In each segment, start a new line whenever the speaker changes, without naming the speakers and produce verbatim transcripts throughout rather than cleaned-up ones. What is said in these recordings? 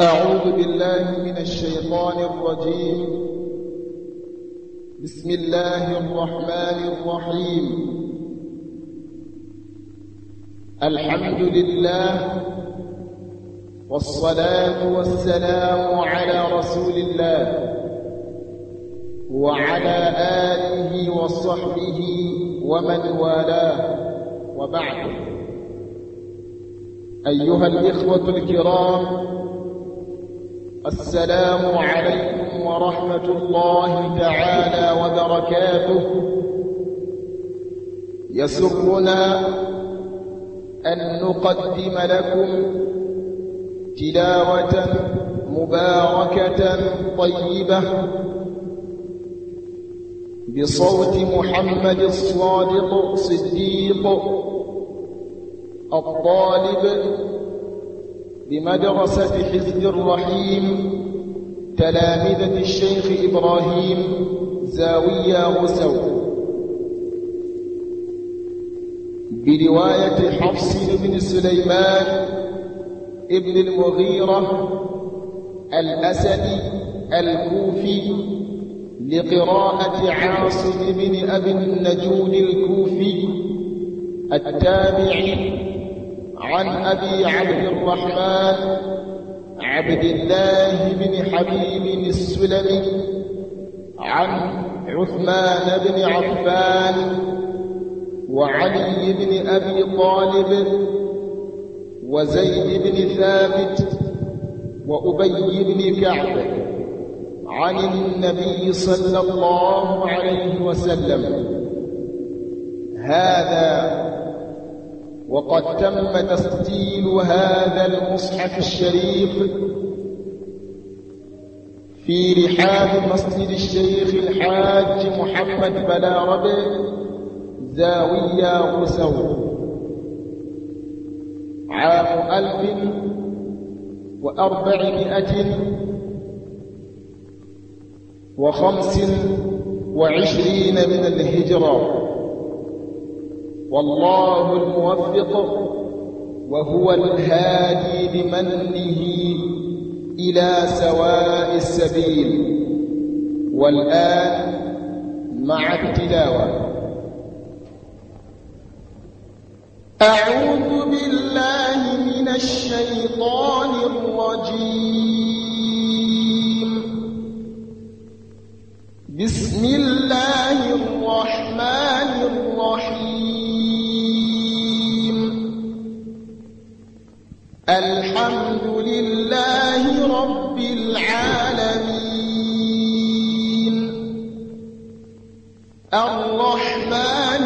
أعوذ بالله من الشيطان الرجيم. بسم الله الرحمن الرحيم. الحمد لله والصلاة والسلام على رسول الله وعلى آله وصحبه ومن والاه، وبعد. أيها الإخوة الكرام، السلام عليكم ورحمة الله تعالى وبركاته. يسرنا أن نقدم لكم تلاوة مباركة طيبة بصوت محمد الصادق صديق الطالب بمدرسة حزب الرحيم تلامذة الشيخ إبراهيم زاوية غسو، برواية حفص بن سليمان ابن المغيرة الأسدي الكوفي لقراءة عاصم بن أبي النجود الكوفي التابعي عن أبي عبد الرحمن عبد الله بن حبيب السلمي عن عثمان بن عفان وعلي بن أبي طالب وزيد بن ثابت وأبي بن كعب عن النبي صلى الله عليه وسلم. هذا وقد تم تسجيل هذا المصحف الشريف في رحاب مسجد الشيخ الحاج محمد بلاربه زاوية غسو عام ألف وأربعمائة وخمس وعشرين من الهجرة، والله الموفق وهو الهادي بمنه إلى سواء السبيل. والآن مع التلاوة. أعوذ بالله من الشيطان الرجيم. بسم الله الرحمن الرحيم. الحمد لله رب العالمين، الرحمن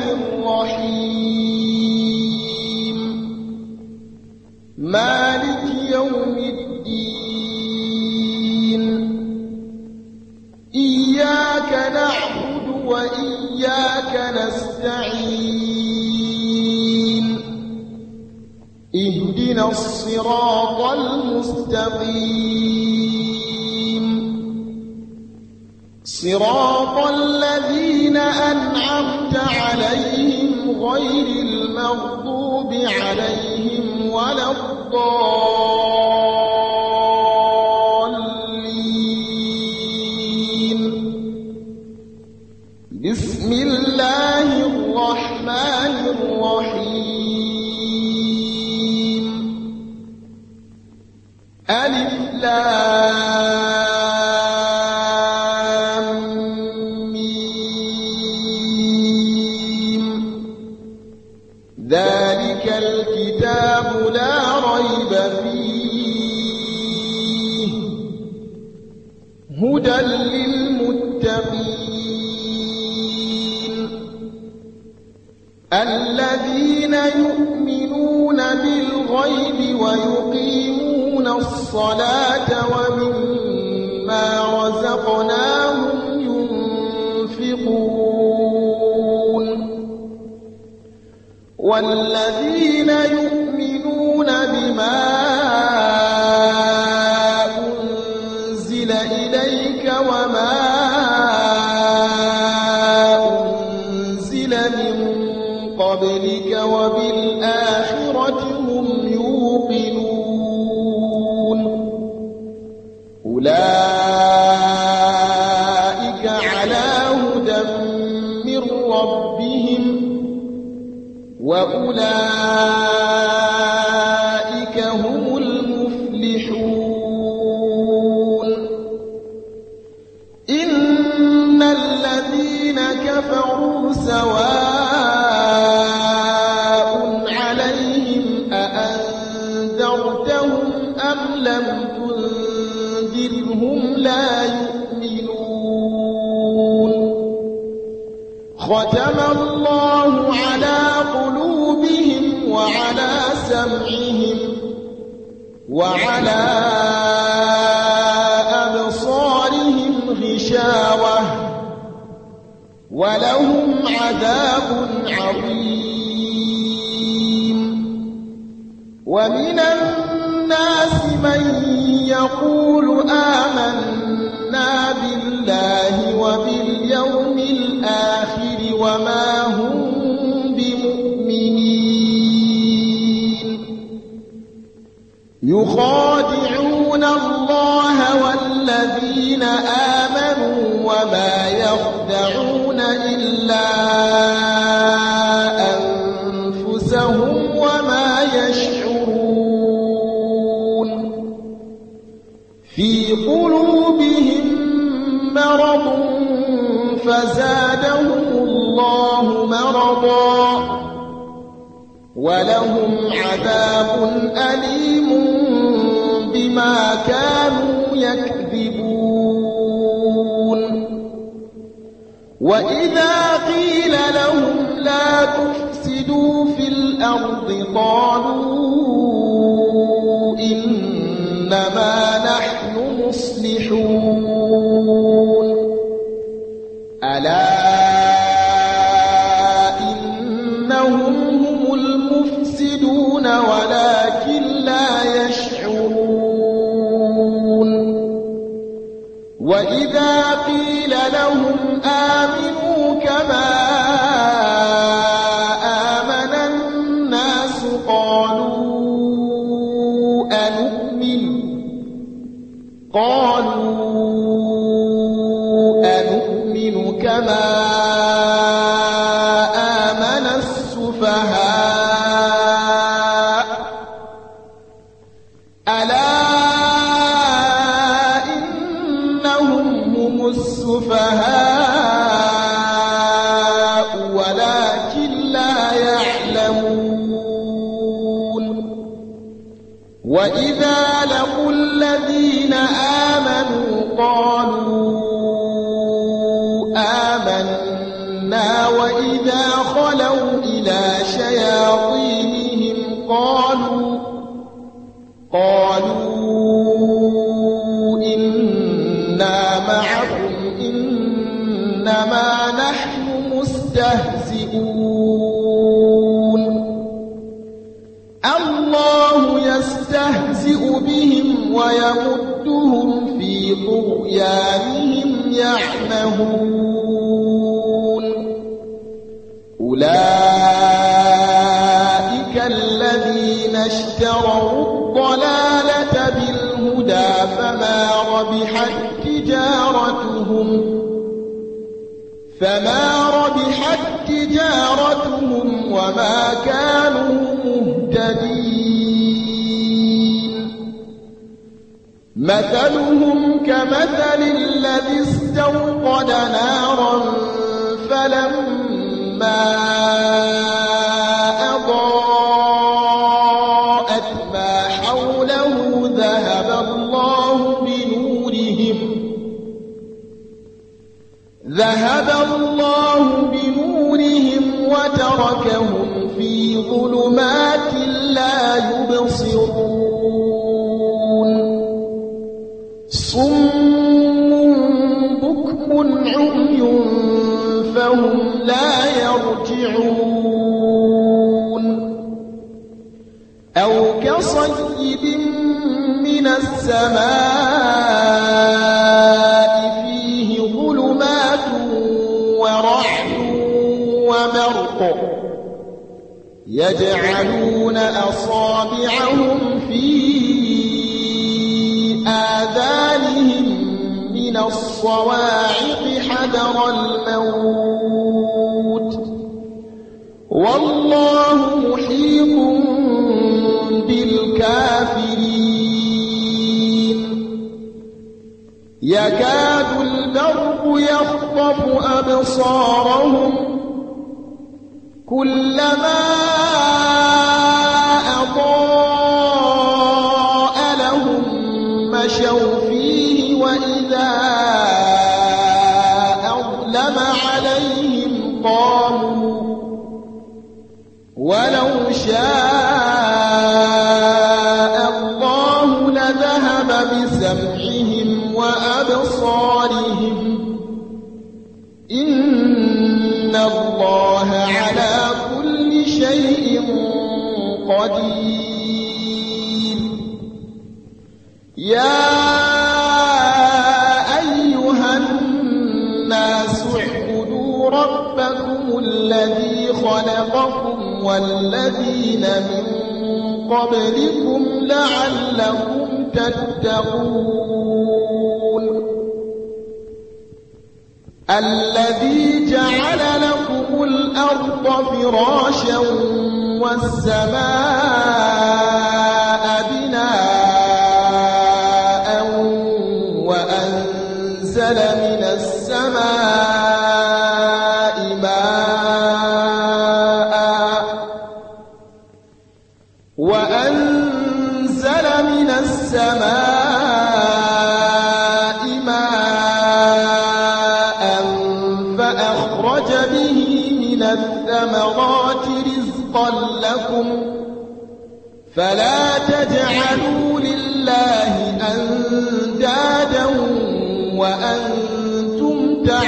الرحيم، مالك يوم الدين. إياك نعبد وإياك نستعين. اهدنا الصراط المستقيم، صراط الذين أنعمت عليهم غير المغضوب عليهم ولا الضالين. بسم الله الرحمن الرحيم. ألف لام ميم. ذلك الكتاب لا ريب فيه هدى للمتقين الذين يؤمنون بالغيب ويقيمون الصلاة ومما رزقناهم ينفقون والذين يؤمنون بما أنزل إليك وما أنزل من قبلك وبالآخرة هم يوقنون أولئك على هدى من ربهم وأولئك هم المفلحون إن الذين كفروا سواء عليهم أأنذرتهم أم لم تنذرهم لا يؤمنون ختم الله على قلوبهم وعلى سمعهم وعلى أبصارهم غشاوة ولهم عذاب عظيم ومن الناس من يقول آمنا بالله وباليوم الآخر وما هم بمؤمنين يخادعون الله والذين آمنوا وما يخدعون إلا أنفسهم وما يشعرون في قلوبهم مرض فزادهم الله مرضا ولهم عذاب أليم بما كانوا يكذبون وإذا قيل لهم لا تفسدوا في الأرض قالوا إنما نحن مصلحون ألا إنهم هم المفسدون ولكن لا يشعرون وإذا قيل لهم آمنوا كما آمن الناس قالوا أنؤمن قالوا أنؤمن كما آمن السفهاء ألا إنهم هم السفهاء ولكن لا يعلمون وإذا لقوا الذين آمنوا قالوا آمنا وإذا خلوا إلى شياطينهم قالوا قالوا إنا معكم إنما نحن مستهزئون الله يستهزئ بهم ويمدهم في طغيانهم يعمهون أولئك الذين اشتروا الضلالة بالهدى فما ربحت تجارتهم فما ربحت تجارتهم وما كانوا مهتدين مثلهم كمثل الذي استوقد نارا فلما أضاءت ما حوله ذهب الله بنورهم ذهب الله بنورهم وتركهم في ظلمات لا يبصرون صم بكم عمي فهم لا يرجعون أو كصيب من السماء فيه ظلمات ورعد وبرق يجعلون أصابعهم في آذانهم الصواعق حذر الموت والله محيط بالكافرين يكاد البرق يخطف أبصارهم كلما أضاء لهم مشوا فيه وإذا أظلم عليهم قاموا ولو شاء الله لذهب بسمعهم وأبصارهم إن الله على كل شيء قدير يا أيها الناس اعبدوا ربكم الذي خلقكم والذين من قبلكم لعلكم تتقون الذي جعل لكم الأرض فراشا والسماء بناء وأنزل من السماء ماء وأنزل من السماء ماء فأخرج به من الثمرات رزقا لكم فلا تجعلوا لله أندادا وأنتم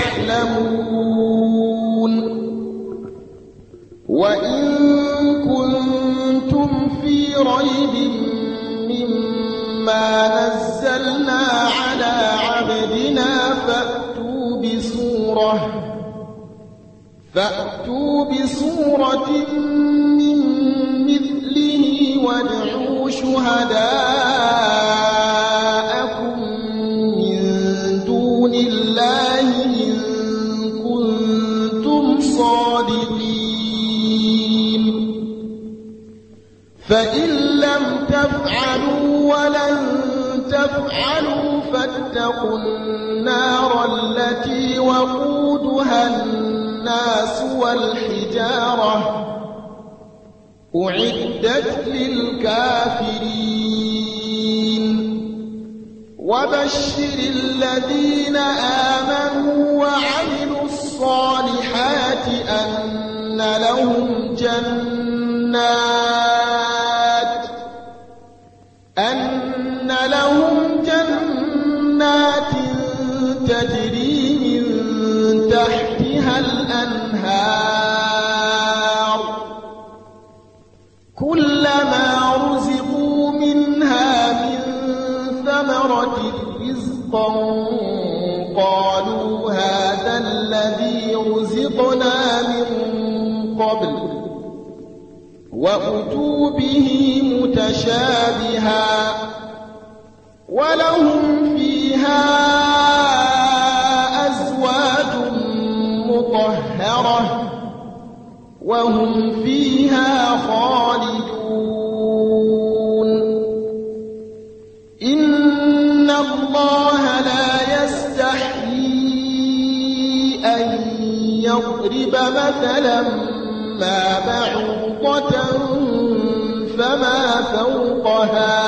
تعلمون وإن كنتم في ريب مما نزلنا على عبدنا فأتوا بسورة فأتوا بسورة من مثله وادعوا شهداءكم من دون الله إن كنتم صادقين فإن لم تفعلوا ولن تفعلوا فاتقوا النار التي وقودها الناس والحجارة أعدت للكافرين وبشر الذين آمنوا وعملوا الصالحات أن لهم جنات أن لهم جنات تجري من تحتها الأنهار كلما رزقوا منها من ثمرة رزقا قالوا هذا الذي رزقنا من قبل وأتوا به متشابها ولهم فيها أزواج مطهرة وهم فيها خالدون إن الله لا يستحيي أن يضرب مثلا ما بعوضة فما فوقها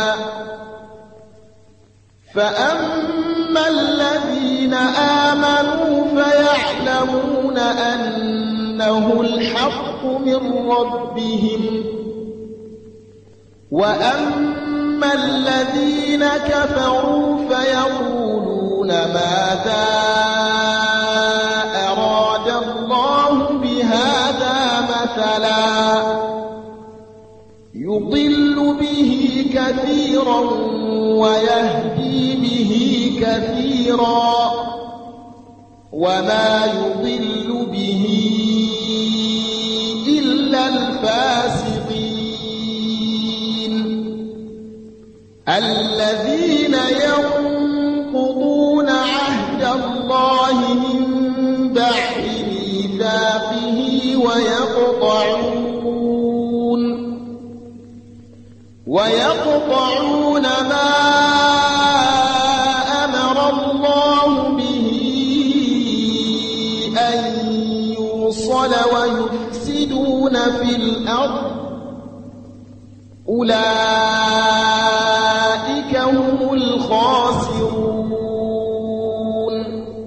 فأما الذين آمنوا فيعلمون أنه الحق من ربهم وأما الذين كفروا فيقولون ماذا أراد الله بهذا مثلا يضل به كثيرا ويهدي به كثيرا وما يضل به إلا الفاسقين الذين ينقضون عهد ويقطعون ما أمر الله به أن يوصل ويفسدون في الأرض أولئك هم الخاسرون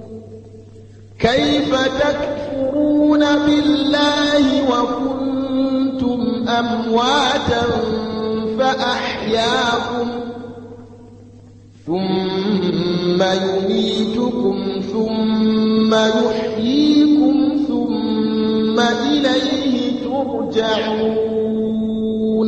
كيف تكفرون بالله وكنتم أمواتا فأحياكم ثم يميتكم ثم يحييكم ثم إليه ترجعون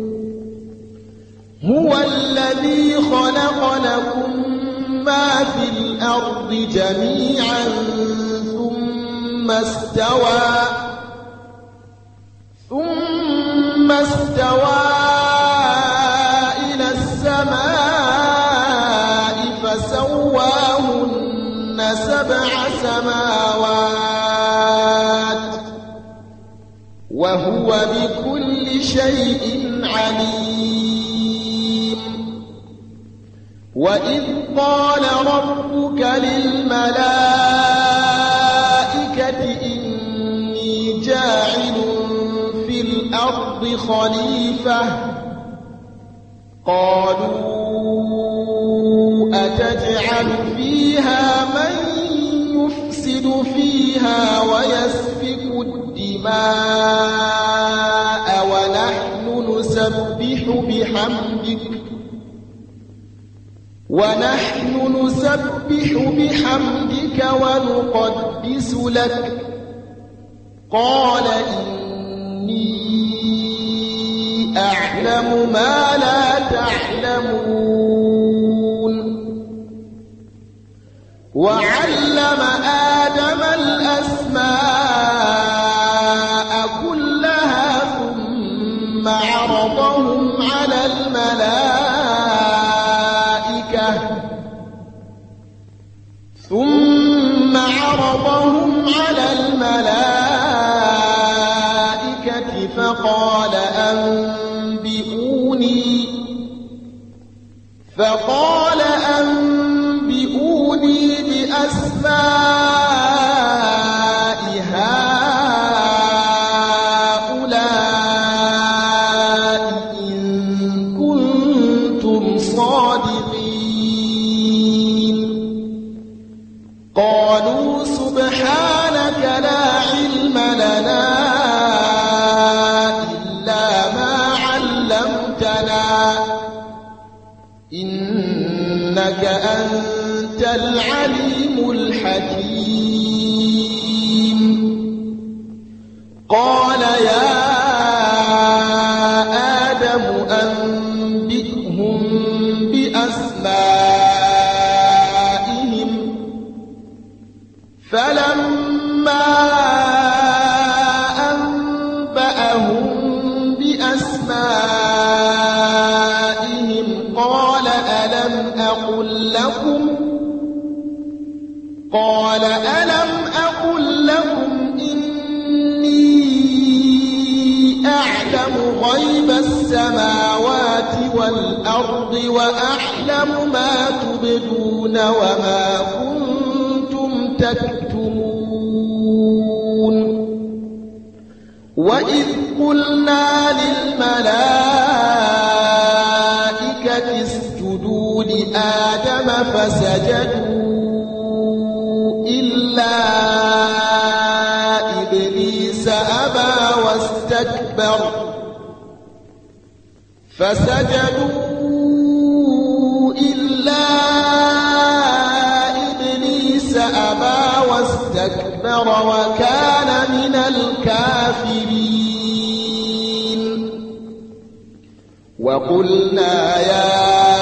هو الذي خلق لكم ما في الأرض جميعا ثم استوى ثم استوى إلى السماء فسواهن سبع سماوات وهو بكل شيء عليم وإذ قال ربك للملائكة إني جاعل في الأرض خليفة قالوا أتجعل فيها من يفسد فيها ويسفك الدماء ونحن نسبح بحمدك ونحن نسبح بحمدك ونقدس لك قال إني أعلم ما لا تعلمون وعلم آدم الأسماء كلها ثم عرضهم على الملائكة ثم عرضهم على الملائكة فقال أنبئوني فقال أنبئوني بأسماء هؤلاء إن كنتم صادقين قالوا سبحانك لا علم لنا إلا ما علمتنا إنك أنت العليم الحكيم قال يا آدم أنبئهم بأسمائهم فلما أنبأهم بأسمائهم قال ألم أقل لكم قال ألم أقل لكم إني أعلم غيب السماوات والأرض وأعلم ما تبدون وما كنتم تكتمون وإذ قلنا للملائكة اسجدوا لآدم فسجدوا إلا إبليس أبى واستكبر فسجدوا إلا إبليس أبى واستكبر وكان من الكافرين وقلنا يا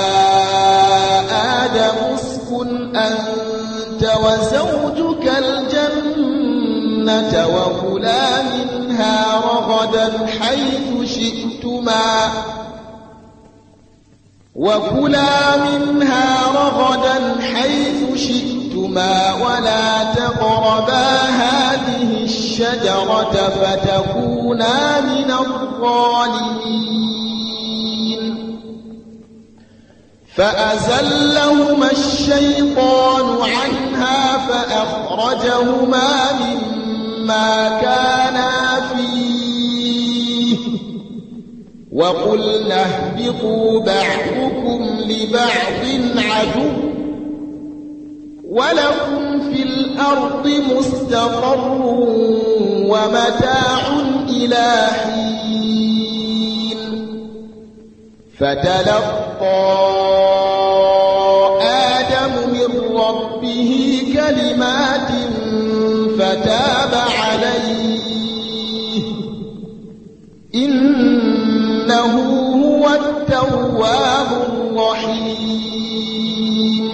آدم اسكن أنت وزوجك الجنة وكلا منها رغدا حيث شئتما وكلا منها رغدا حيث شئتما ولا تقربا هذه الشجرة فتكونا من الظالمين فأزلهما الشيطان عنها فأخرجهما مما كانا فيه وقلنا اهبطوا بعضكم لبعض عدو ولكم في الأرض مستقر ومتاع إلى حين فتلقى آدم من ربه كلمات فتاب عليه إنه هو التواب الرحيم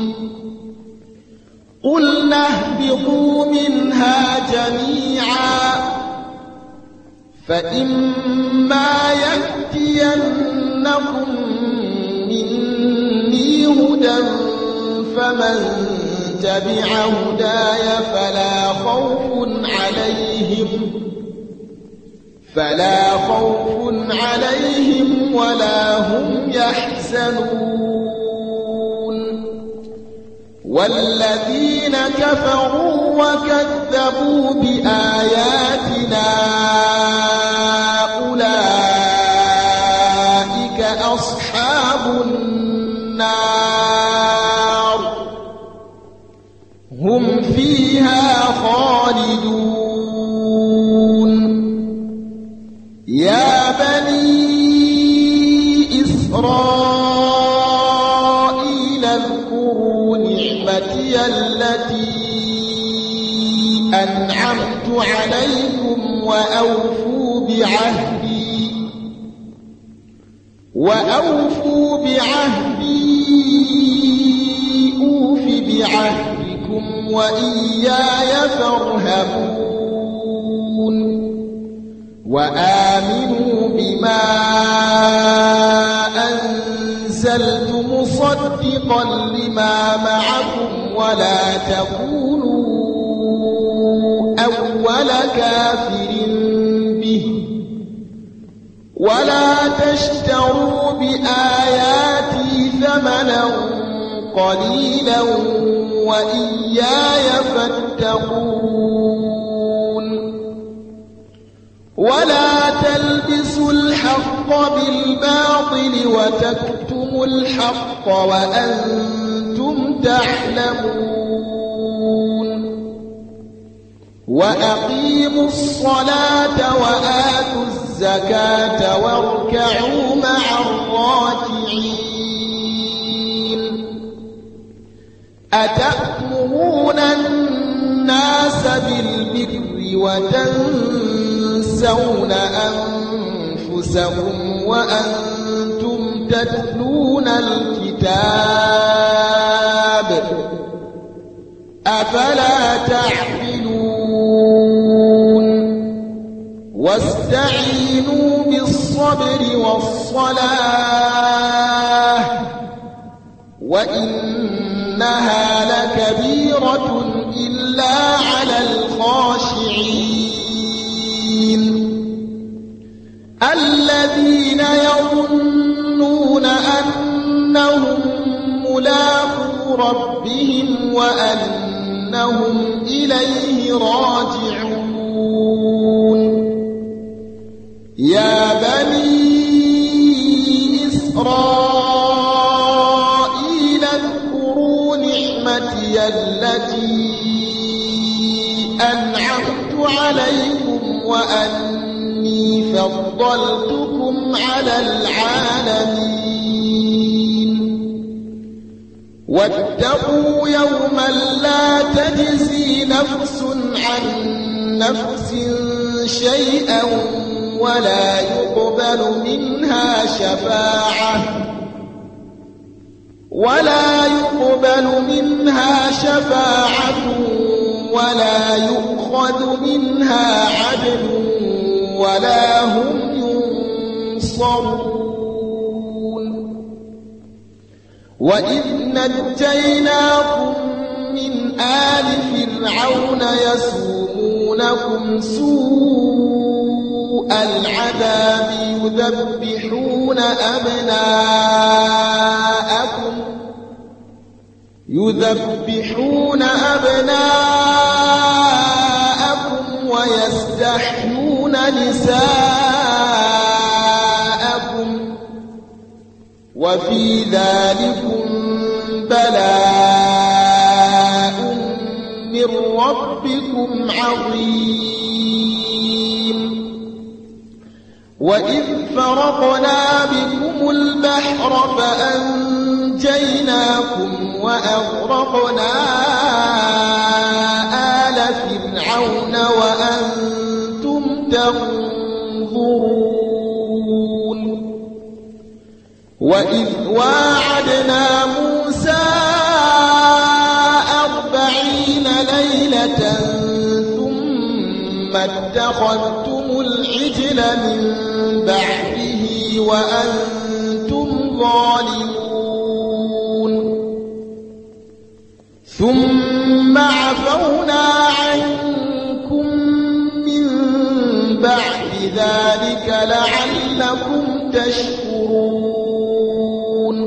قلنا اهبطوا منها جميعا فإما يأتينكم مني هدى فمن تبع هداي فلا خوف عليهم فلا خوف عليهم ولا هم يحزنون والذين كفروا وكذبوا بآياتنا أولئك أصحاب النار هم فيها خالدون يا بني إسرائيل اذكروا نعمتي التي أنعمت عليكم وأوفوا بعهدي وأوفوا بعهدي أوف بعهدكم وإياي فارهبون وآمنوا بما أنزلت مصدقا لما معكم ولا تكونوا أول كافر به ولا تشتروا بآياتي ثمنا قليلا وإياي فاتقون ولا تلبسوا الحق بالباطل وتكتموا الحق وأنتم تعلمون وأقيموا الصلاة وآتوا الزكاة واركعوا مع الراكعين أتأمرون الناس بالبر وتنسون أنفسكم وأنتم تتلون الكتاب أفلا تعقلون واستعينوا بالصبر والصلاة وإنها لكبيرة إلا على الخاشعين الذين يظنون أنهم ملاقو ربهم وأنهم إليه راجعون يا بني إسرائيل اذكروا نعمتي التي أنعمت عليكم وأني فضلتكم على العالمين واتقوا يوما لا تجزي نفس عن نفس شيئا ولا يقبل منها شفاعة ولا يقبل منها شفاعة ولا يؤخذ منها عدل ولا هم ينصرون وإذ نجيناكم من آل فرعون يسومونكم سوء العذاب يذبحون أبناءكم يذبحون أبناءكم ويستحيون نساءكم وفي ذلكم بلاء من ربكم عظيم. وإذ فرقنا بكم البحر فأنجيناكم وأغرقنا آل فرعون وأنتم تنظرون. وإذ واعدنا موسى أربعين ليلة ثم اتخذتم العجل من بعده وأنتم ظالمون. ثم عفونا عنكم من بعد ذلك لعلكم تشكرون.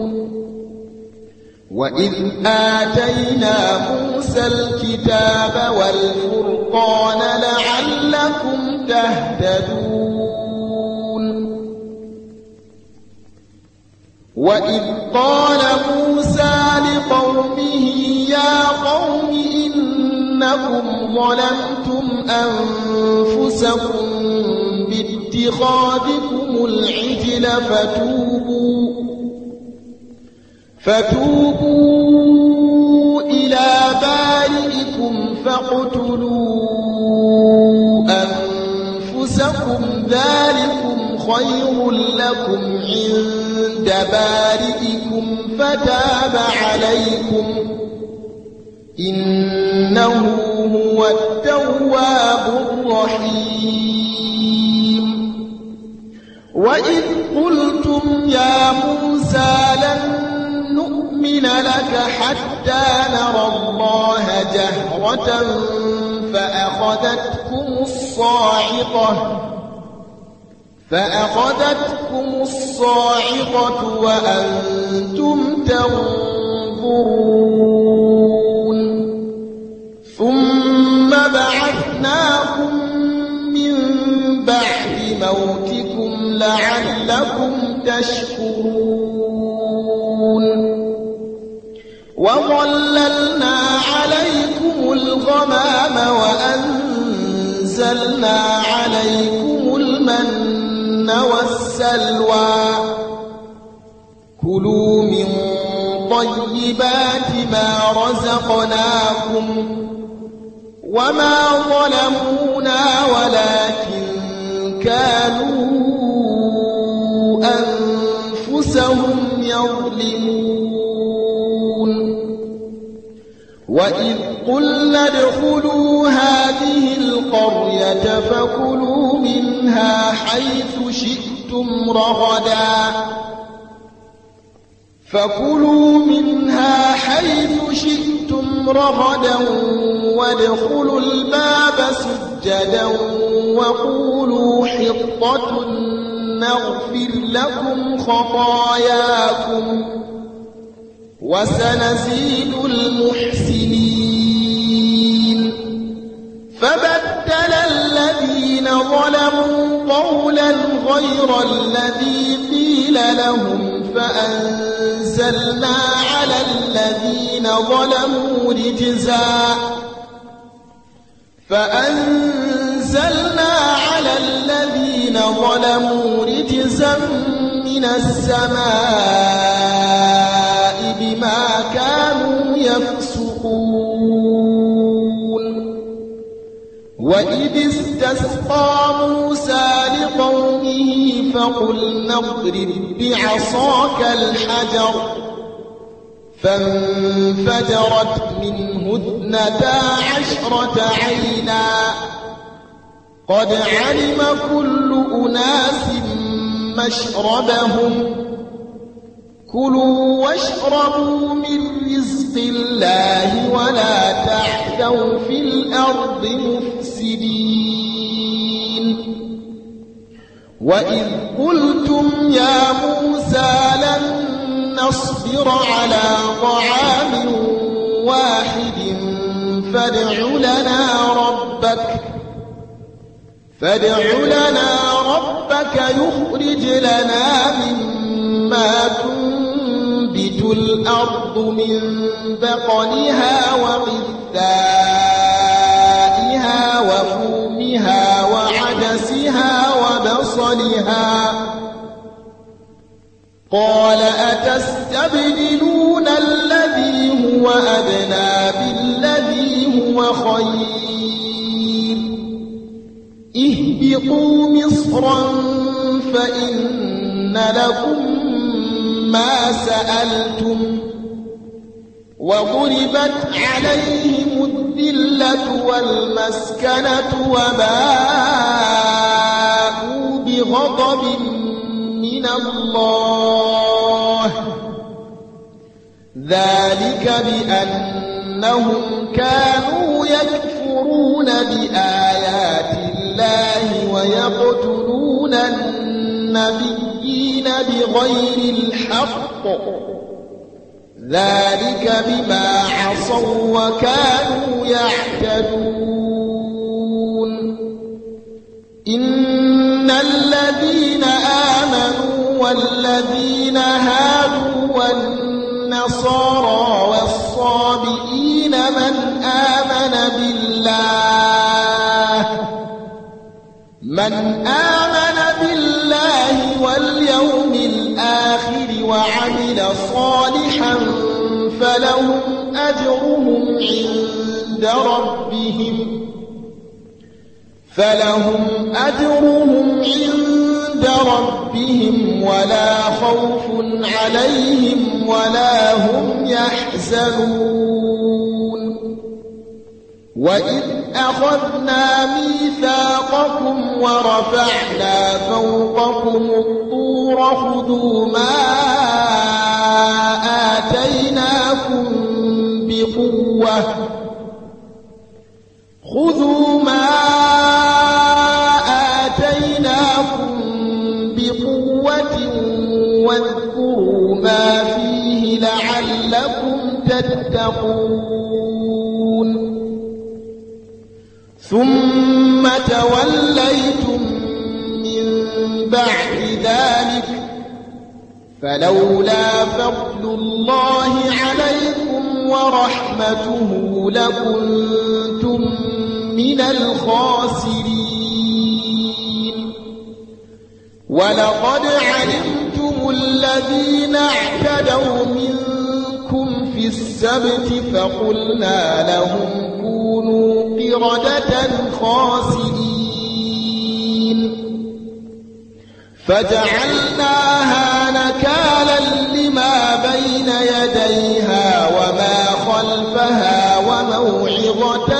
وإذ آتينا موسى الكتاب والفرقان لعلكم تهتدون. وإذ قال موسى لقومه يا قوم إنكم ظلمتم أنفسكم باتخاذكم العجل فتوبوا فتوبوا إلى بارئكم فاقتلوا أنفسكم ذلكم خير لكم عند بارئكم فتاب عليكم إنه هو التواب الرحيم. وإذ قلتم يا موسى لن نؤمن لك حتى نرى الله جهرة فأخذتكم الصاعقة فأخذتكم الصاعقة وأنتم تنظرون. ثم بعثناكم من بعد موتكم لعلكم تشكرون. وظللنا عليكم الغمام وأنزلنا عليكم المن والسلوى كلوا من طيبات ما رزقناكم وما ظلمونا ولكن كانوا أنفسهم يظلمون. وإذ قلنا ادخلوا هذه القرية فكلوا منها حيث شئتم رغدا فكلوا منها حيث شئتم رغدا وادخلوا الباب سجدا وقولوا حطة نغفر لكم خطاياكم وسنزيد المحسنين. فبدل الذين ظلموا قولا غير الذي قيل لهم فأنزلنا على الذين ظلموا رجزا فأنزلنا على الذين ظلموا رجزا من السماء بما كانوا يفسقون. وإذ استسقى موسى لقومه فقلنا اضرب بعصاك الحجر فانفجرت منه اثنتا عشرة عينا قد علم كل أناس مشربهم كلوا واشربوا من رزق الله ولا تعثوا في الأرض مفسدين. وإذ قلتم يا موسى لن نصبر على طعام فادع لنا ربك فادع لنا ربك يخرج لنا مما تنبت الأرض من بقلها وقثائها وفومها وعدسها وبصلها قال أتستبدلون الذي هو أدنى بالذي هو خير اهبطوا مصرا فإن لكم ما سألتم وضربت عليهم الذلة والمسكنة وباءوا بغضب من الله ذلك بأنهم كانوا يكفرون بآيات الله ويقتلون النبيين بغير الحق ذلك بما عصوا وكانوا يعتدون إن الذين آمنوا والذين هادوا والنصارى والصابئين من آمن بالله من آمن بالله واليوم الآخر وعمل صالحا فلهم أجرهم عند ربهم فلهم أجرهم عند ربهم ولا خوف عليهم ولا هم يحزنون وإذ أخذنا ميثاقكم ورفعنا فوقكم الطور خذوا ما آتيناكم بقوة خذوا ما آتيناكم بقوة واذكروا ما فيه لعلكم تتقون ثم توليتم من بعد ذلك فلولا فضل الله عليكم ورحمته لكنتم من الخاسرين ولقد علمتم الذين اعتدوا منكم في السبت فقلنا لهم كونوا قردة خاسئين فجعلناها نكالا لما بين يديها وما خلفها وموعظة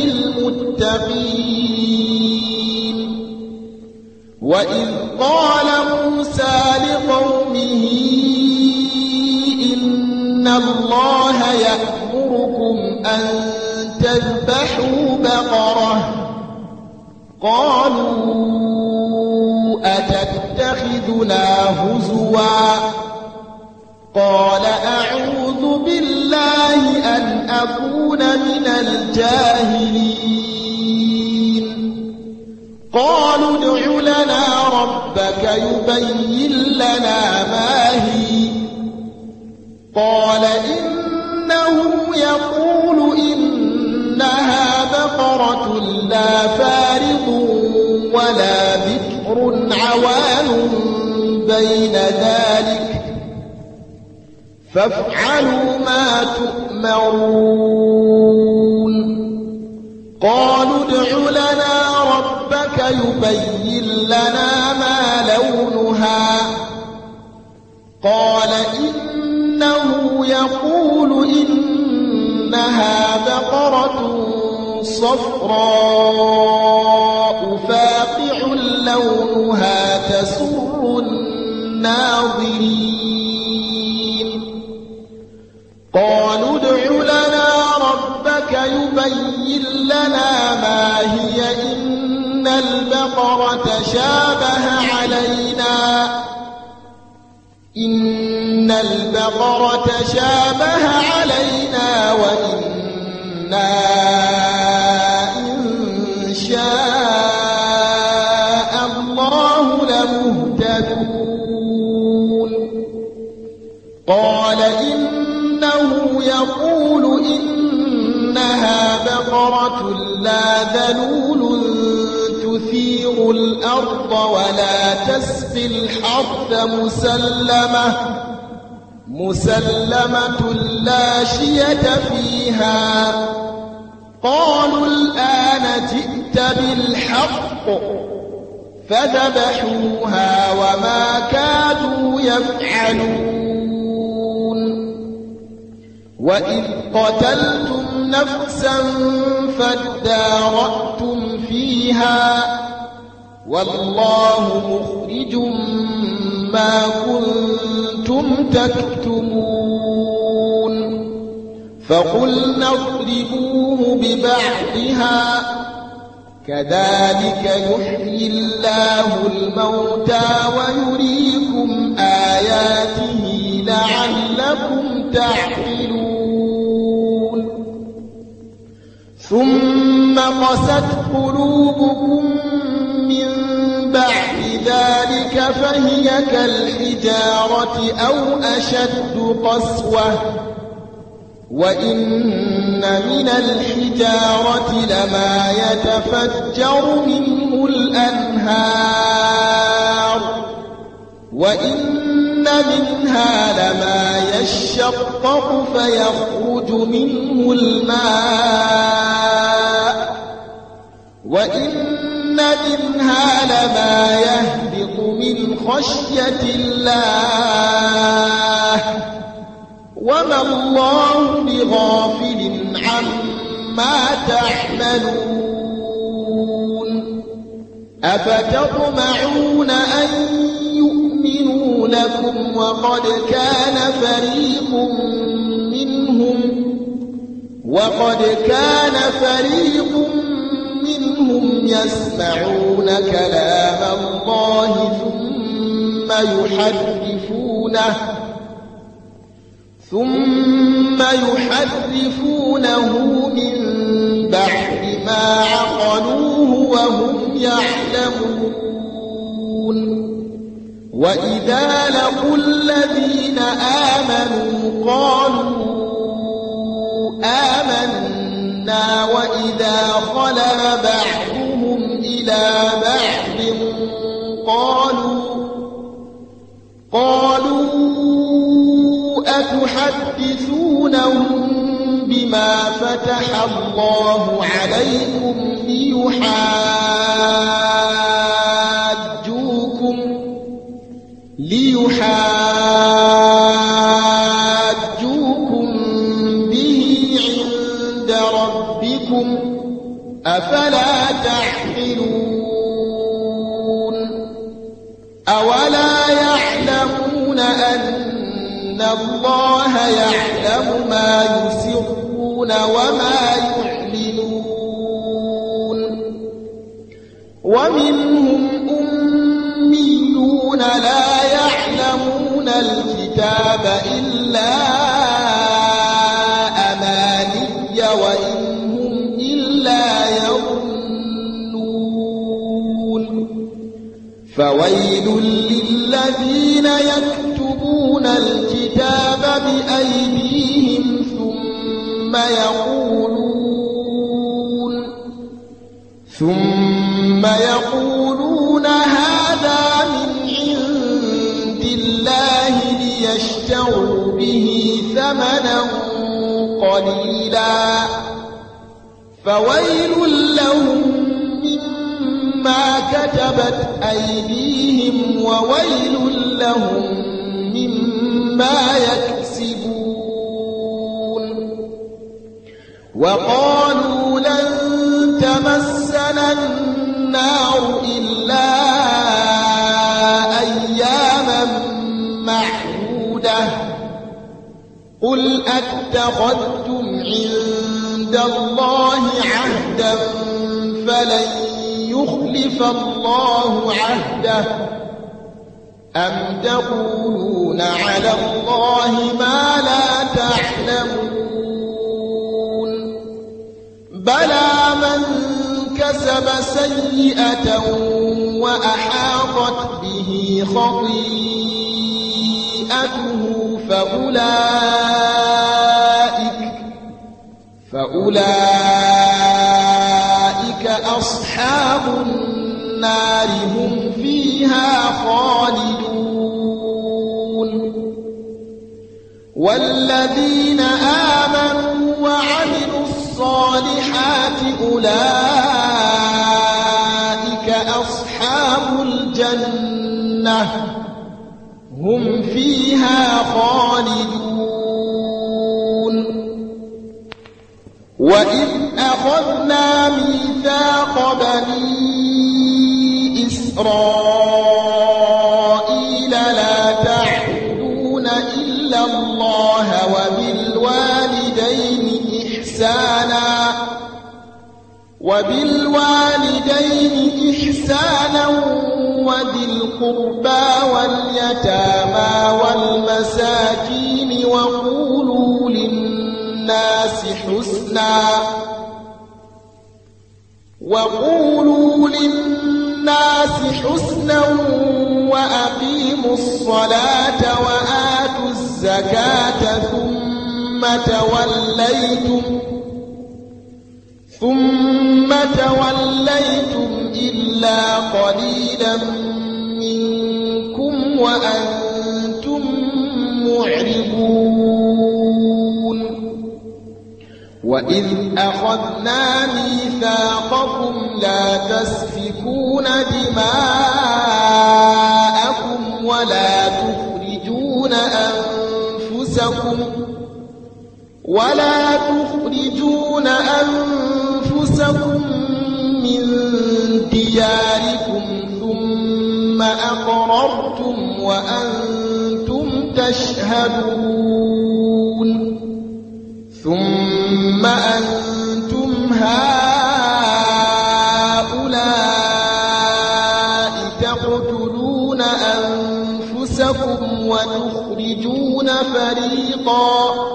للمتقين وإذ قال موسى لقومه إن الله يأمركم أن تذبحوا بقرة قالوا أتتخذنا هزوا قال أعوذ بالله أن أكون من الجاهلين قالوا ادع لنا ربك يبين لنا ما هي قال إنه يقول إنها بقرة لا فارض ولا بكر عوان بين ذلك فافعلوا ما تؤمرون قالوا ادع لنا ربك يبين لنا ما لونها قال إنه يقول إنها بقرة صفراء فاقع لونها تسر الناظرين قالوا ادع لنا ربك يبين لنا ما هي إن البقرة شابه علينا إن البقرة شابه علينا وإنا
صخرة لا ذلول تثير الأرض ولا تسقي الحرث مسلمة مسلمة لا شية فيها قالوا الآن جئت بالحق فذبحوها وما كادوا يفعلون وإذ قتلتم نفسا فادارأتم فيها والله مخرج ما كنتم تكتمون فقلنا اضربوه ببعضها كذلك يحيي الله الموتى ويريكم آياته لعلكم تعقلون ثم قست قلوبكم من بعد ذلك فهي كالحجارة أو أشد قسوة وإن من الحجارة لما يتفجر منه الأنهار وإن منها لما يشقق فيخرج منه الماء وإن منها لما يهبط من خشية الله وما الله بغافل عما تعملون أفتطمعون أن يؤمنوا لكم وقد كان فريق منهم وقد كان فريق منهم يسمعون كلام الله ثم يحرفونه ثم يحرفونه من بعد ما عقلوه وهم يعلمون وإذا لقوا الذين آمنوا قالوا آمنا وإذا خلا بعضهم إلى بعض قالوا قالوا أتحدثونهم بما فتح الله عليكم ليحاجوكم ليحاجوكم به عند ربكم أفلا تعقلون أولا يعلمون أن إن الله يعلم ما يسرون وما يعلنون ومنهم أميون لا يعلمون الكتاب إلا أماني وإن هم إلا يظنون فويل للذين يكتبون الكتاب بأيديهم ثم يقولون ثم يقولون هذا من عند الله ليشتروا به ثمنا قليلا فويل لهم مما كتبت أيديهم وويل لهم مما يكسبون وقالوا لن تمسنا النار إلا أياما معدودة قل أتخذتم عند الله عهدا فلن يخلف الله عهده أم تقولون على الله ما لا تعلمون بلى من كسب سيئة وأحاطت به خطيئته فأولئك فأولئك أصحاب النار هم فيها خالدون والذين آمنوا وعملوا الصالحات أولئك أصحاب الجنة هم فيها خالدون وإذ أخذنا ميثاق بني إسرائيل لا تعبدون إلا الله وبالوالدين إحسانا وبالوالدين إحسانا وذي القربى واليتامى والمساكين وقولوا للناس حسنا وقولوا للناس حسنا وأقيموا الصلاة وآتوا الزكاة ثم توليتم ثم توليتم إلا قليلا منكم وأنتم معرضون وإذ أخذنا ميثاقكم لا تسفكون دماءكم ولا تخرجون أنفسكم ولا تخرجون أنفسكم من دياركم ثم أقررتم وأنتم تشهدون ثم أنتم هؤلاء تقتلون أنفسكم وتخرجون فريقا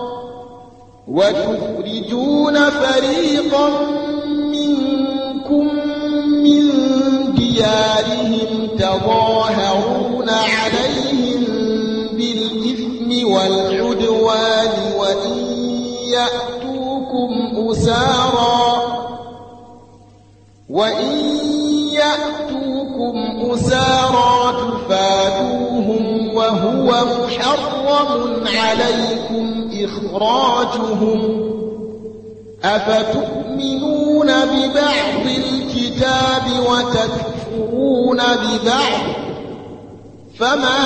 وتخرجون فريقا منكم من ديارهم تظاهرون عليهم بالإثم والعدوان وإن يأتوكم أسارا وإن يأتوكم أسارا تفادوهم وهو محرم عليكم إخراجهم أفتؤمنون ببعض الكتاب وتكفرون ببعض فما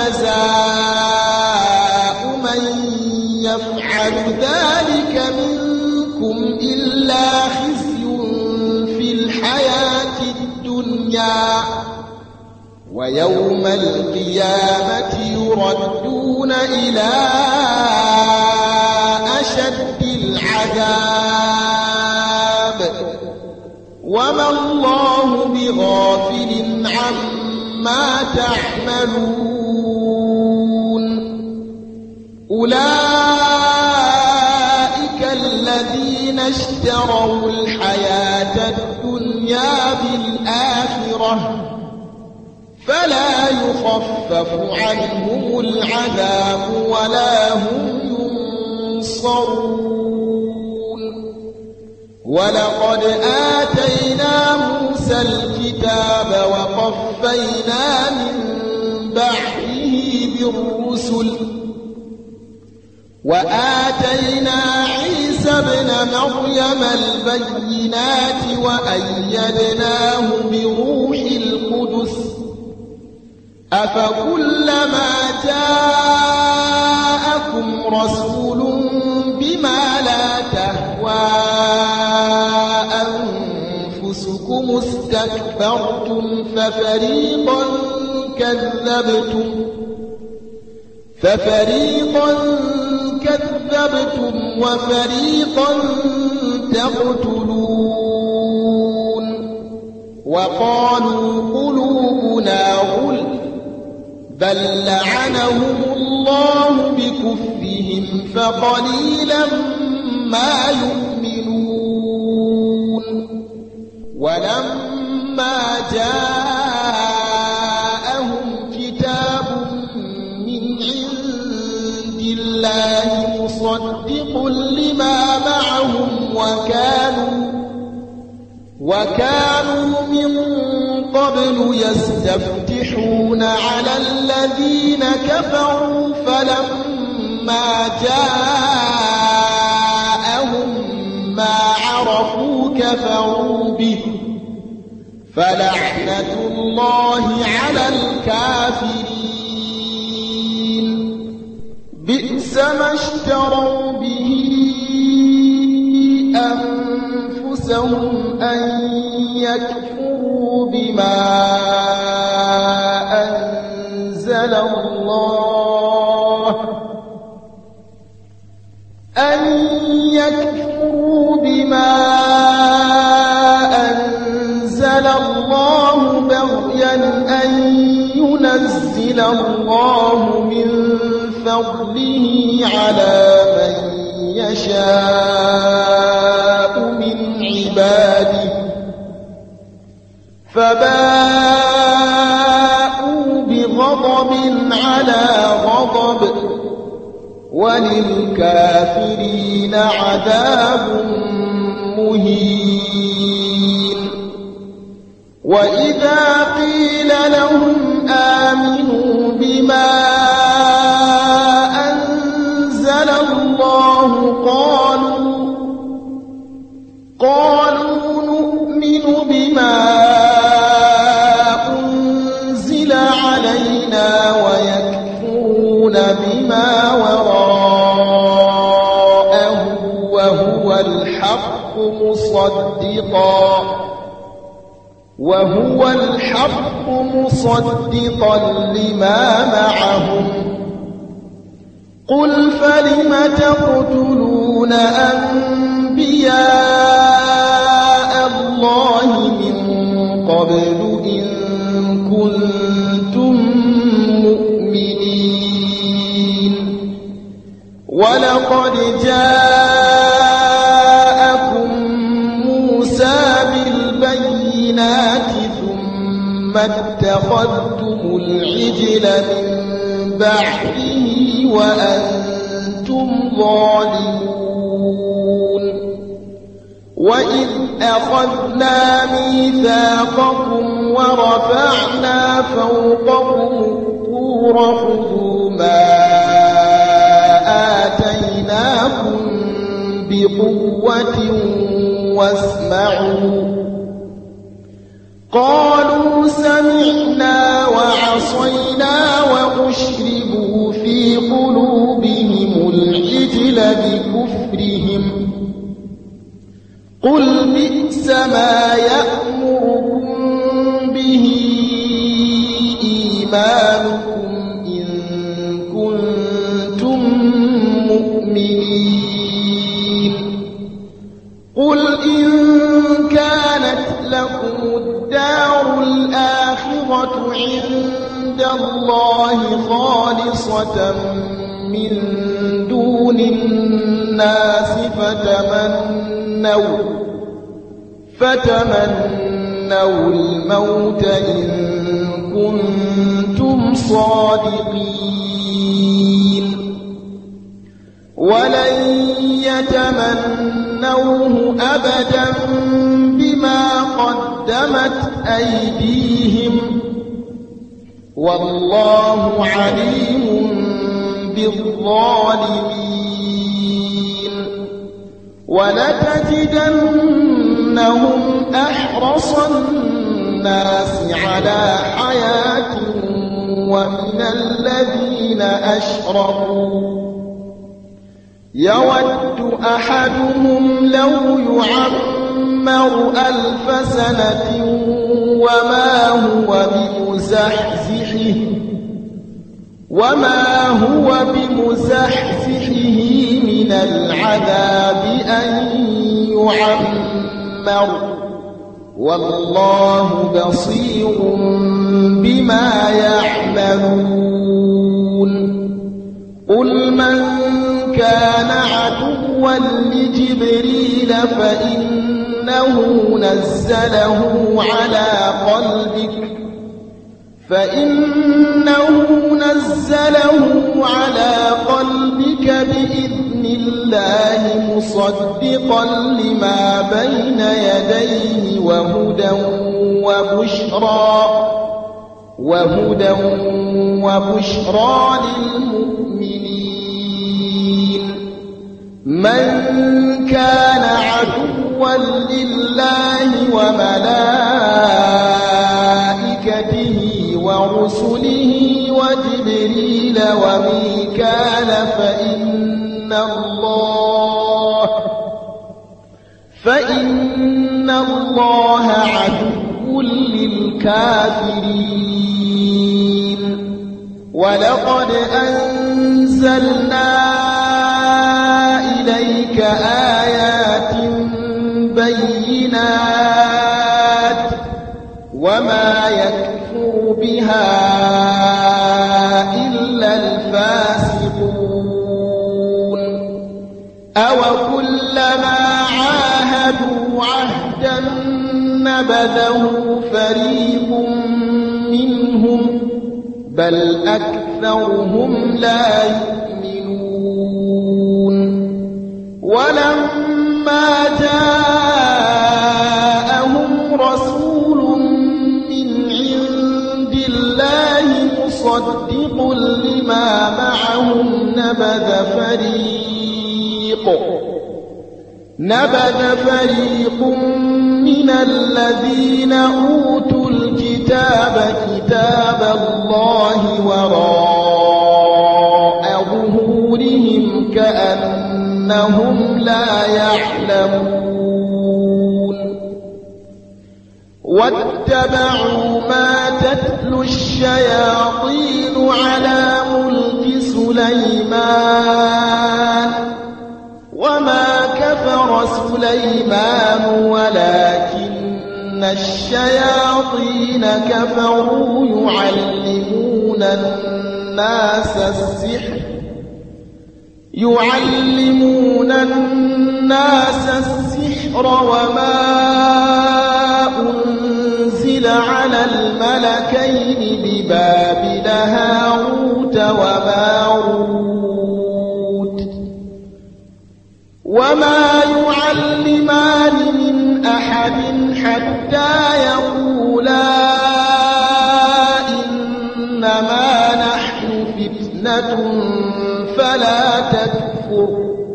جزاء من يفعل ذلك منكم إلا خزي في الحياة الدنيا ويوم القيامة يردون إلى أشد العذاب وما الله بغافل عما تعملون أولئك الذين اشتروا الحياة الدنيا بالآخرة فلا يخفف عنهم العذاب ولا هم ينصرون ولقد آتينا موسى الكتاب وقفينا من بعده بالرسل وآتينا عيسى ابن مريم البينات وأيدناه بروح القدس أفكلما جاءكم رسول بما لا تهوى أنفسكم استكبرتم ففريقا كذبتم ففريقا كذبتم وفريقا تقتلون وقالوا قلوبنا غلف بل لعنهم الله بكفرهم فقليلا ما يؤمنون ولما جاءهم كتاب من عند الله مصدق لما معهم وكانوا وكانوا من قبل يستفتحون على الذين كفروا فلما جاءهم ما عرفوا كفروا به فلعنة الله على الكافرين بئس ما اشتروا به أنفسهم أن يكفروا بما أنزل الله أن يكفروا بما أنزل الله بغيا أن ينزل الله من فضله على من يشاء من عباده فباءوا بغضب على غضب وللكافرين عذاب مهين وإذا قيل لهم آمنوا بما أنزل الله قالوا قالوا نؤمن بما أنزل علينا ويكفرون بما وراءه وهو الحق مصدقا وهو الحق مصدقا لما معهم قل فلم تقتلون أنبياء الله من قبل إن كنتم مؤمنين ولقد جاءكم موسى بالبينات ثم اتخذتم العجل من بعده وأنتم ظالمون وإذ أخذنا ميثاقكم ورفعنا فوقكم الطور خذوا ما آتيناكم بقوة واسمعوا قالوا سمعنا وعصينا وأشربوا في قلوبهم العجل بكفرهم قل بئس ما يأمركم به إيمانكم إن كنتم مؤمنين قل إن كانت لكم الدار الآخرة عند الله خالصة من دون الناس فتمنوا فتمنوا الموت إن كنتم صادقين ولن يتمنوه أبدا بما قدمت أيديهم والله عليم بالظالمين ولتجدنهم أحرص الناس على حياة ومن الذين أشركوا يود أحدهم لو يعمر ألف سنة وما هو بمزحزحه وما هو بمزحزحه من العذاب أن يعمر والله بصير بما يعملون قل من كان عدوا لجبريل فإنه نزله على قلبك فإنه نزله على قلبك بإذن الله مصدقا لما بين يديه وهدى وبشرى وهدى وبشرى للمؤمنين من كان عدوا لله وملائكته ورسله وجبريل وميكال فإن الله فإن الله عدو للكافرين ولقد أنزلنا إليك آيات بينات وما يكفر بها إلا الفاسقون أوكلما عاهدوا عهدا نبذه فريق منهم بل أكثرهم لا يؤمنون ولما جاءهم رسول من عند الله مصدق لما معهم نبذ فريق نبذ فريق من الذين أوتوا الكتاب كتاب الله وراء ظهورهم كأنهم لا يعلمون واتبعوا ما تتلو الشياطين على ملك سليمان وما كفر سليمان ولكن الشياطين كفروا يعلمون الناس السحر يعلمون الناس السحر وما أنزل على الملكين ببابل هاروت وماروت وما يعلمان من أحد حتى يقولا إنما نحن فتنة فلا تكفر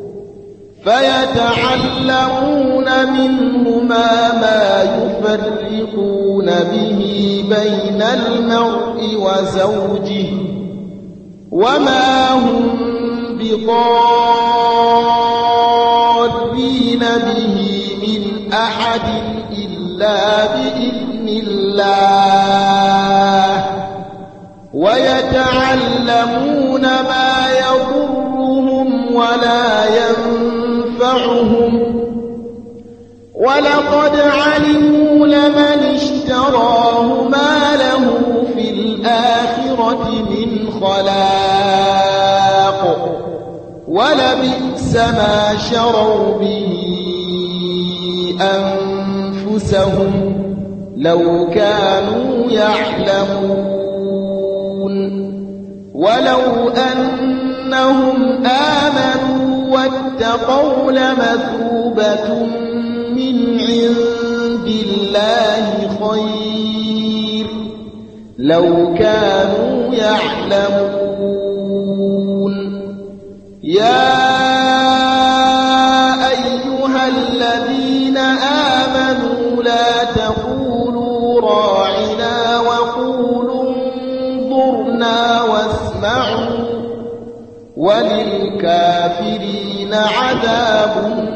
فيتعلمون منهما ما يفرقون به بين المرء وزوجه وما هم بضارين به من أحد إلا بإذن الله ويتعلمون ما يضرهم ولا ينفعهم ولقد علموا لمن اشتراه ما له في الآخرة من خلاق ولبئس ما شروا به أنفسهم لو كانوا يعلمون ولو أنهم آمنوا واتقوا لمثوبة من عند الله خير لو كانوا يعلمون يا أيها الذين آمنوا لا تقولوا راعنا وقولوا انظرنا واسمعوا وللكافرين عذاب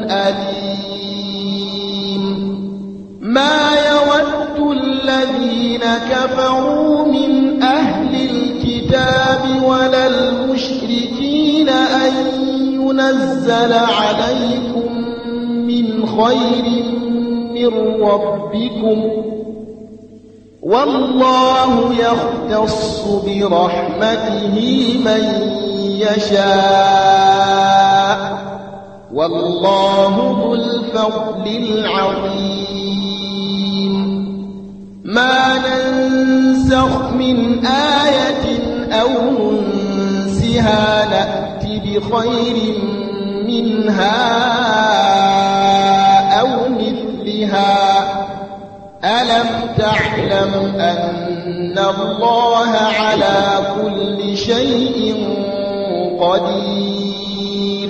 أليم ما يود الذين كفروا من أهل الكتاب ولا المشركين أن ينزل عليكم من خير من ربكم والله يختص برحمته من يشاء والله ذو الفضل العظيم ما ننسخ من آية أو ننسها نأت بخير منها أو مثلها ألم تعلم أن الله على كل شيء قدير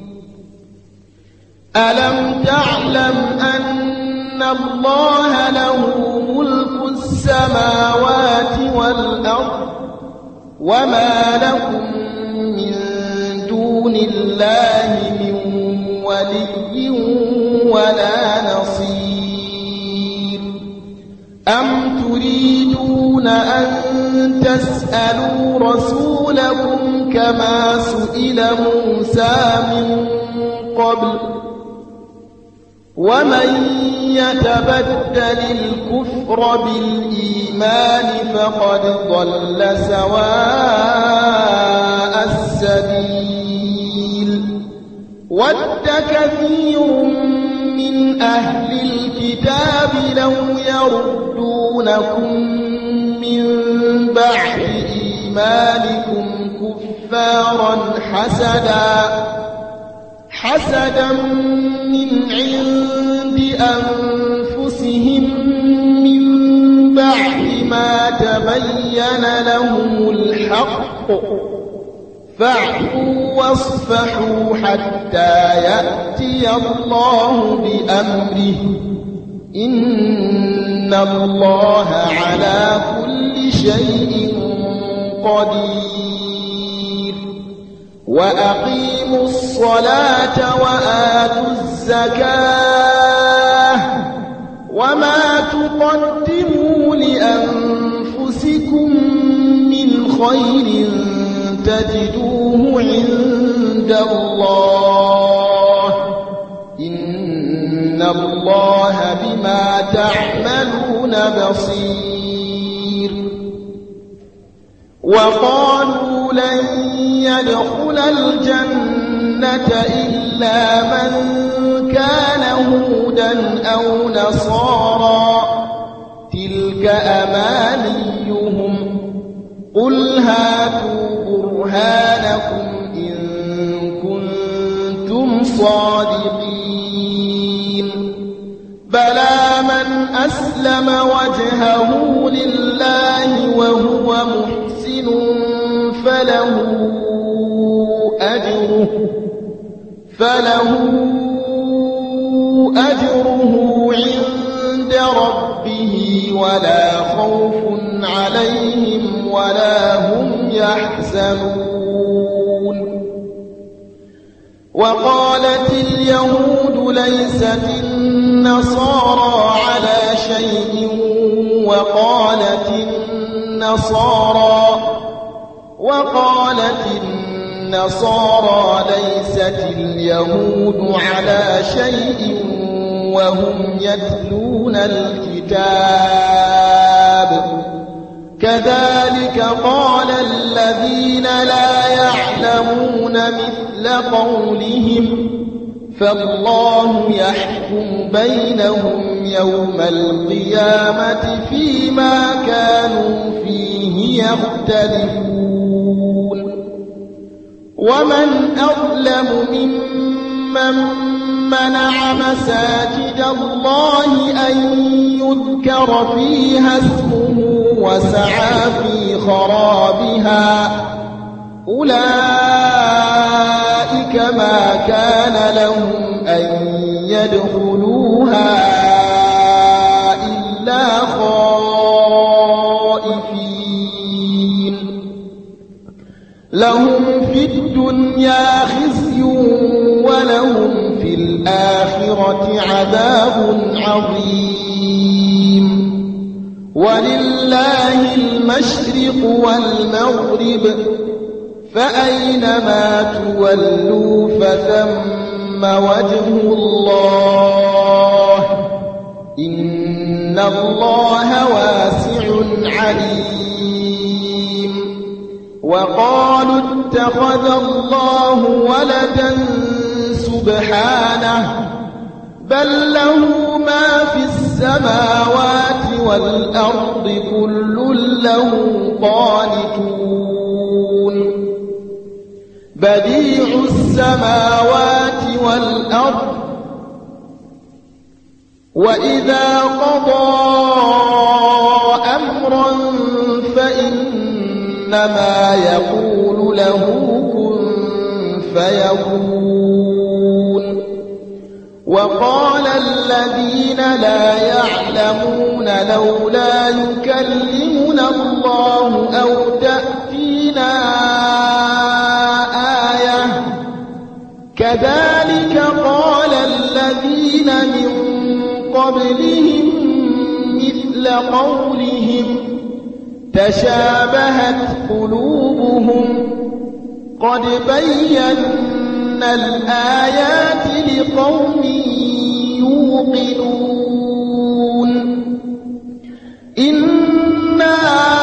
ألم تعلم أن الله له ملك السماوات والأرض وما لكم من دون الله من ولي ولا نصير أم تريدون أن تسألوا رسولكم كما سئل موسى من قبل ومن يتبدل الكفر بالإيمان فقد ضل سواء السبيل ود كثير من أهل الكتاب لو يردونكم من بعد إيمانكم كفارا حسدا حسدا من عند أنفسهم من بعد ما تبين لهم الحق فاعفوا واصفحوا حتى يأتي الله بأمره إن الله على كل شيء قدير وأقيموا الصلاة وآتوا الزكاة وما تقدموا لأنفسكم من خير تجدوه عند الله إن الله بما تعملون بصير وقالوا لن يدخل الجنة إلا من كان هودا أو نصارى تلك أمانيهم قل هاتوا برهانكم إن كنتم صادقين بلى من أسلم وجهه لله وهو محسن فله أجره فله أجره عند ربه ولا خوف عليهم ولا هم يحزنون وقالت اليهود ليست النصارى على شيء وقالت النصارى وقالت النصارى ليست اليهود على شيء وهم يتلون الكتاب كذلك قال الذين لا يعلمون مثل قولهم فالله يحكم بينهم يوم القيامة فيما كانوا فيه يختلفون ومن أظلم ممن منع مساجد الله أن يذكر فيها اسمه وسعى في خرابها أولئك ما كان لهم أن يدخلوها إلا خائفين لهم في الدنيا خزي ولهم في الآخرة عذاب عظيم ولله المشرق والمغرب فأينما تولوا فثم وجه الله إن الله واسع عليم وقالوا اتخذ الله ولدا سبحانه بل له ما في السماوات والأرض كل له قانتون بديع السماوات والأرض وإذا قضى أمرا فإنما يقول له كن فيكون. وقال الذين لا يعلمون لولا يكلمنا الله أو تأتينا آية كذلك قال الذين من قبلهم مثل قولهم تشابهت قلوبهم قد بينا الآيات لقوم يوقنون. إنا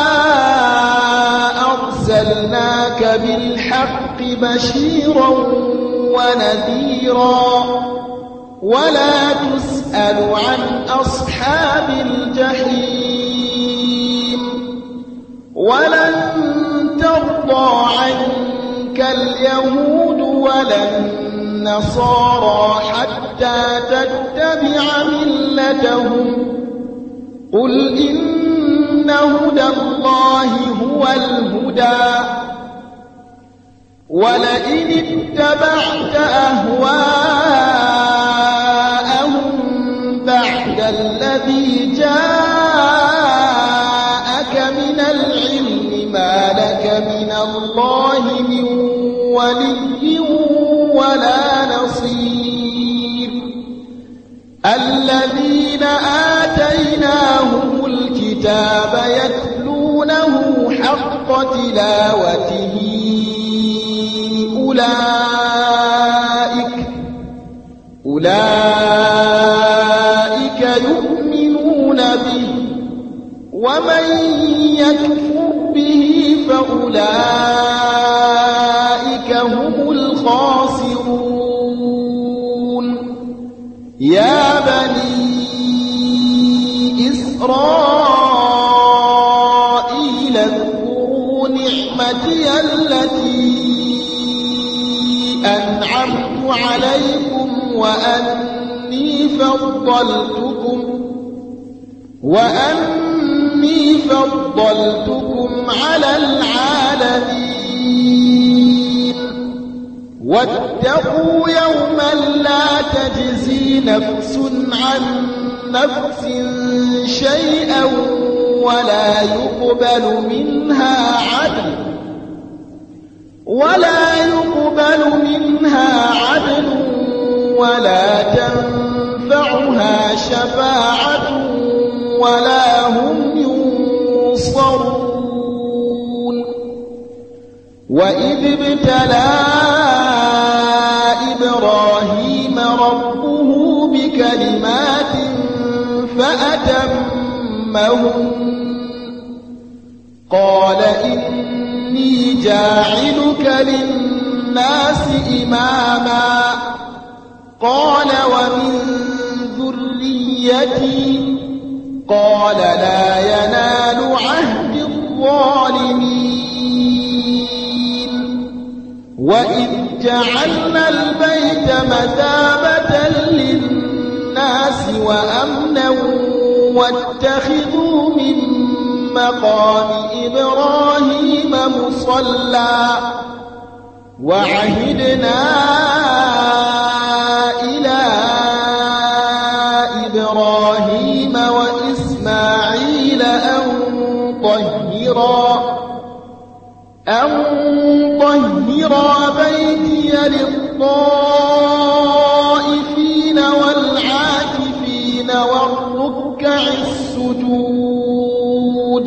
أرسلناك بالحق بشيرا ونذيرا ولا تسأل عن أصحاب الجحيم ولن ترضى عنك اليهود ولا النصارى حتى تتبع ملتهم قل إن هدى الله هو الهدى ولئن اتبعت أهواءهم بعد الذي جاءك من العلم ما لك من الله من ولي ولا نصير. الذين آتيناهم الكتاب يتلونه حق تلاوته أولئك أولئك يؤمنون به ومن يكفر به فأولئك هم الخاسرون. يا بني إسرائيل اذكروا نعمتي التي أنعمت عليكم وأني فضلتكم وأني فضلتكم على العالمين. واتقوا يوما لا تجزي نفس عن نفس شيئا ولا يقبل منها عدل ولا يقبل منها عدل ولا تنفعها شفاعة ولا هم ينصرون. وإذ ابتلى إبراهيم ربه بكلمات فأتمهن قال إني جاعلك للناس إماما قال ومن ذريتي قال لا ينال عهد الظالمين. وإذ جعلنا البيت مثابة للناس وأمنا واتخذوا من مقام إبراهيم مصلى وعهدنا إلى إبراهيم وإسماعيل أن طهرا أن طهرا بيتي للطائفين والعاكفين والركع السجود.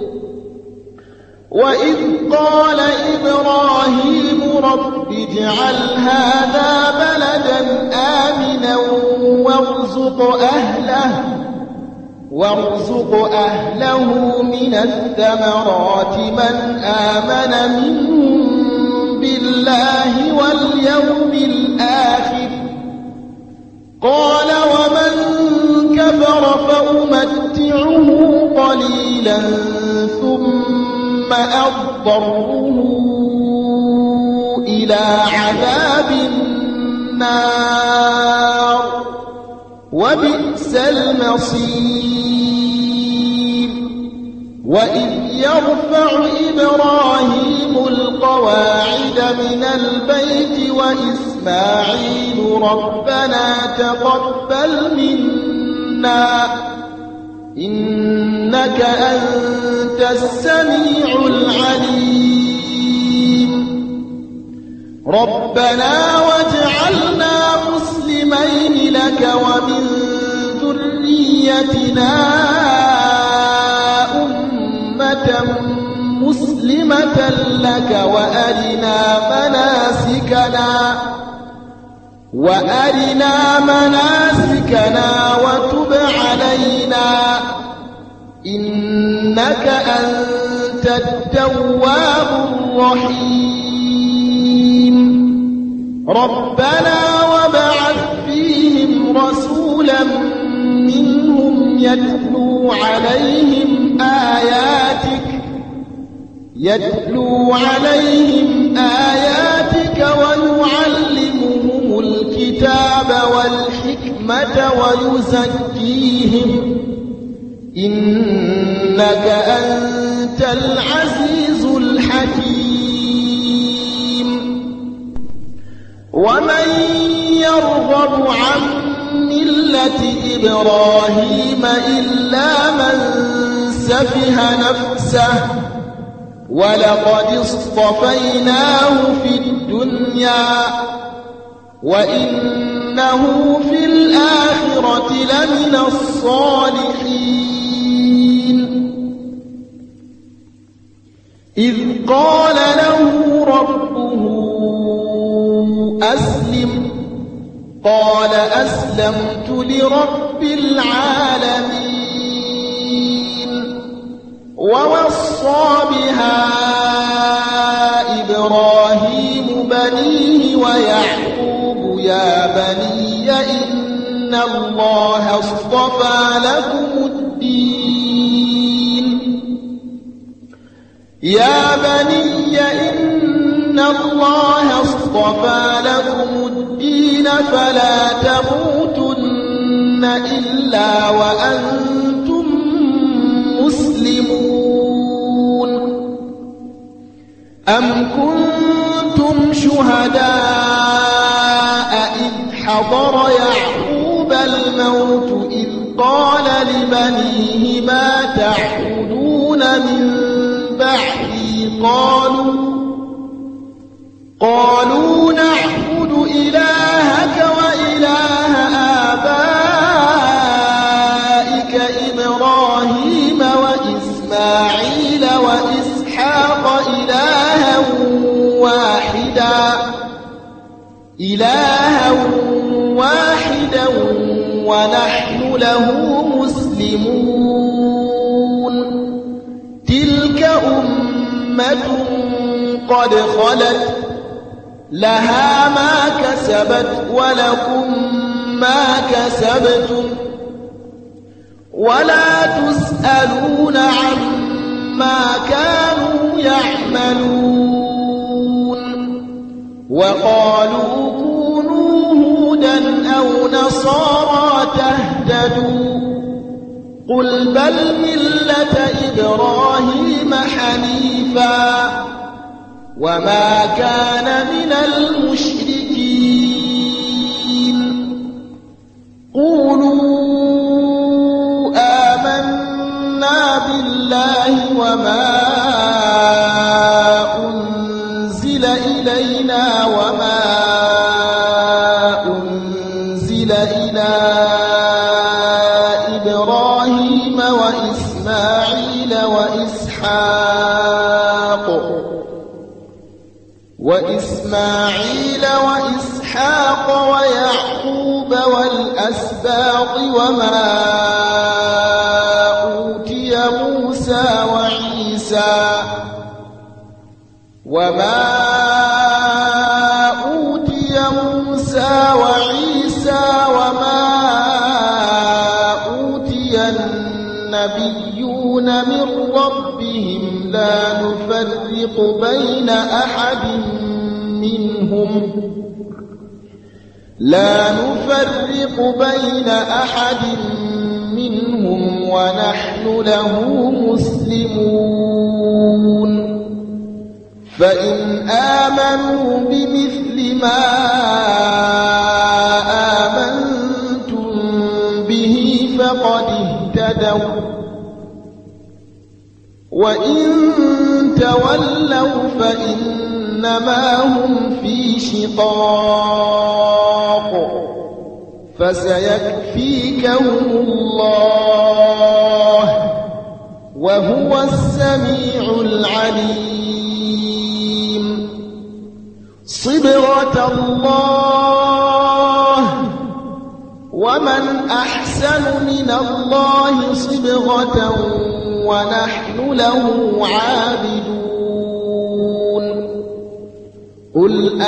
وإذ قال إبراهيم رب اجعل هذا بلدا آمنا وارزق أهله وارزق أهله من الثمرات من آمن منهم بالله واليوم الآخر قال ومن كفر فأمتعه قليلا ثم أضطره إلى عذاب النار وبئس المصير. وإذ يرفع إبراهيم القواعد من البيت وإسماعيل ربنا تقبل منا إنك أنت السميع العليم. ربنا واجعلنا مسلمين لك ومن ذريتنا أمة مسلمة لك وأرنا مناسكنا وأرنا مناسكنا وتب علينا إنك أنت التواب الرحيم. ربنا وابعث فيهم رسولا منهم يتلو عليهم آياتك يتلو عليهم آياتك ويعلمهم الكتاب والحكمة ويزكيهم إنك أنت العزيز الحكيم. ومن يرغب عن ملة إبراهيم إلا من سفه نفسه ولقد اصطفيناه في الدنيا وإنه في الآخرة لمن الصالحين. إذ قال له ربه أسلم قال أسلمت لرب العالمين. ووصى بها إبراهيم بنيه ويعقوب يا بني إن الله اصطفى لكم الدين يا بني إن الله اصطفى لكم الدين فلا تموتن إلا وأنتم مسلمون. أم كنتم شهداء إذ حضر يعقوب الموت إذ قال لبنيه ما تعبدون من بعدي قالوا قالوا نعبد إلهك وإله آبائك إبراهيم وإسماعيل وإسحاق إلها واحدا إلها واحدا ونحن له مسلمون. تلك أمة قد خلت لها ما كسبت ولكم ما كسبتم ولا تسألون عما كانوا يعملون. وقالوا كونوا هودا أو نصارى تهتدوا قل بل ملة إبراهيم حنيفا وما كان من المشركين. قولوا آمنا بالله وما أنزل إلينا وما أنزل إلى إبراهيم وإسماعيل وإسحاق وإسماعيل وإسحاق ويعقوب والأسباط وما أوتي موسى وعيسى وما أوتي موسى وعيسى وما أوتي النبيون من ربهم لا نفرق بين أحد منهم لا نفرق بين أحد منهم ونحن له مسلمون فإن آمنوا بمثل ما آمنتم به فقد اهتدوا وإن تولوا فإنما هم في شقاق فسيكفيكهم الله وهو السميع العليم صبغة الله ومن أحسن من الله صبغة ونحن له عابدون قل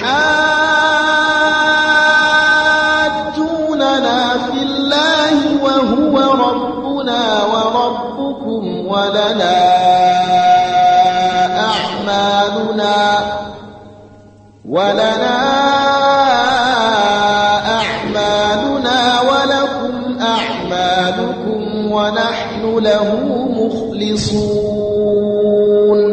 أتحاجوننا في الله وهو ربنا وربكم ولنا أعمالنا ولنا أعمالنا ولكم أعمالكم ونحن له مخلصون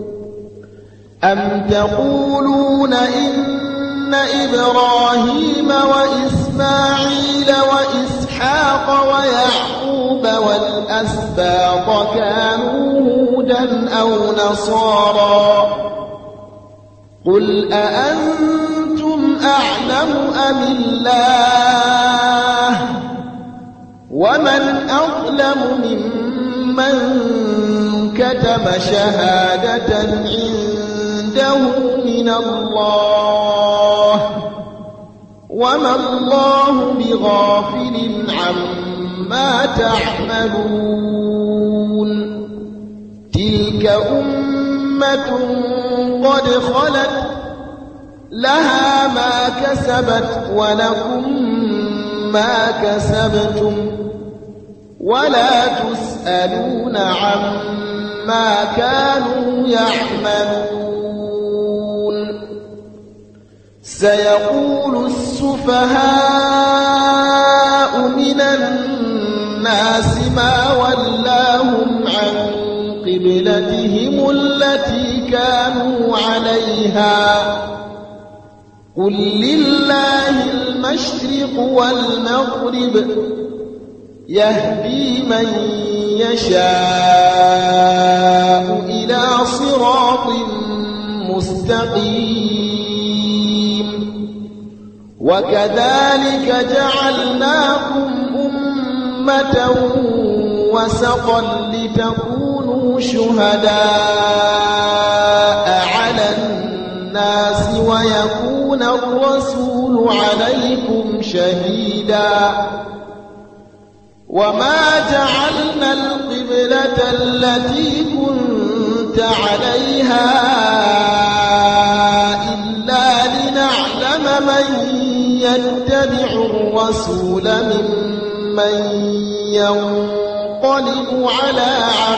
أم تقولون إن إبراهيم وإسماعيل وإسحاق ويعقوب والأسباط كانوا هودا أو نصارى قل أأنتم أعلم أم الله ومن أظلم ممن كتم شهادة عنده من الله وما الله بغافل عما تعملون تلك أمة قد خلت لها ما كسبت ولكم ما كسبتم ولا تسألون عما كانوا يعملون سيقول السفهاء من الناس ما ولاهم عن قبلتهم التي كانوا عليها قل لله المشرق والمغرب يهدي من يشاء إلى صراط مستقيم وكذلك جعلناكم أمة وسطا لتكونوا شهداء على الناس ويكون الرسول عليكم شهيدا وما جعلنا القبلة التي كنت عليها إلا لنعلم من يتبع الرسول ممن ينقلب على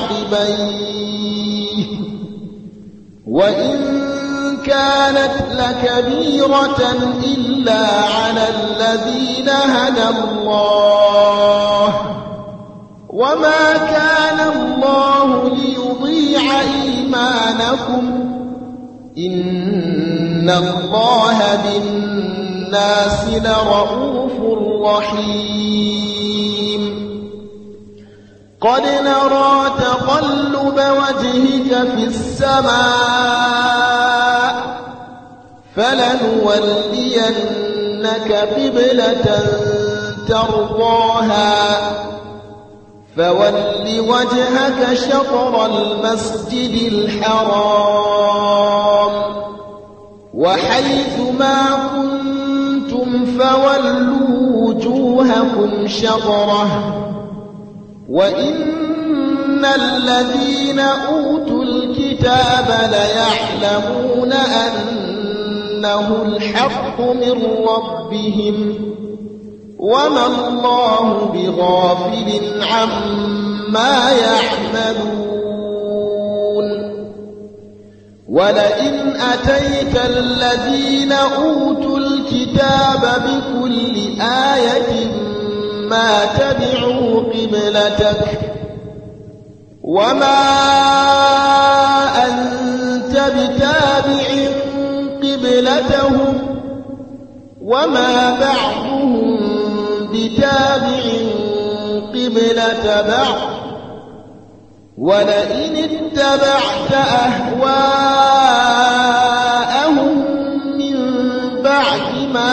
عقبيه وإن كانت لكبيرة إلا على الذين هدى الله وما كان الله ليضيع إيمانكم إن الله بالناس لرؤوف رحيم قد نرى تقلب وجهك في السماء فلنولينك قبلة ترضاها فول وجهك شطر المسجد الحرام وحيث ما كنتم فولوا وجوهكم شطره وإن الذين أوتوا الكتاب ليعلمون أنه الحق من ربهم وما الله بغافل عما يعملون ولئن أتيت الذين أوتوا الكتاب الكتاب بكل آية ما تبعوا قبلتك وما أنت بتابع قبلتهم وما بعضهم بتابع قبلة بعض ولئن اتبعت أهواءهم من بعد ما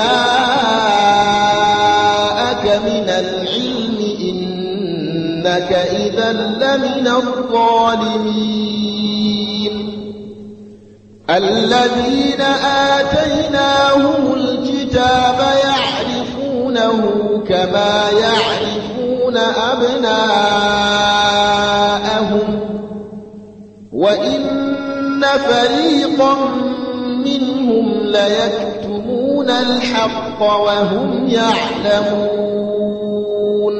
جاءك من العلم إنك إذا لمن الظالمين الذين آتيناهم الكتاب يعرفونه كما يعرفون أبناءهم وإن فريقا منهم ليكتمون الحق وهم يعلمون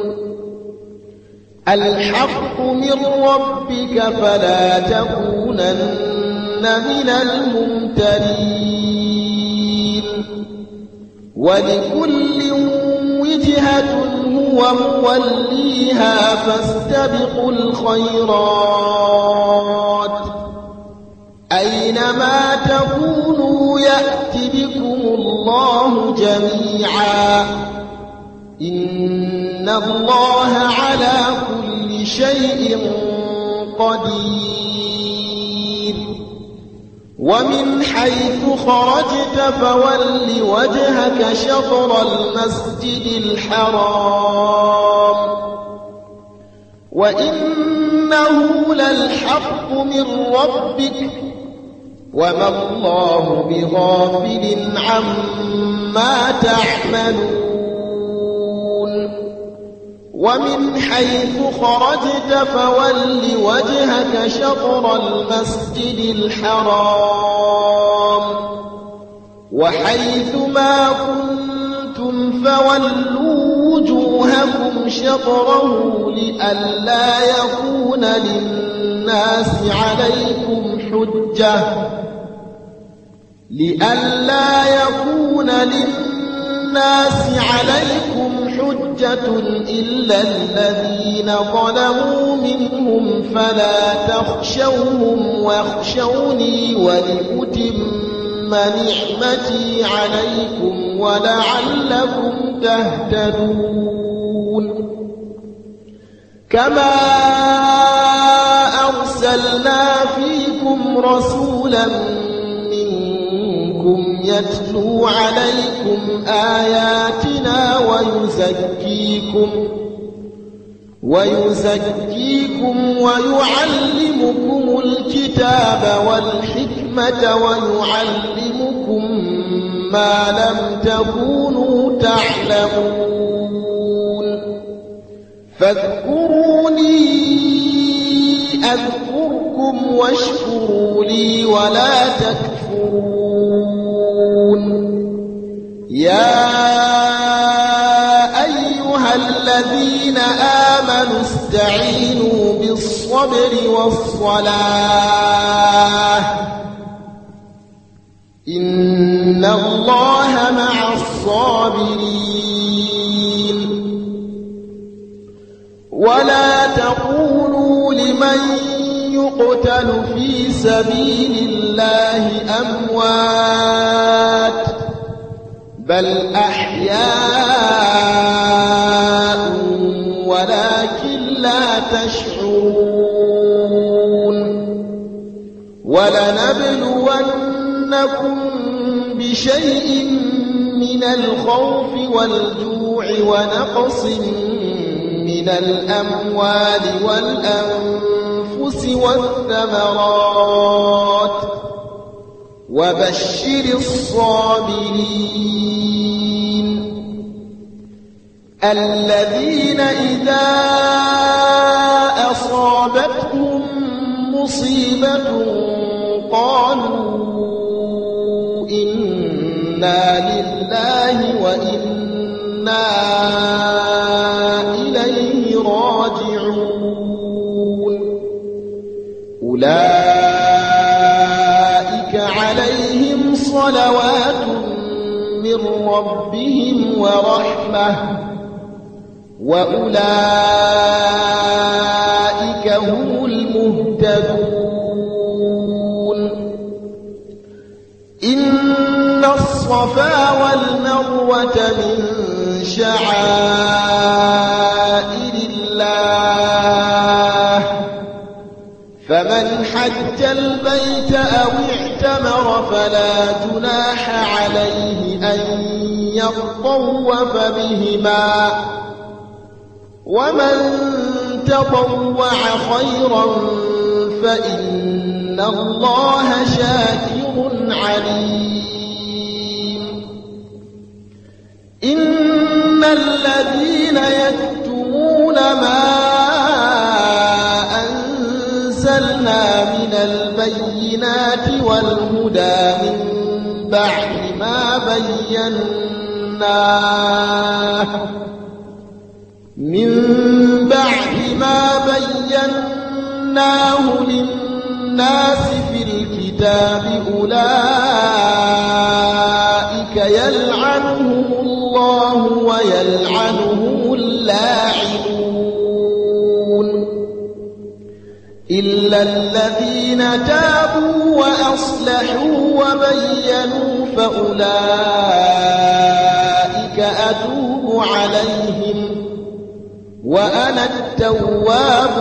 الحق من ربك فلا تكونن من الممترين ولكل وجهة هو موليها فاستبقوا الخيرات أينما تكونوا يأت بكم الله جميعا إن الله على كل شيء قدير ومن حيث خرجت فول وجهك شطر المسجد الحرام وإنه للحق من ربك وما الله بغافل عما تعملون ومن حيث خرجت فول وجهك شطر المسجد الحرام وحيث ما كنتم فولوا وجوهكم شطره لئلا يكون للناس عليكم حجة لئلا يكون للناس عليكم حجة إلا الذين ظلموا منهم فلا تخشوهم واخشوني ولأتم نعمتي عليكم ولعلكم تهتدون كما أرسلنا فيكم رسولا يتلو عليكم آياتنا ويزكيكم ويزكيكم ويعلمكم الكتاب والحكمة ويعلمكم ما لم تكونوا تعلمون فاذكروني أذكركم واشكروا لي ولا تكفرون يا أيها الذين آمنوا استعينوا بالصبر والصلاة إن الله مع الصابرين ولا تقولوا لمن يقتل في سبيل الله أموات بل أحياء ولكن لا تشعرون ولنبلونكم بشيء من الخوف والجوع ونقص من الأموال والأنفس والثمرات وبشر الصابرين الذين إذا أصابتهم مصيبة قالوا إنا لله وإنا إليه راجعون أولئك عليهم صلوات من من ربهم ورحمة وأولئك هم المهتدون إن الصفا والمروة من شعائر الله فمن حج البيت أو اعتمر فلا جناح عليه أن يطوف بهما ومن تطوع خيرا فإن الله شاكر عليم إن الذين يكتمون ما أنزلنا من البينات والهدى من بعد ما بيناه من بعد ما بيناه للناس في الكتاب أولئك يلعنهم الله ويلعنهم اللاعنون إلا الذين تابوا وأصلحوا وبينوا فأولئك أتوب عليهم وأنا التواب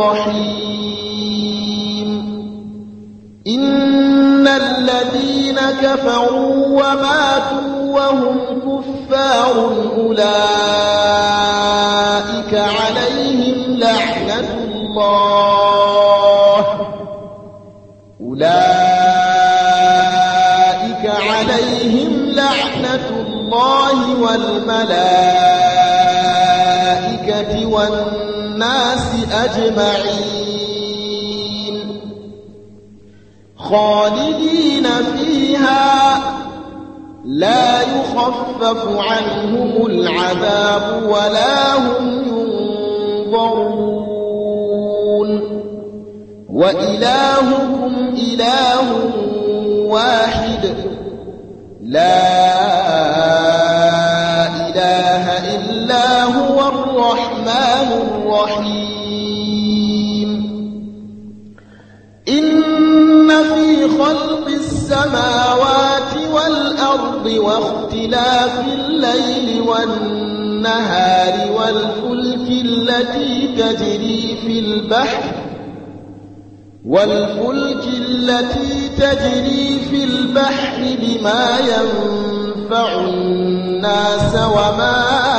الرحيم إن الذين كفروا وماتوا وهم كفار أولئك عليهم لعنة الله أولئك عليهم لعنة الله والملائكة والناس أجمعين خالدين فيها لا يخفف عنهم العذاب ولا هم ينظرون وإلهكم إله واحد لا إله إلا هو الرحمن الرحيم إن في خلق السماوات والأرض واختلاف الليل والنهار والفلك التي تجري في البحر والفلك التي تجري في البحر بما ينفع الناس وما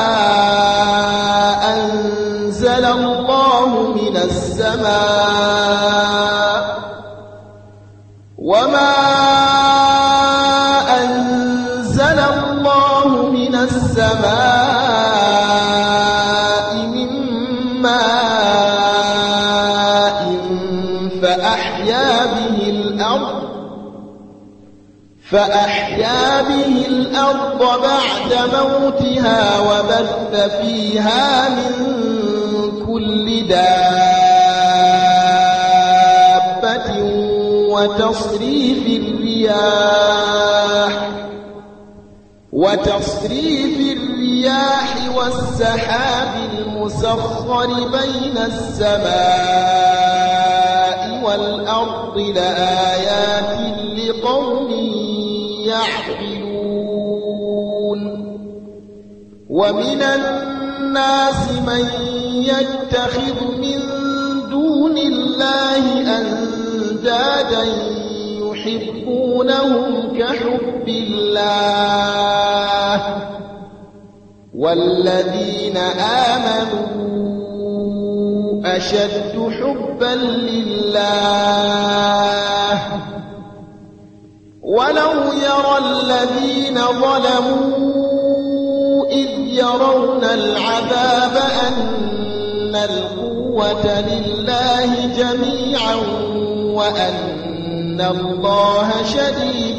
أنزل الله من السماء وما أنزل الله من السماء من ماء فأحيا به الأرض فأحيا به الأرض بعد موتها وبث فيها من كل دابة وتصريف الرياح وتصريف الرياح والسحاب المسخر بين السماء والأرض لآيات لقوم يعقلون ومن الناس من يتخذ من دون الله أندادا يحبونهم كحب الله والذين آمنوا أشد حبا لله ولو يرى الذين ظلموا إذ يرون العذاب أن القوة لله جميعا وأن الله شديد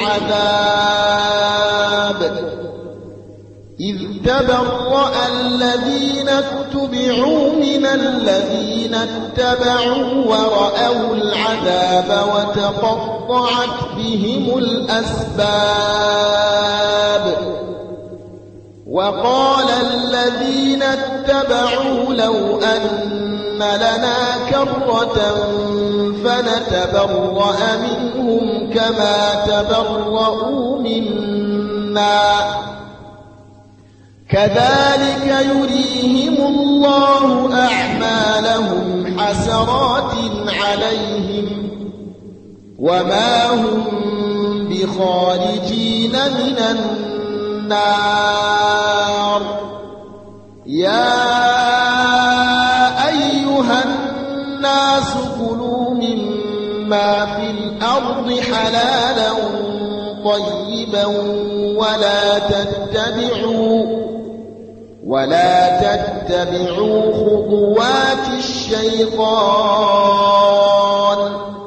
العذاب إذ تبرأ الذين اتبعوا من الذين اتبعوا ورأوا العذاب وتقطعت بهم الأسباب وقال الذين اتبعوا لو أن لنا كرة فنتبرأ منهم كما تبرؤوا منا كذلك يريهم الله أعمالهم حسرات عليهم وما هم بخارجين من النار يا أيها الناس كلوا مما في الأرض حلالا طيبا ولا تتبعوا ولا تتبعوا خطوات الشيطان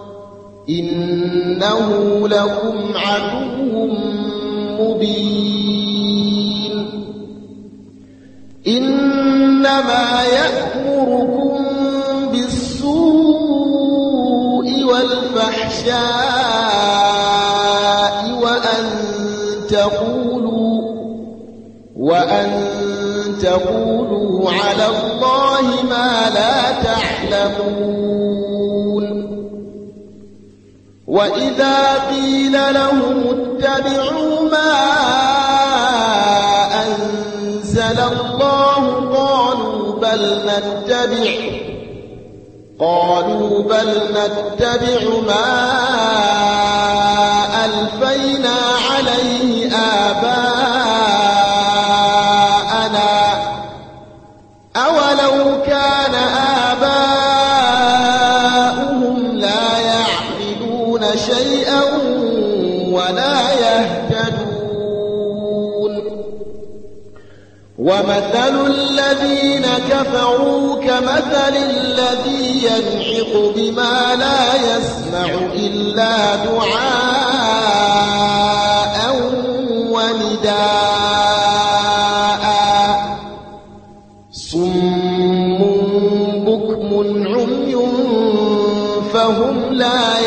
إنه لكم عدو مبين إنما يأمركم بالسوء والفحشاء وأن تقولوا وأن تقولوا على الله ما لا تعلمون وإذا قيل لهم اتبعوا ما أنزل الله قالوا بل نتبع قالوا بل نتبع ما ألفينا عليه آباءنا أولو كان آباؤهم لا يعقلون شيئا ولا يهتدون ومثل الذين كفروا كمثل الذي ينعق بما لا يسمع إلا دعاء ونداء صم بكم عمي فهم لا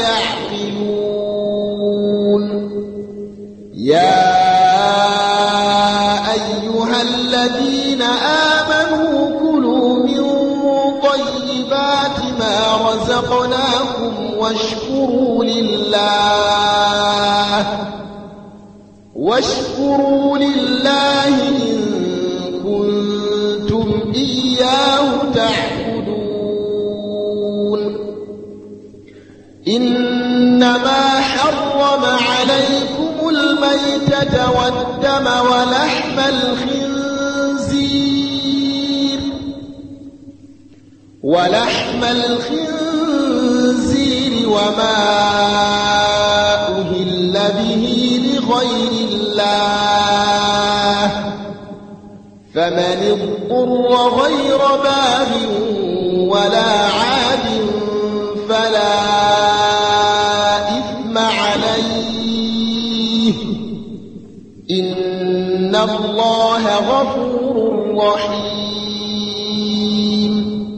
يعقلون يا أيها الذين آمنوا كلوا من طيبات ما رزقناكم واشكروا لله واشكروا لله إن كنتم إياه تعبدون إنما حرم عليكم الميتة والدم ولحم الخنزير ولحم الخنزير وما أهل به لغير الله فمن اضطر غير باغ ولا عاد فلا إثم عليه إن الله غفور رحيم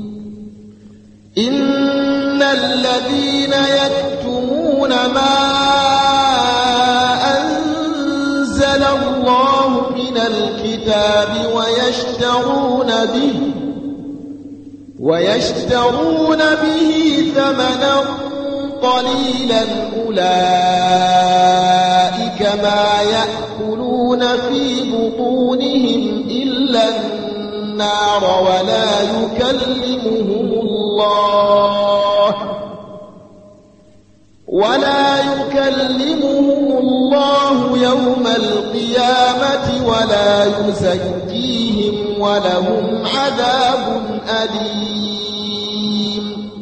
إن الذين يكتمون ما أنزل الله من الكتاب ويشترون به ويشترون به ثمنا قليلا أولئك ما يأكلون في بطونهم إلا النار ولا يكلمهم الله ولا يكلمهم الله يوم القيامة ولا يزكيهم ولهم عذاب أليم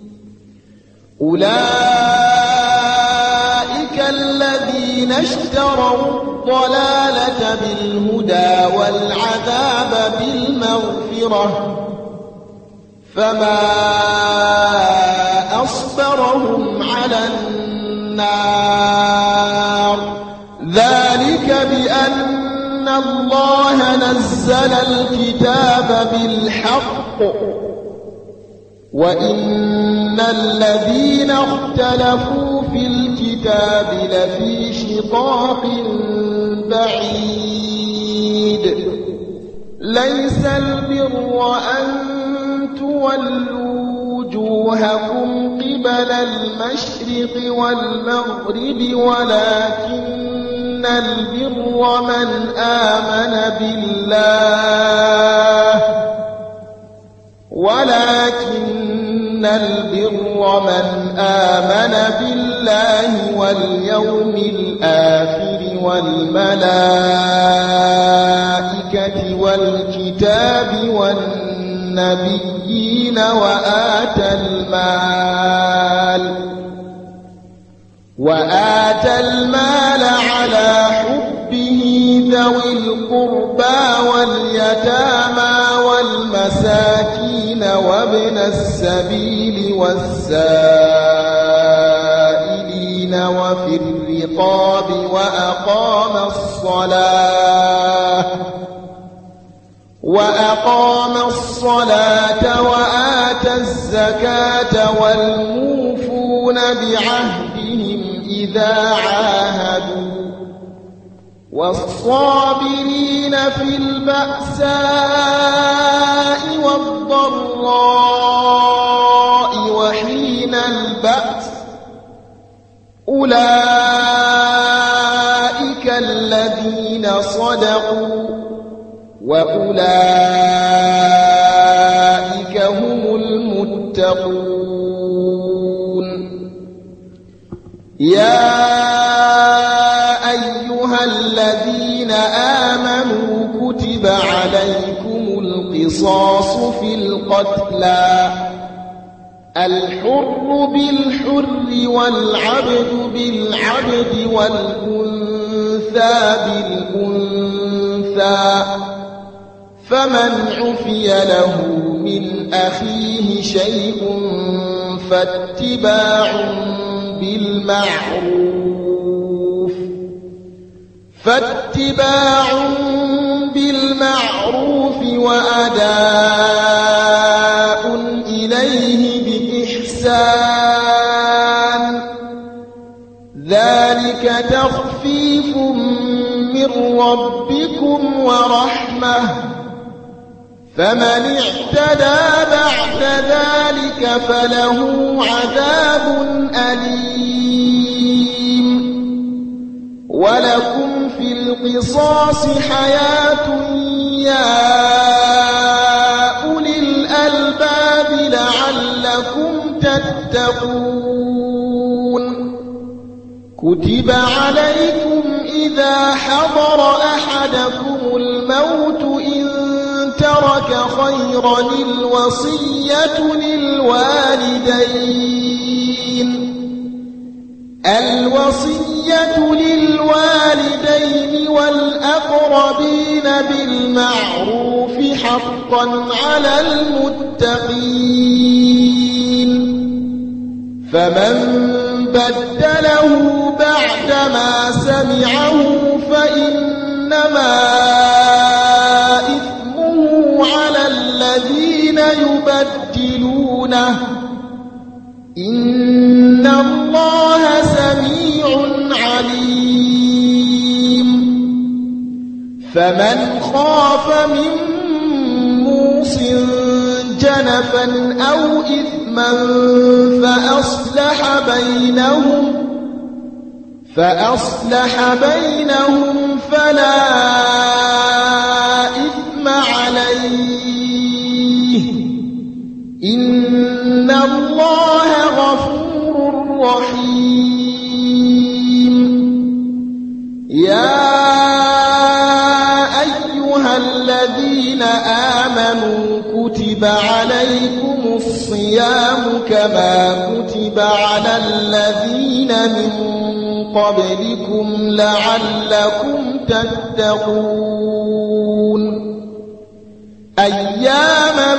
أولئك الذين اشتروا الضلالة بالهدى والعذاب بالمغفرة فما أصبرهم على النار ذلك بأن الله نزل الكتاب بالحق وإن الذين اختلفوا في الكتاب لفي شقاق بعيد ليس البر أن تولوا وجوهكم قبل المشرق والمغرب ولكن البر من آمن بالله ولكن البر من آمن بالله واليوم الآخر والملائكة والكتاب والنبيين وآتى المال وآتى المال على حبه ذوي القربى واليتامى والمساكين وابن السبيل والسائلين وفي الرقاب وأقام الصلاة وأقام الصلاة وآتى الزكاة والموفون بعهدهم إذا عاهدوا والصابرين في البأساء والضراء وحين البأس أولئك الذين صدقوا وأولئك هم المتقون يا أيها الذين آمنوا كتب عليكم القصاص في القتلى الحر بالحر والعبد بالعبد والأنثى بالأنثى فمن عفي له من أخيه شيء فاتباع بالمعروف فاتباع بالمعروف وأداء إليه بإحسان ذلك تخفيف من ربكم ورحمة فمن اعتدى بعد ذلك فله عذاب أليم ولكم في القصاص حياة يا أولي الألباب لعلكم تتقون كتب عليكم إذا حضر أحدكم الموت إن ترك خيرا الوصية للوالدين الوصية للوالدين والأقربين بالمعروف حقا على المتقين فمن بدله بعدما سمعه فإنما على الذين يبدلونه إن الله سميع عليم فمن خاف من موص جنفا أو إثما فأصلح بينهم فأصلح بينهم فلا إثم عليه إن الله غفور رحيم يا أيها الذين آمنوا كتب عليكم الصيام كما كتب على الذين من قبلكم لعلكم تتقون أياما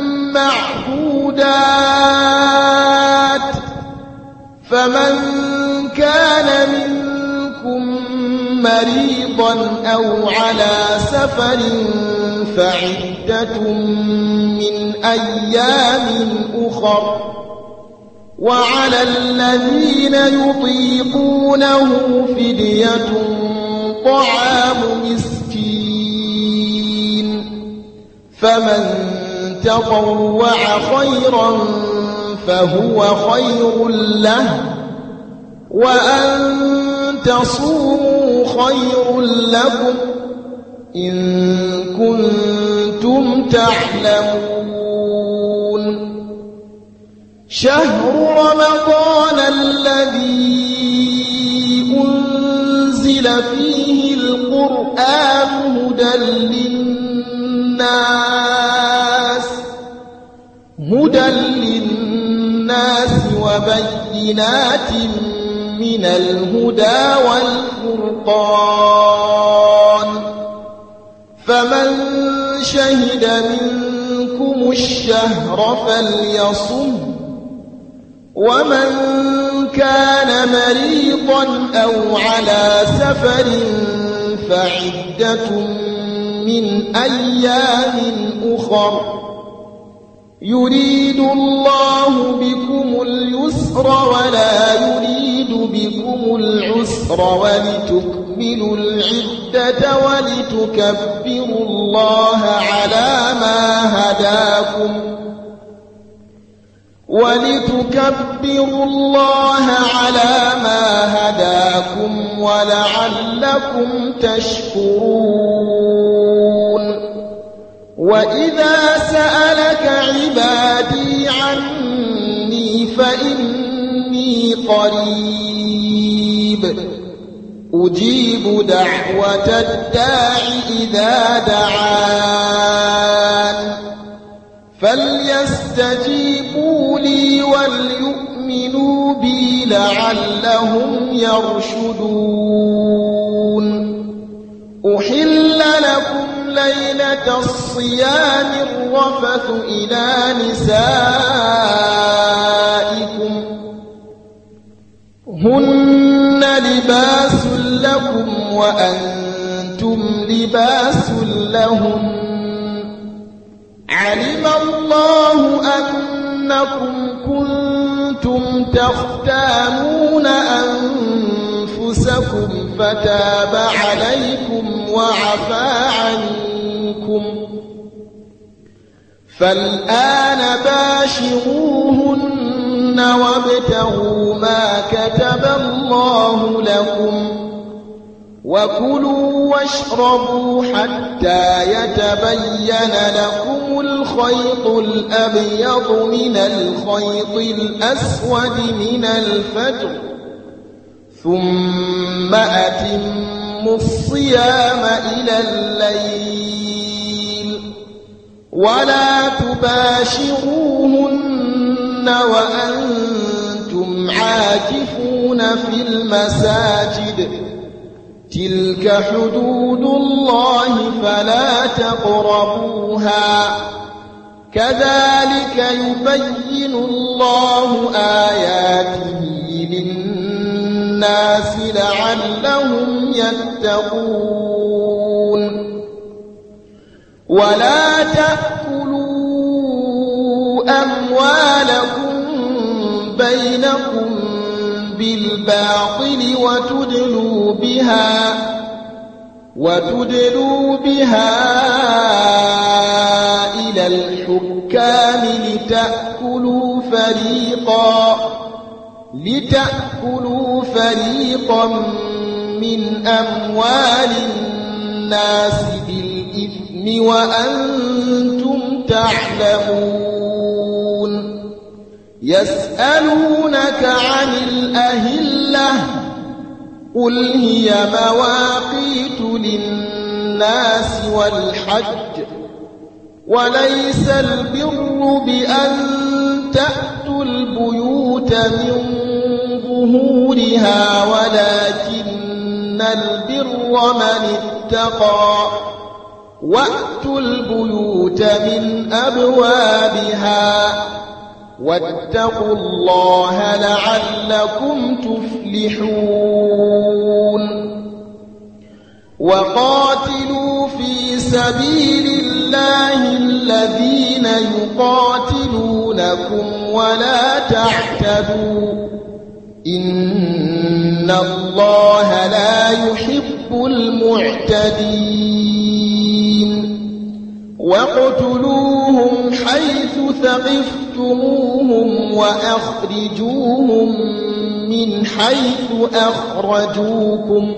معدودات فمن كان منكم مريضا أو على سفر فعدة من أيام أخر وعلى الذين يطيقونه فدية طعام مسكين فمن تطوع خيرا فهو خير له وأن تصوموا خير لكم إن كنتم تعلمون شهر رمضان الذي أنزل فيه القرآن هدى للناس هدى للناس وبينات من الهدى والفرقان فمن شهد منكم الشهر فليصم ومن كان مريضا أو على سفر فعدة من أيام أخر يريد الله بكم اليسر ولا يريد بكم العسر ولتكملوا العدة ولتكبروا الله على ما هداكم ولتكبروا الله على ما هداكم ولعلكم تشكرون وإذا سألك عبادي عني فإني قريب أجيب دعوة الداع إذا دعان فليستجيبوا لي وليؤمنوا بي لعلهم يرشدون أحل لكم ليلة الصيام الرفث إلى نسائكم هن لباس لكم وأنتم لباس لهم علم الله أنكم كنتم تختانون أنفسكم فتاب عليكم وعفى عنكم فالآن باشروهن وابتغوا ما كتب الله لكم وكلوا واشربوا حتى يتبين لكم الخيط الأبيض من الخيط الأسود من الفجر ثم أتموا الصيام إلى الليل ولا تباشروهن وأنتم عاكفون في المساجد تلك حدود الله فلا تقربوها كذلك يبين الله آياته للناس لعلهم يتقون ولا تأكلوا أموالكم بينكم بالباطل وتدلوا بها وتدلوا بها إلى الحكام لتأكلوا فريقا لتأكلوا فريقا من أموال الناس بالإثم وأنتم تعلمون يسألونك عن الأهلة قل هي مواقيت للناس والحج وليس البر بأن تأتوا البيوت من ظهورها ولكن البر من اتقى وأتوا البيوت من أبوابها واتقوا الله لعلكم تفلحون وقاتلوا في سبيل الله الذين يقاتلونكم ولا تعتدوا إن الله لا يحب المعتدين واقتلوهم حيث ثقفتموهم وأخرجوهم من حيث أخرجوكم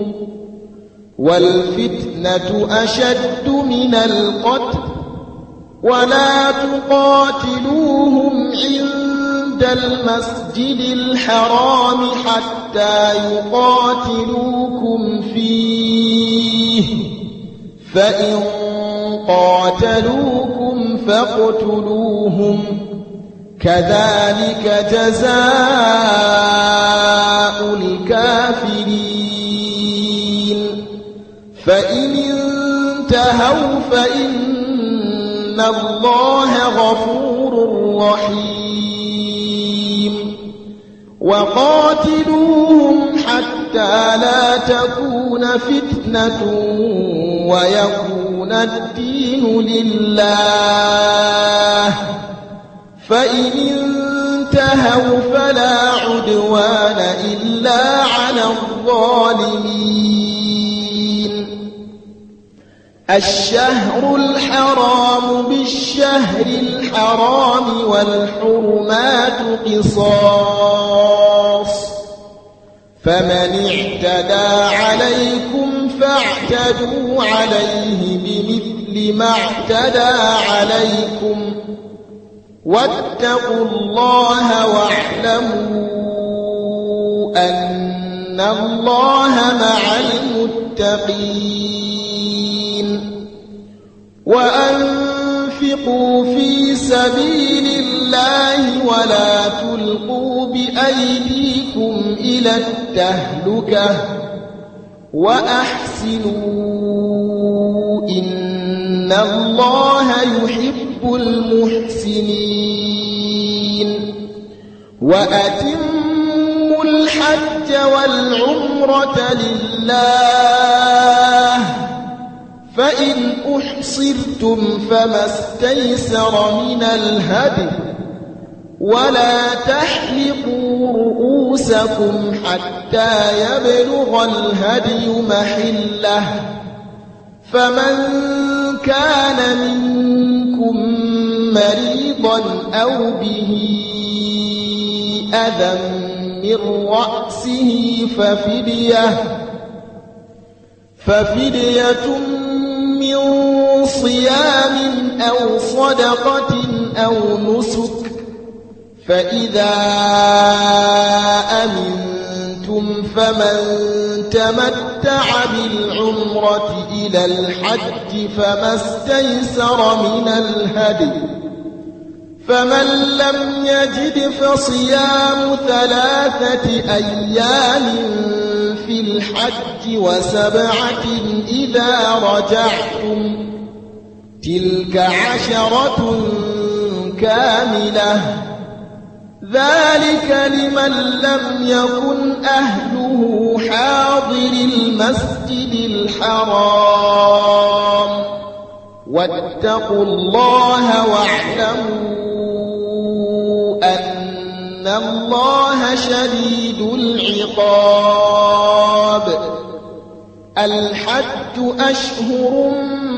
والفتنة أشد من القتل ولا تقاتلوهم عند المسجد الحرام حتى يقاتلوكم فيه فإن قاتلوكم فاقتلوهم كذلك جزاء الكافرين فإن انتهوا فإن الله غفور رحيم وقاتلوهم حتى لا تكون فتنة ويكون الدين لله فإن انتهوا فلا عدوان إلا على الظالمين الشهر الحرام بالشهر الحرام والحرمات قصاص فمن اعتدى عليكم فاعتدوا عليه بمثل ما اعتدى عليكم واتقوا الله واعلموا أن الله مع المتقين وأنفقوا في سبيل الله ولا تلقوا بأيديكم إلى التهلكة وأحسنوا إن الله يحب المحسنين وأتموا الحج والعمرة لله فإن أحصرتم فما استيسر من الهدي ولا تحلقوا رؤوسكم حتى يبلغ الهدي محله فمن كان منكم مريضا أو به أذى من رأسه ففدية ففدية من صيام أو صدقة أو نسك فإذا أمنتم فمن تمتع بالعمرة إلى الحج فما استيسر من الهدي فمن لم يجد فصيام ثلاثة أيام في الحج وسبعة إذا رجعتم تلك عشرة كاملة ذلك لمن لم يكن أهله حاضر المسجد الحرام واتقوا الله واعلموا أن الله شديد العقاب الحج أشهر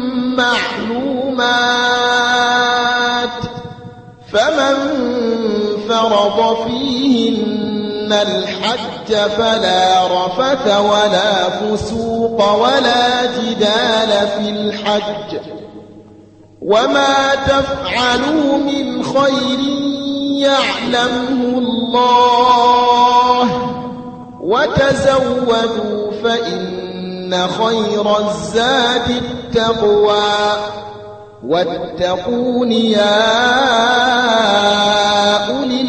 معلومات فمن فرض فيهن الحج فلا رفث ولا فسوق ولا جدال في الحج وما تفعلوا من خير يعلمه الله وتزودوا فإن خير الزاد التقوى واتقون يا أولي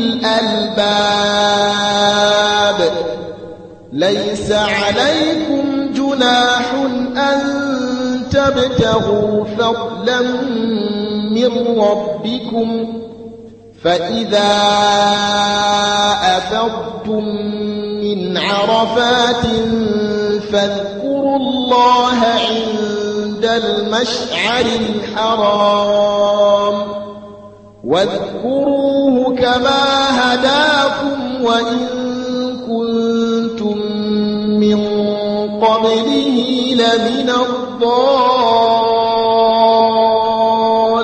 الألباب ليس عليكم جناح أن تبتغوا فضلا من ربكم فإذا أفضتم من عرفات فاذكروا الله عند المشعر الحرام واذكروه كما هداكم وإن كنتم من قبله لمن الضالين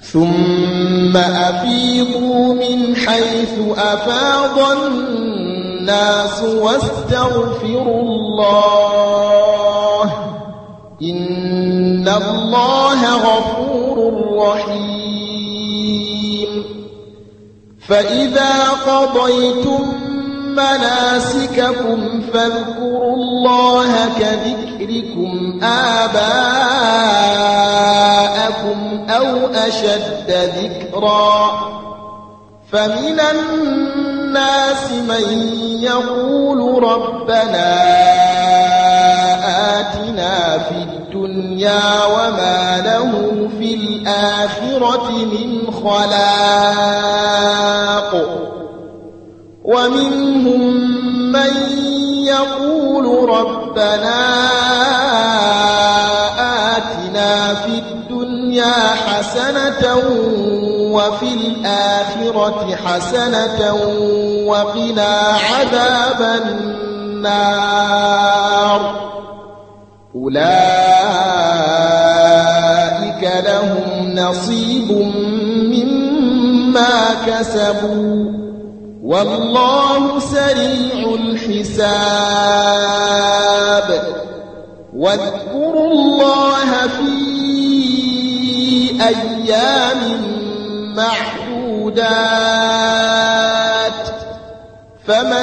ثم أفيضوا من حيث أفاض الناس واستغفروا الله إن الله غفور رحيم فإذا قضيتم مناسككم فاذكروا الله كذكركم آباءكم أو أشد ذكرا فمن الناس من يقول ربنا آتنا في الدنيا وما له في الآخرة من خلاق ومنهم من يقول ربنا آتنا في الدنيا حسنة وفي الآخرة حسنة وقنا عذاب النار أولئك لهم نصيب مما كسبوا والله سريع الحساب واذكروا الله في أيام معدودات فمن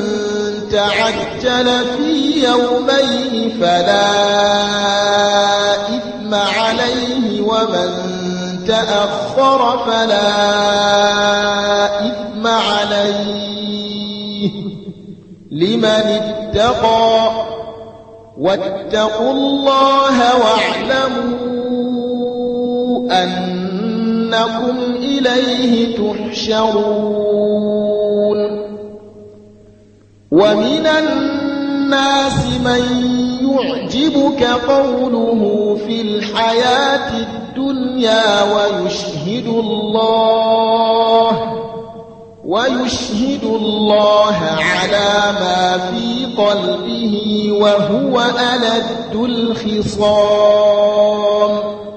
تعجل في يومين فلا إثم عليه ومن تأخر فلا إثم عليه لمن اتقى واتقوا الله واعلموا أنكم إليه تحشرون ومن الناس من يعجبك قوله في الحياة الدنيا ويشهد الله ويشهد الله على ما في قلبه وهو ألد الخصام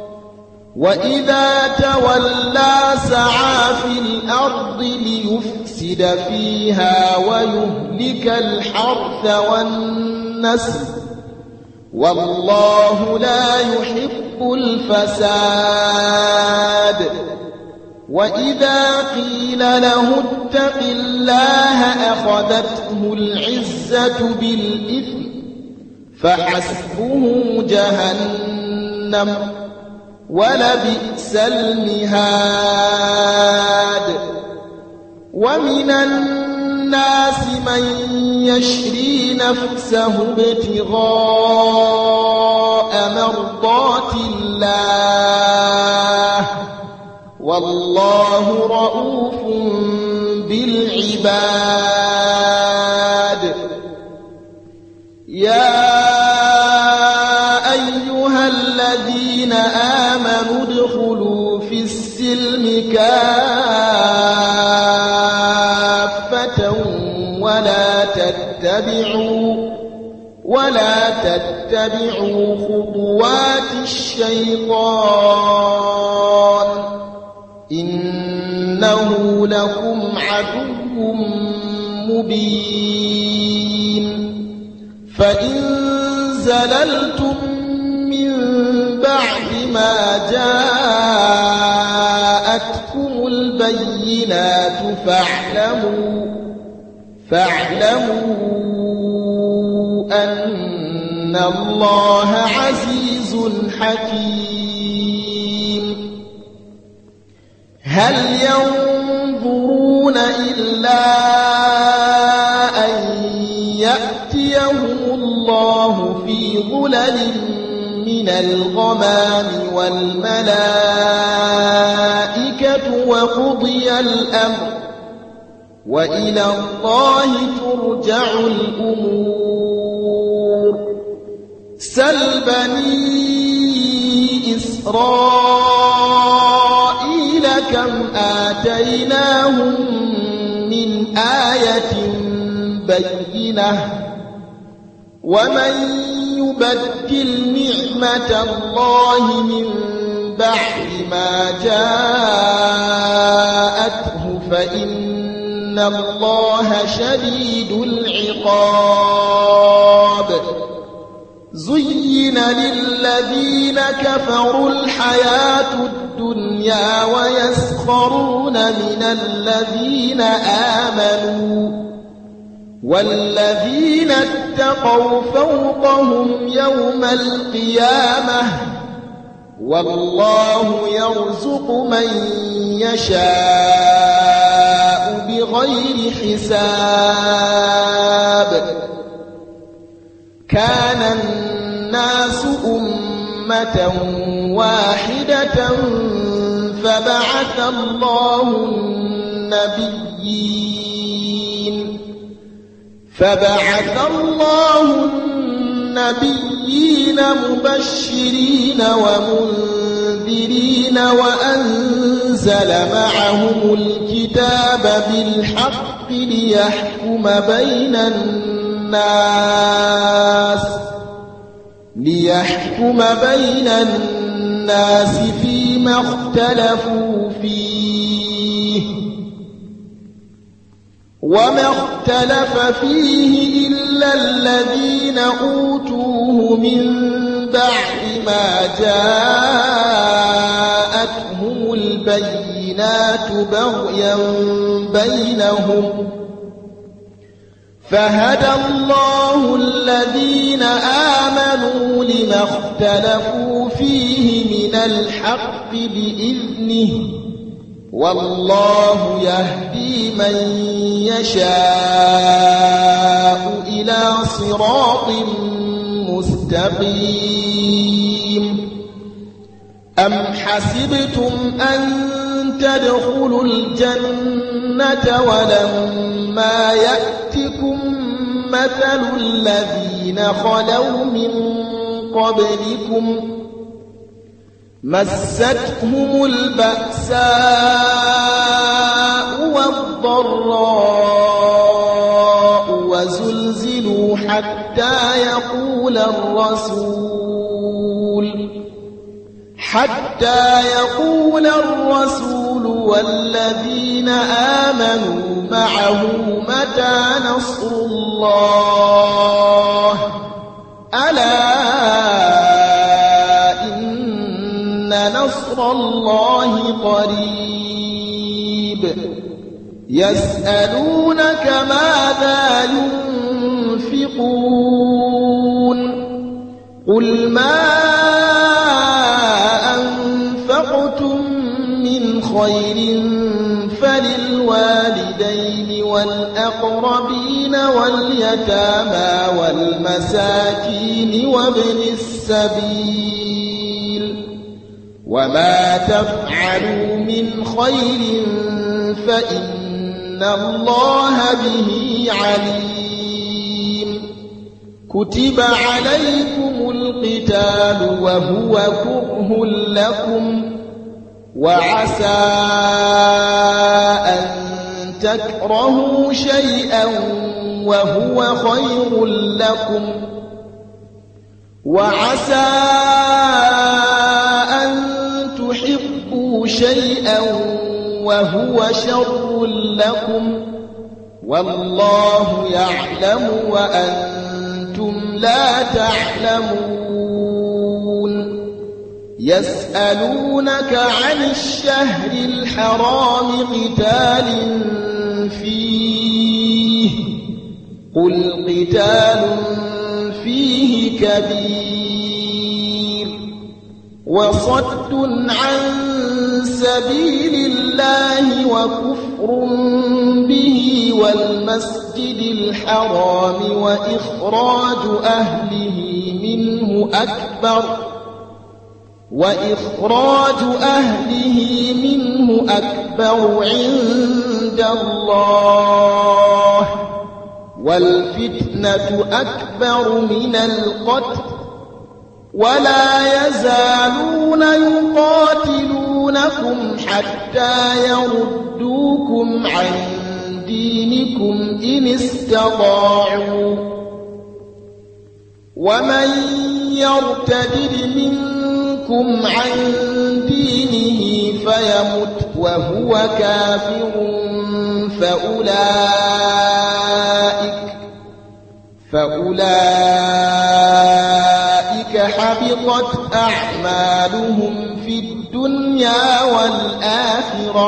وإذا تولى سعى في الأرض ليفسد فيها ويهلك الحرث والنسل والله لا يحب الفساد وإذا قيل له اتق الله أخذته العزة بالإثم فحسبه جهنم ولبئس المهاد ومن الناس من يشري نفسه ابتغاء مرضات الله والله رؤوف بالعباد يا أيها الذين آمنوا ادخلوا في السلم كافة ولا تتبعوا ولا تتبعوا خطوات الشيطان إنه لكم عدو مبين فإن زللتم من بعد ما جاءتكم البينات فاعلموا فاعلموا أن الله عزيز حكيم هل ينظرون إلا أن يأتيهم الله في ظلل من الغمام والملائكة وقضي الأمر وإلى الله ترجع الأمور سل بني إسرائيل كم آتيناهم من آية بينة ومن يبدل نعمة الله من بعد ما جاءته فإن الله شديد العقاب زين للذين كفروا الحياة الدنيا ويسخرون من الذين آمنوا والذين اتقوا فوقهم يوم القيامة والله يرزق من يشاء بغير حساب كان الناس أمة واحدة فبعث الله النبيين فبعث الله النبيين مبشرين ومنذرين وأنزل معهم الكتاب بالحق ليحكم بين الناس ليحكم بين الناس فيما اختلفوا فيه وما اختلف فيه إلا الذين أوتوه من بعد ما جاءتهم البينات بغيا بينهم فهدى الله الذين آمنوا لما اختلفوا فيه من الحق بإذنه والله يهدي من يشاء إلى صراط مستقيم أم حسبتم أن تدخلوا الجنة ولما يأتكم مثل الذين خلوا من قبلكم مستهم البأساء والضراء وزلزلوا حتى يقول الرسول حتى يقول الرسول والذين آمنوا معه متى نصر الله ألا نصر الله قريب يسألونك ماذا ينفقون قل ما أنفقتم من خير فللوالدين والأقربين واليتامى والمساكين وابن السبيل وما تفعلوا من خير فإن الله به عليم كتب عليكم القتال وهو كره لكم وعسى أن تكرهوا شيئا وهو خير لكم وعسى أن تحبوا شيئا وهو شر لكم والله يعلم وأنتم لا تعلمون يسألونك عن الشهر الحرام قتال فيه قل قتال فيه كبير وصد عن سبيل الله وكفر به والمسجد الحرام وإخراج أهله منه أكبر وإخراج أهله منه أكبر عند الله والفتنة أكبر من القتل ولا يزالون يقاتلونكم حتى يردوكم عن دينكم إن استطاعوا ومن يرتد منكم منكم عن دينه فيمت وهو كافر فأولئك فأولئك حبطت أعمالهم في الدنيا والآخرة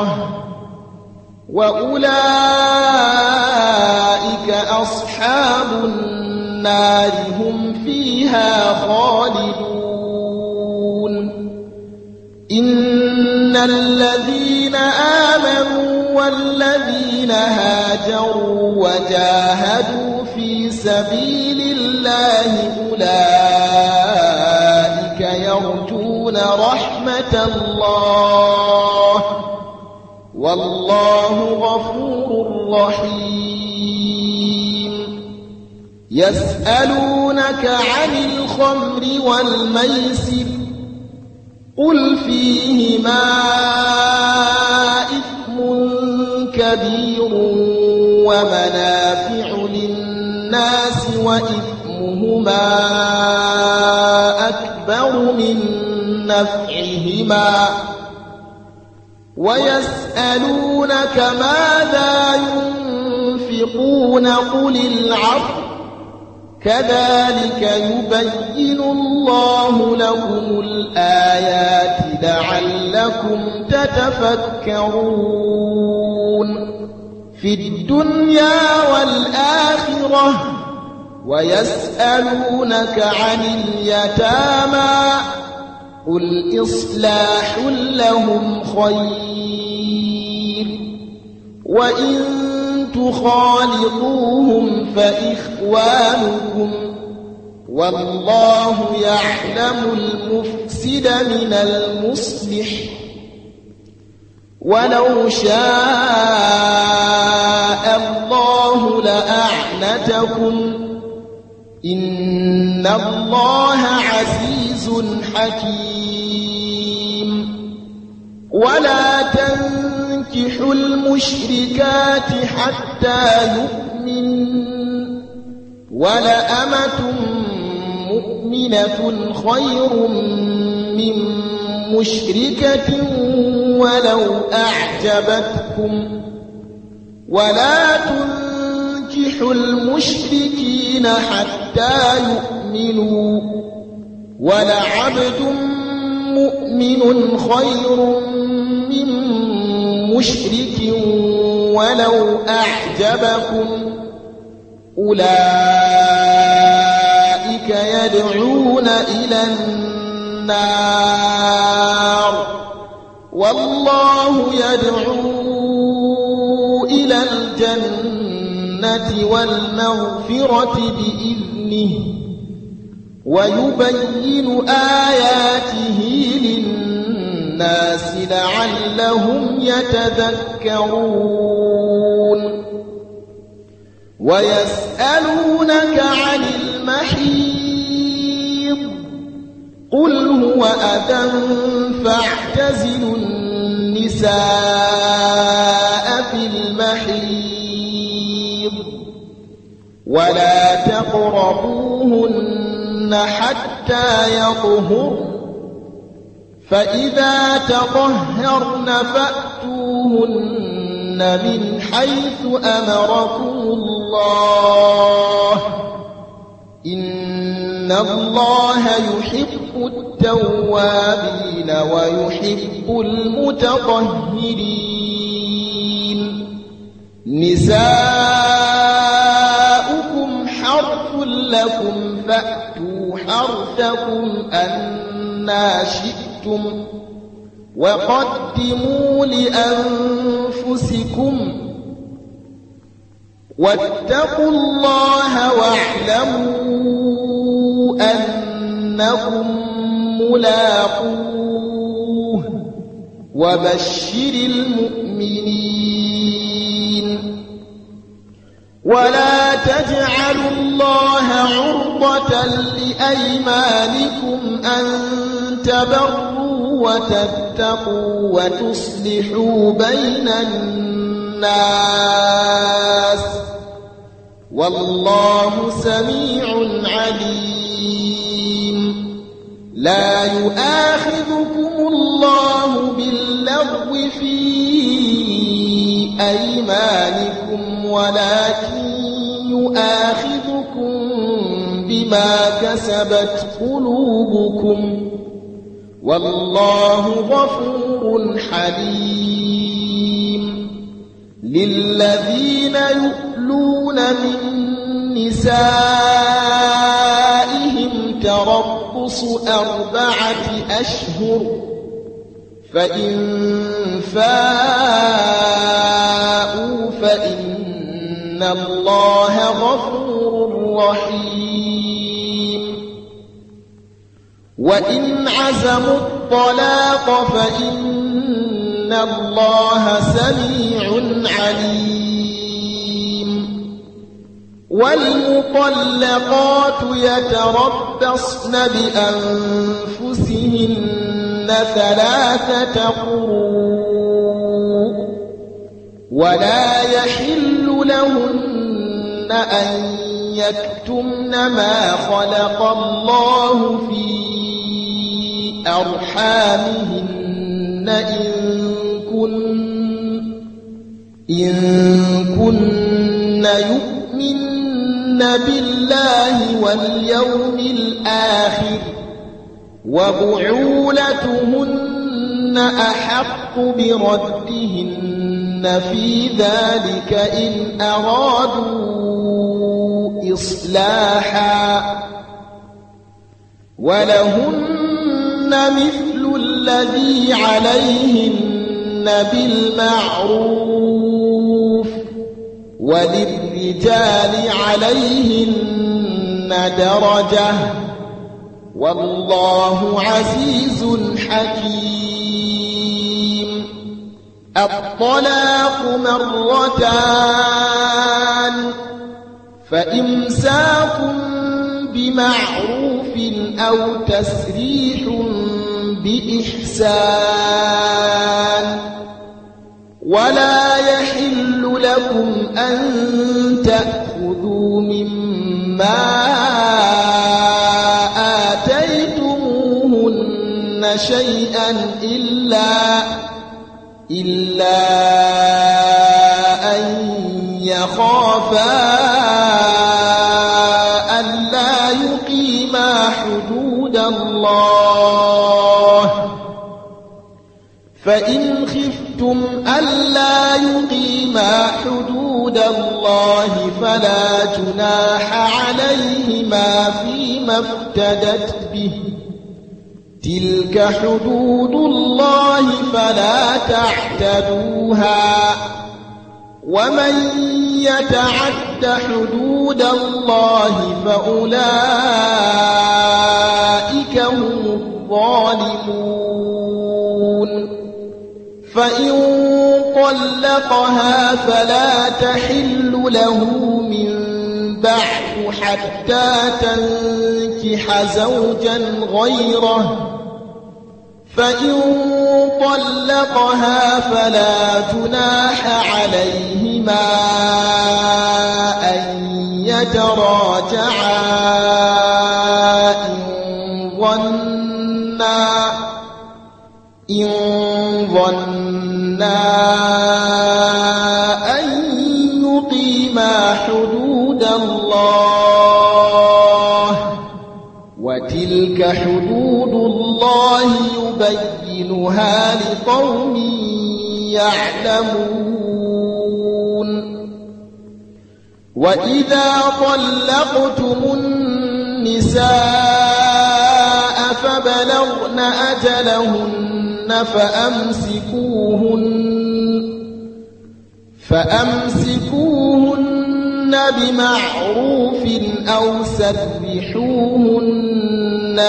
وأولئك أصحاب النار هم فيها خالدون إن الذين آمنوا والذين هاجروا وجاهدوا في سبيل الله أولئك يرجون رحمة الله والله غفور رحيم يسألونك عن الخمر والميسر قل فيهما إثم كبير ومنافع للناس وإثمهما أكبر من نفعهما ويسألونك ماذا ينفقون قل العفو كذلك يبين الله لكم الآيات لعلكم تتفكرون في الدنيا والآخرة ويسألونك عن اليتامى قل إصلاح لهم خير وإن تخالطوهم فإخوانكم والله يعلم المفسد من المصلح ولو شاء الله لأعنتكم إن الله عزيز حكيم ولا تنكحوا المشركات حتى يؤمن ولأمة مؤمنة خير من مشركة ولو أعجبتكم ولا تنكحوا المشركين حتى يؤمنوا ولعبد مؤمن خير من مشرك ولو أعجبكم أولئك يدعون إلى النار والله يدعو إلى الجنة والمغفرة بإذنه ويبين آياته للناس لعلهم يتذكرون ويسألونك عن المحيض قل هو أذى فاعتزلوا النساء في المحيض ولا تقربوهن حتى يطهر فإذا تطهرن فأتوهن من حيث أمركم الله إن الله يحب التوابين ويحب المتطهرين نساؤكم حرث لكم فأتوا حرثكم أنى شئتم وقدموا لأنفسكم واتقوا الله واعلموا أنكم ملاقوه وبشر المؤمنين ولا تجعلوا الله عرضة لأيمانكم أن تبروا وتتقوا وتصلحوا بين الناس والله سميع عليم لا يؤاخذكم الله باللغو في أيمانكم ولكن يؤاخذكم بما كسبت قلوبكم والله غفور حليم للذين يؤلون من نسائهم تربص أربعة أشهر فإن فاءوا فإن الله غفور رحيم وإن عزموا الطلاق فإن الله سميع عليم والمطلقات يتربصن بأنفسهن ثلاثة قروء ولا يحل لهن أن يكتمن ما خلق الله في أرحامهن إن كن إن كن يؤمن بالله واليوم الآخر وبعولتهن أحق بردهن في ذلك إن أرادوا إصلاحا ولهن مثل الذي عليهن بالمعروف وللرجال عليهن درجة والله عزيز حكيم الطلاق مرتان فإمساك بمعروف أو تسريح بإحسان ولا يحل لكم أن تأخذوا مما آتيتموهن شيئا إلا إلا أن يخافا ألا يقيما حدود الله فإن خفتم ألا يقيما حدود الله فلا جناح عليهما فيما افتدت به تلك حدود الله فلا تعتدوها ومن يتعد حدود الله فأولئك هم الظالمون فإن طلقها فلا تحل له من بعد حتى تنكح زوجا غيره فإن طلقها فلا جناح عليهما أن يتراجعا إن ظنا إن ظنا أن يقيما حدود الله وتلك حدود الله يبينها لقوم يعلمون وإذا طلقتم النساء فبلغن أجلهن فأمسكوهن فأمسكوهن بمعروف أو سرحوهن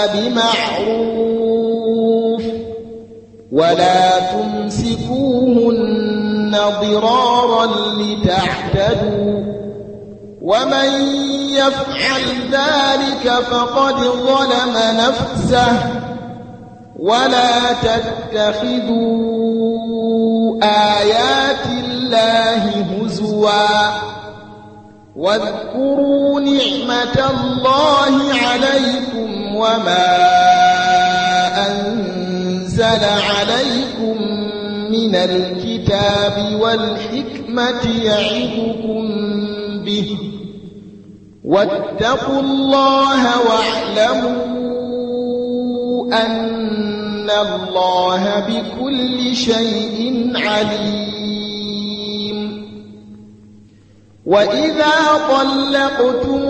بمعروف ولا تمسكوهن ضرارا لتعتدوا ومن يفعل ذلك فقد ظلم نفسه ولا تتخذوا آيات الله هزوا واذكروا نعمة الله عليكم وما أنزل عليكم من الكتاب والحكمة يعظكم به واتقوا الله واعلموا أن الله بكل شيء عليم. وإذا طلقتم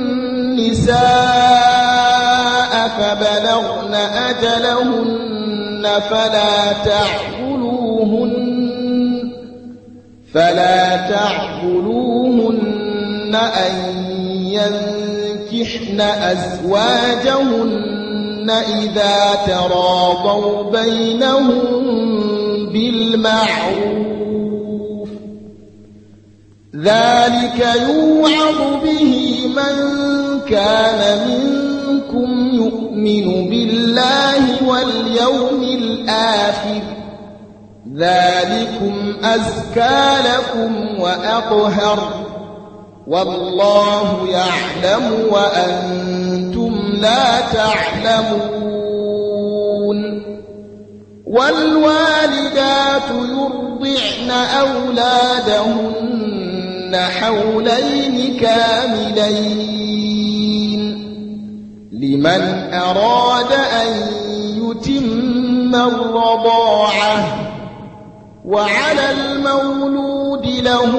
النساء فبلغن أجلهن فلا تعقلوهن فلا تعقلوهن أن ينكحن أزواجهن إذا تراضوا بينهم بالمعروف ذلك يوعظ به من كان منكم يؤمن بالله واليوم الآخر ذلكم أزكى لكم وأطهر والله يعلم وأنتم لا تعلمون. والوالدات يرضعن أولادهن حولين كاملين لمن أراد أن يتم الرضاعة وعلى المولود له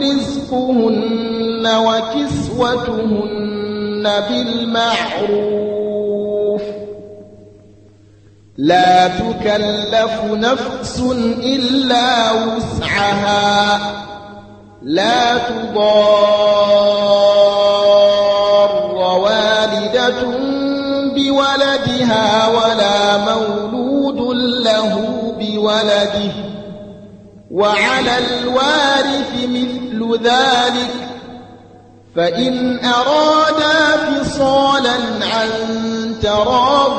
رزقهن وكسوتهن بالمعروف لا تكلف نفس إلا وسعها لا تضار والدة بولدها ولا مولود له بولده وعلى الوارث مثل ذلك فإن أرادا فصالا عن تراض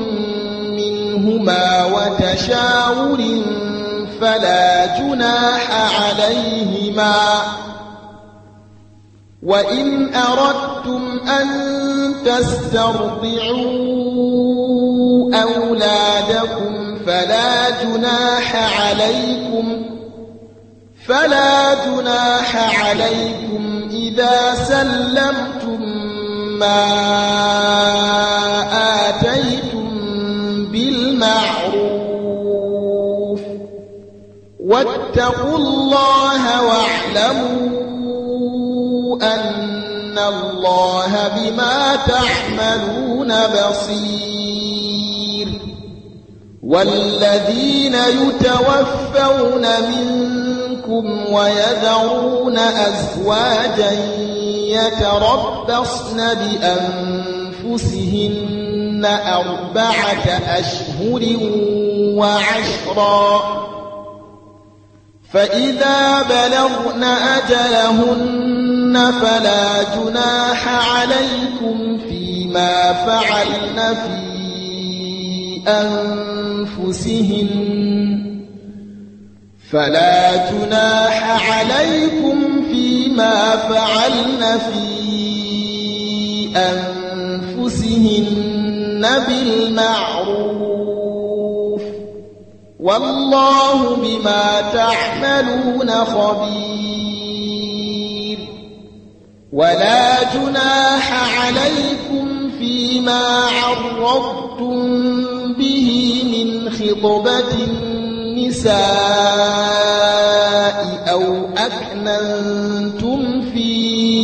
منهما وتشاور فلا جناح عليهما. وإن أردتم أن تسترضعوا أولادكم فلا جناح عليكم فلا جناح عليكم إذا سلمتم ما آتيتم بالمعروف واتقوا الله واعلموا أن الله بما تعملون بصير. والذين يتوفون منكم ويذرون أزواجا يتربصن بأنفسهن أربعة أشهر وعشرا فإذا بلغن أجلهن فلا جناح عليكم فيما فعلن في أنفسهن فلا جناح عليكم فيما فعلن في أنفسهن بالمعروف والله بما تعملون خبير. ولا جناح عليكم فيما عرضتم به من خطبة النساء أو أكننتم في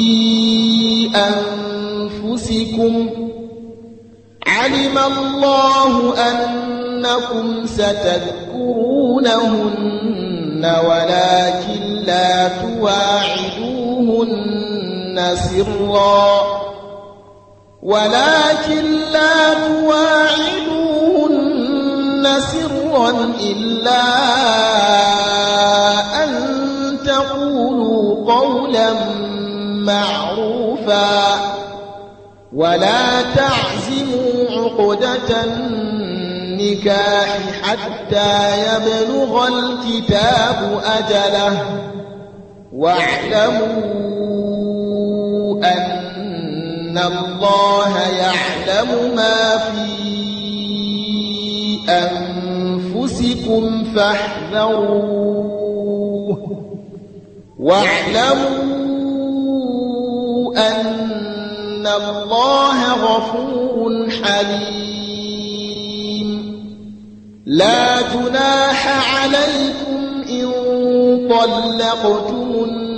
أنفسكم علم الله أنكم ستذكرونهن ولكن لا تواعدوهن سرا ولكن لا تواعدوهن سرا إلا أن تقولوا قولا معروفا ولا تعزموا عقدة النكاح حتى يبلغ الكتاب أجله واعلموا أن الله يعلم ما في أنفسكم فاحذروه واعلموا أن الله غفور حليم لا جناح عليكم إن طلقتم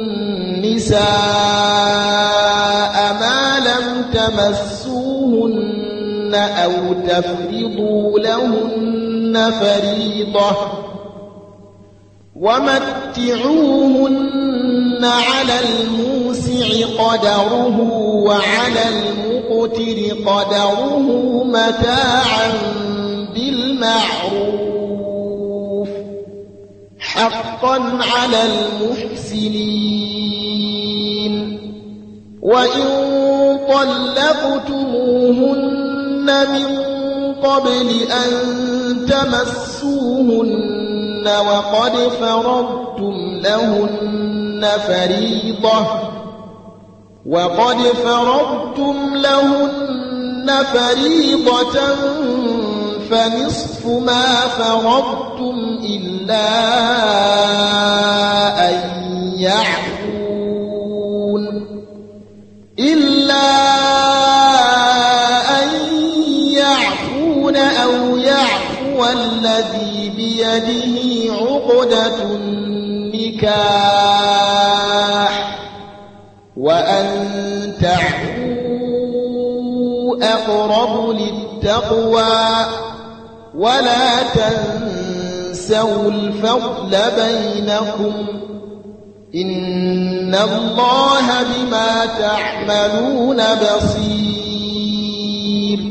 النساء ما لم تمسوهن أو تفرضوا لهن فريضة ومتعوهن على الموسع قدره وعلى المقتر قدره متاعا بالمعروف حقا على المحسنين وإن طلقتموهن من قبل أن تمسوهن وقد فرضتم لهن فريضة وقد فرضتم لهن فريضة فنصف ما فرضتم إلا أن يعفون إلا أن يعفون أو يعفو الذي بيده عقدة النكاح وأن تعفوا أقرب للتقوى ولا تنسوا الفضل بينكم إن الله بما تعملون بصير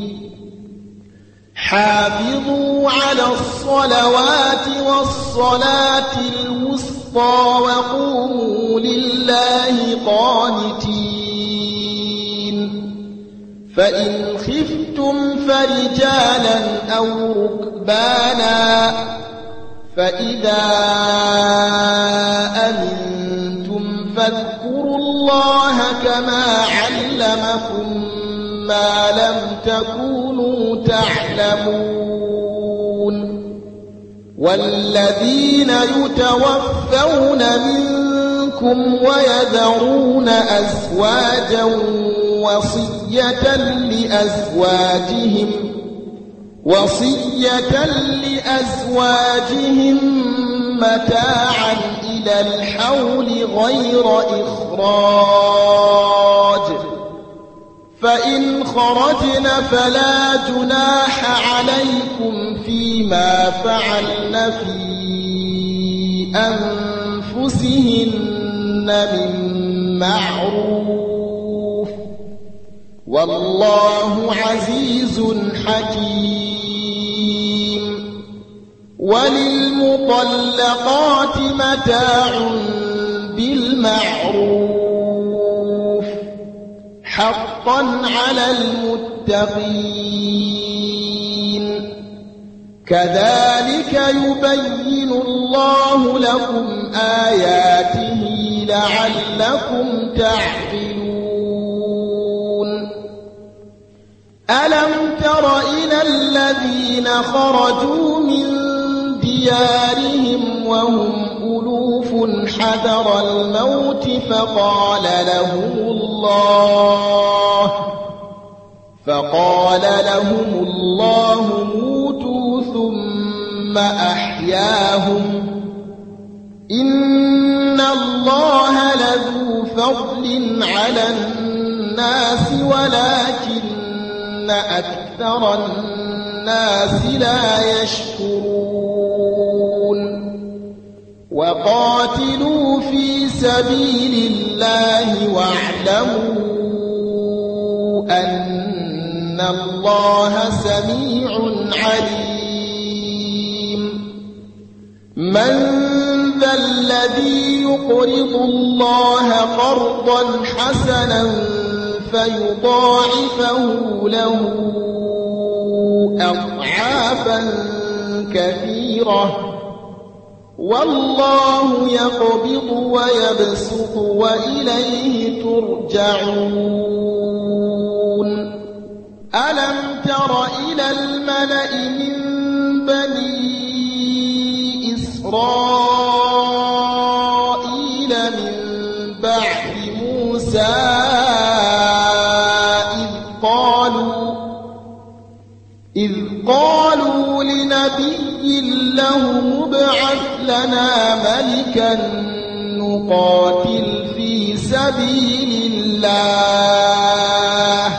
حافظوا على الصلوات والصلاة الوسطى وقوموا لله قانتين فإن خفتم فرجالا أو ركبانا فإذا أمنتم فاذكروا الله كما علمكم ما لم تكونوا تعلمون والذين يتوفون منكم ويذرون أزواجا وصية لأزواجهم وصية لأزواجهم متاعا إلى الحول غير إخراج فإن خرجن فلا جناح عليكم فيما فعلن في أنفسهن من معروف والله عزيز حكيم وللمطلقات متاع بالمعروف حقا على المتقين كذلك يبين الله لكم آياته لعلكم تعقلون ألم تر إلى الذين خرجوا من ديارهم وهم ألوف حذر الموت فقال لهم الله فقال لهم الله موتوا ثم أحياهم إن الله لذو فضل على الناس ولكن أكثر الناس لا يشكرون وقاتلوا في سبيل الله واعلموا أن الله سميع عليم من ذا الذي يقرض الله قرضا حسنا فيضاعفه له أضعافا كثيرة والله يقبض ويبسط وإليه ترجعون ألم تر إلى الملأ من إسرائيل من بعد موسى إذ قالوا إذ قالوا لنبي له ابعث لنا ملكا نقاتل في سبيل الله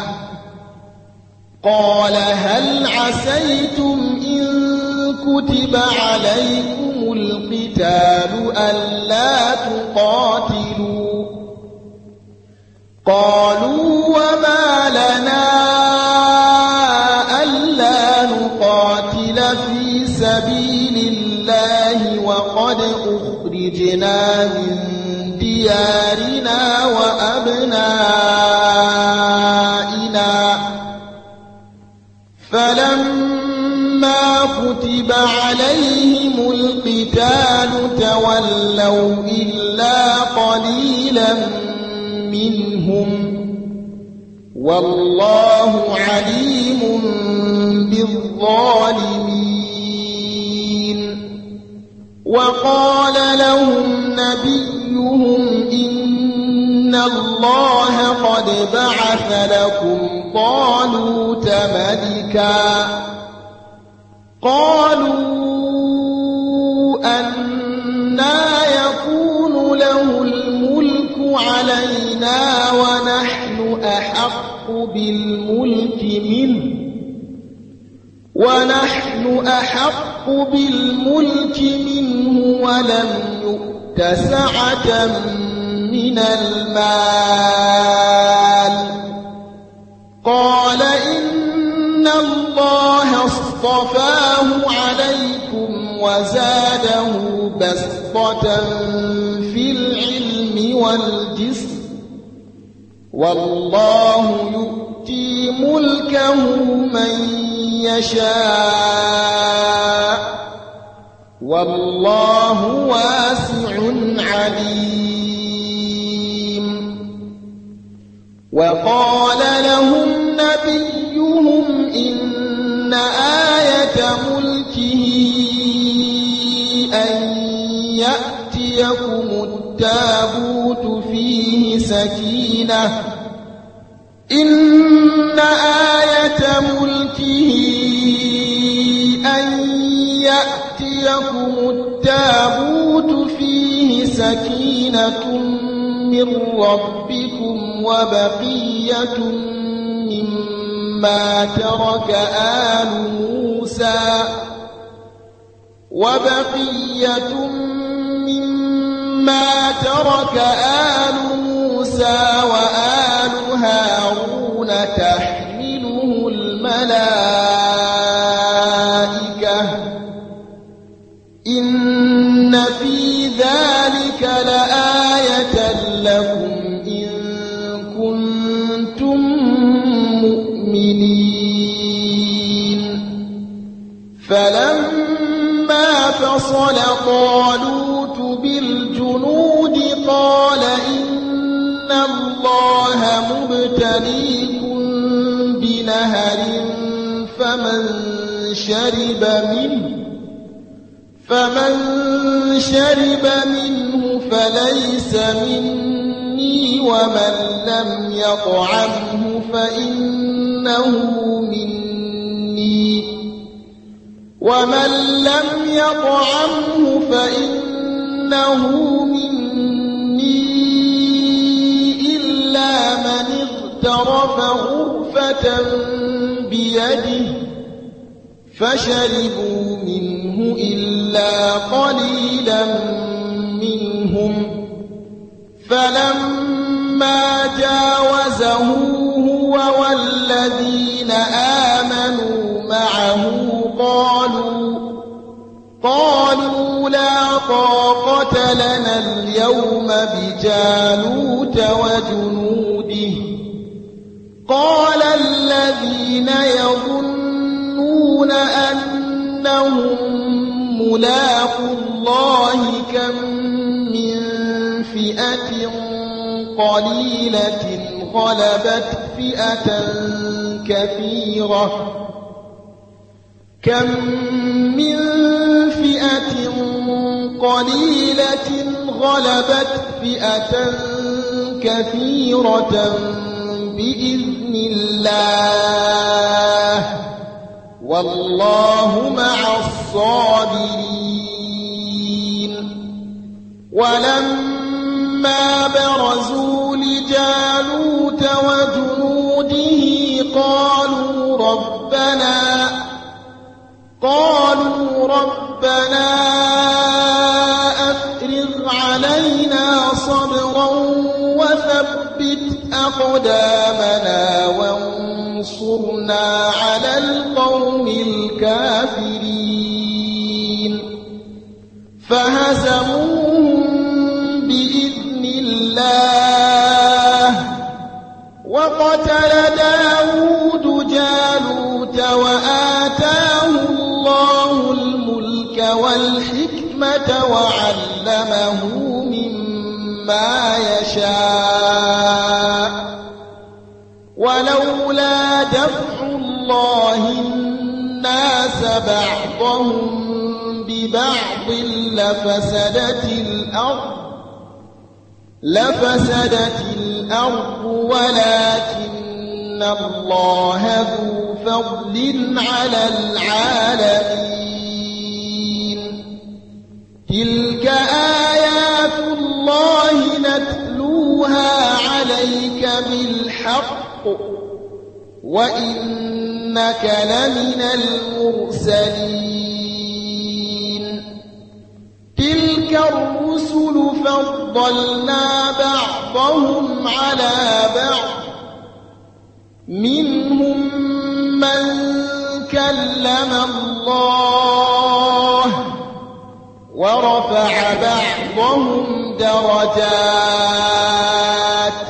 قال هل عسيتم إن كتب عليكم القتال ألا تقاتلوا قالوا وما لنا ألا نقاتل في سبيل الله وقد أخرجنا من ديارنا وأبنائنا فلما كتب عليهم القتال تولوا إلا قليلا منهم والله عليم بالظالمين وقال لهم نبيهم إن الله قد بعث لكم طالوت ملكا قالوا أنى يكون له الملك علينا ونحن أحق بالملك منه ونحن أحق بالملك منه ولم يؤت سعة من المال قال إن الله اصطفاه عليكم وزاده بسطة في العلم والجسم والله يؤتي ملكه من يشاء والله واسع عليم وقال لهم نبيهم إن آية ملكه أن يأتيكم التابوت فيه سكينة إن آية ملكه أن يأتيكم التابوت فيه سكينة من ربكم وبقية مما ترك آل موسى وبقية مما ترك آل موسى وآل هارون تحمله الملائكة إن في ذلك لآية لكم إن كنتم مؤمنين فلما فصل طالوت بالجنود قال إن الله مبتليكم بنهر فمن شرب منه فمن شرب منه فليس مني ومن لم يطعمه فإنه مني ومن لم يطعمه فإنه مني إلا من اغترف غرفة بيده فشربوا منه إلا قليلا منهم فلما جاوزه هو والذين آمنوا معه قالوا قالوا لا طاقة لنا اليوم بجالوت وجنوده قال الذين يظنون أنهم ملاقو الله كم من فئة قليلة غلبت فئة كثيرة كم من فئة قليلة غلبت فئة كثيرة بإذن الله والله مع الصابرين ولما برزوا لجالوت وجنوده قالوا ربنا قالوا ربنا أفرغ علينا صبرا وثبت أقدامنا وانصرنا على القوم الكافرين فهزموهم بإذن الله وقتل داود جالوت وآتاه الله الملك والحكمة وعلمه مما يشاء ولولا دفع الله الناس بعضهم ببعض لفسدت الأرض لفسدت الأرض ولكن الله ذو فضل على العالمين تلك آيات الله نتلوها عليك بالحق وإنك لمن المرسلين تلك الرسل فضلنا بعضهم على بعض منهم من كلم الله ورفع بعضهم درجات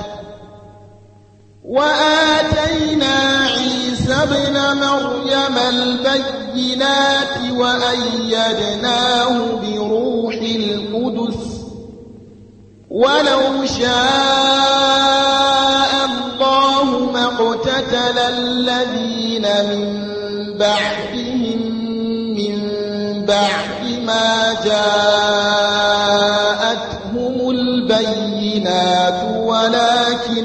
وآتينا عيسى ابن مريم البينات وأيدناه بروح القدس ولو شاء الله ما اقتتل الذين من بعدهم من بعد ما جاءتهم البينات ولكن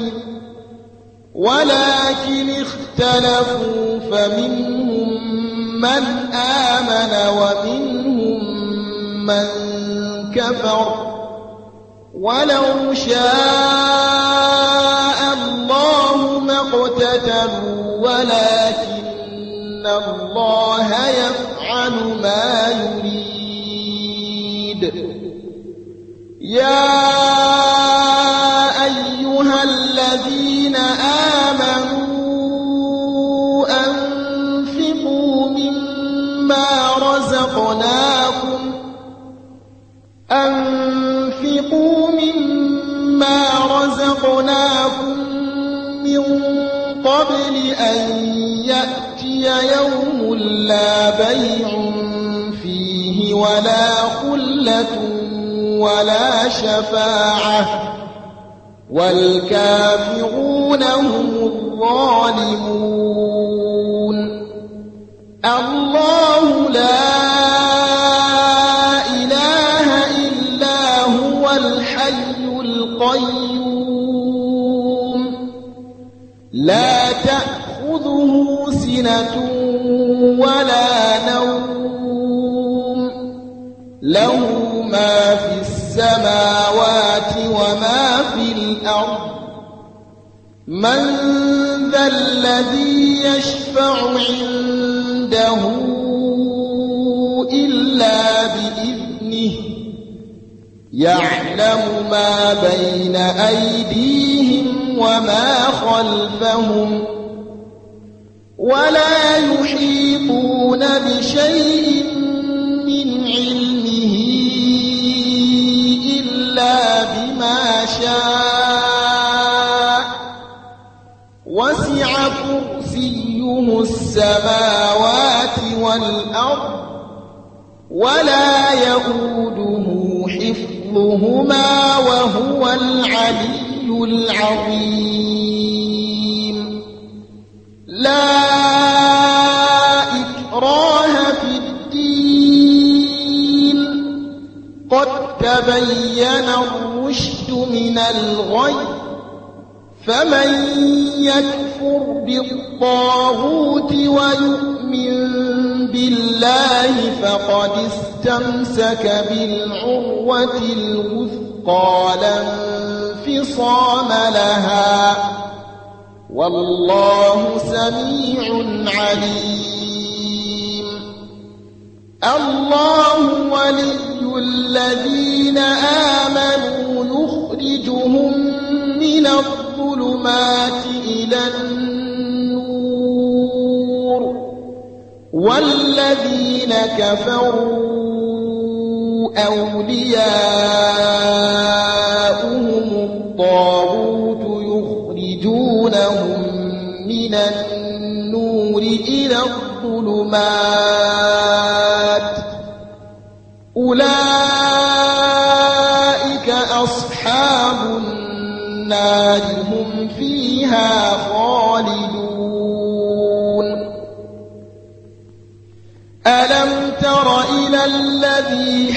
ولكن اختلفوا فمنهم من آمن ومنهم من كفر ولو شاء الله ما اقتتلوا ولكن الله يفعل ما يريد يا أيها الذين آمنوا أنفقوا مما رزقناكم أنفقوا مما رزقناكم من قبل أن يأتي يوم لا بيع فيه ولا خلة ولا شفاعة والكافرون هم الظالمون الله لا إله إلا هو الحي القيوم لا تأخذه سنة ولا نوم له ما في السماوات وما في الأرض من ذا الذي يشفع عنده إلا بإذنه يعلم ما بين أيديهم وما خلفهم ولا يحيطون بشيء من علمه إلا بما شاء وسع كرسيه السماوات والأرض ولا يئوده حفظهما وهو العلي العظيم لا إكراه في الدين قد تبين الرشد من الغي فمن يكفر بالطاغوت ويؤمن بالله فقد استمسك بالعروة الوثقى لا انفصام لها والله سميع عليم. الله ولي الذين آمنوا يخرجهم من الظلمات إلى النور والذين كفروا أولياؤهم الطاغوت يخرجونهم من النور إلى الظلمات أولئك أصحاب النار هم فيها خالدون. ألم تر إلى الذي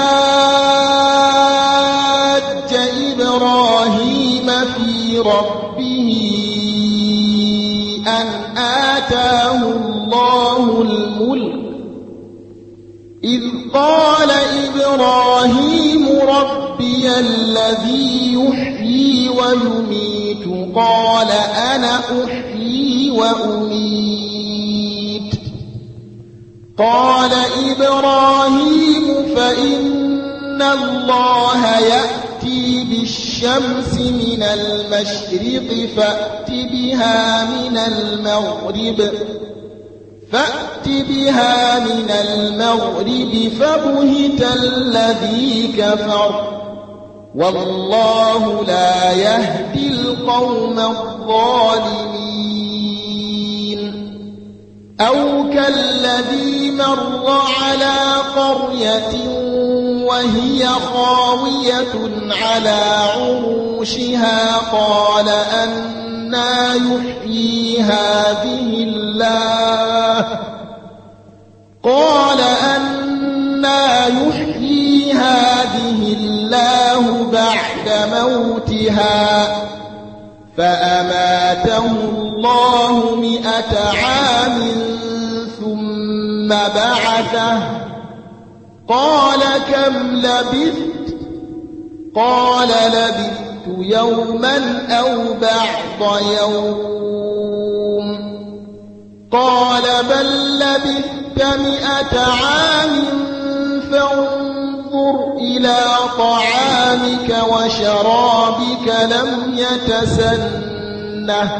حاج إبراهيم في ربه أن آتاه الله الملك إذ قال إبراهيم ربي الذي يحيي ويميت قال أنا أحيي وأميت قال إبراهيم فإن الله يأتي بالشمس من المشرق فأت بها من المغرب فأت بها من المغرب فبهت الذي كفر والله لا يهدي القوم الظالمين. أو كالذي مر على قرية وهي خاوية على عروشها قال أنى يحيي هذه الله قال أنى يحيي هذه الله بعد موتها فأماته الله مئة عام ثم بعثه قال كم لبثت قال لبثت يوما أو بعض يوم قال بل لبثت مئة عام فانظر إلى طعامك وشرابك لم يتسنه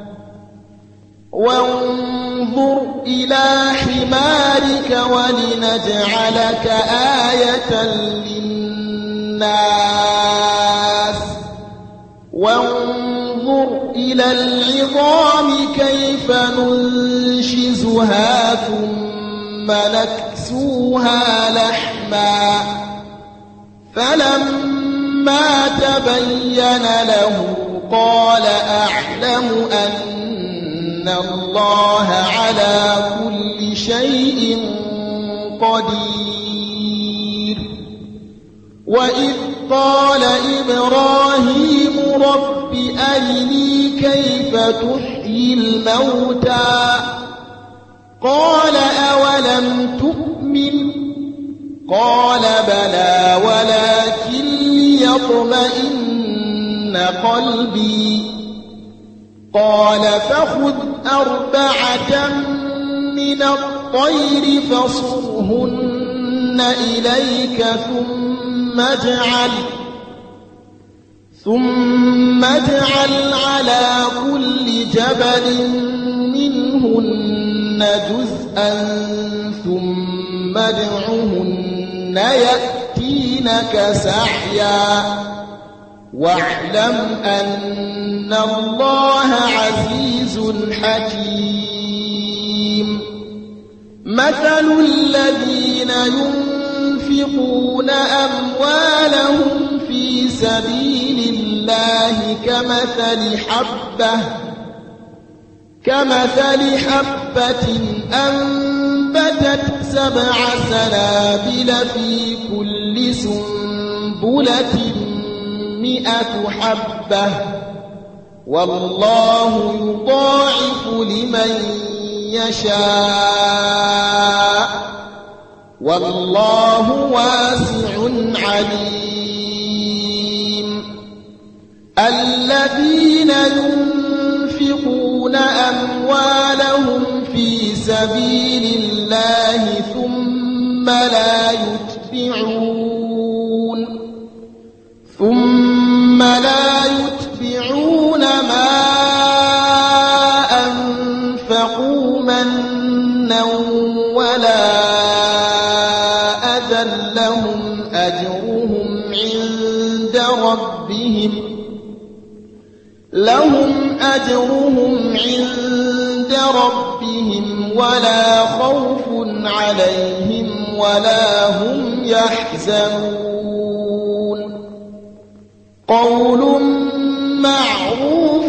وانظر إلى حمارك ولنجعلك آية للناس وانظر إلى العظام كيف ننشزها ثم نكسوها لحما فلما تبين له قال أعلم أن الله على كل شيء قدير. وإذ قال إبراهيم رب أرني كيف تحيي الموتى قال أولم تؤمن قال بلى ولكن ليطمئن قلبي قال فخذ أربعة من الطير فصرهن إليك ثم اجعل ثم اجعل على كل جبل منهن جزءا ثم ادعهن يأتينك سعيا واعلم أن الله عزيز حكيم. مثل الذين ينفقون أموالهم في سبيل الله كمثل حبة كمثل حبة أنبتت سبع سنابل في كل سنبلة مئة حبة والله يضاعف لمن يشاء والله واسع عليم الذين ينفقون أموالهم في سبيل الله ثم لا يتبعون ثم لا يتبعون ما أنفقوا منا ولا أذى لهم أجرهم عند ربهم لهم أجرهم عند ربهم ولا خوف عليهم ولا هم يحزنون قول معروف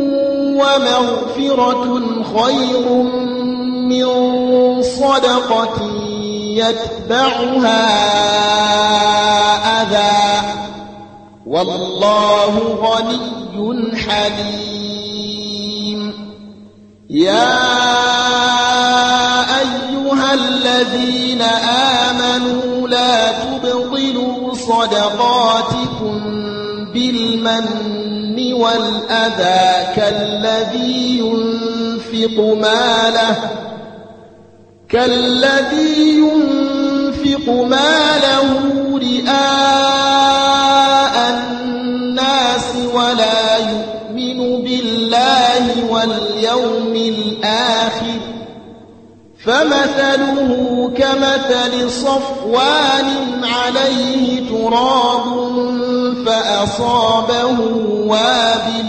ومغفرة خير من صدقة يتبعها أذى والله غني حليم يا أيها الذين آمنوا لا تبطلوا صدقاتكم بالمن والأذى كالذي ينفق ماله كالذي ينفق ماله رئاء الناس ولا يؤمن بالله واليوم الآخر فمثله كمثل صفوان عليه تراب فأصابه وابل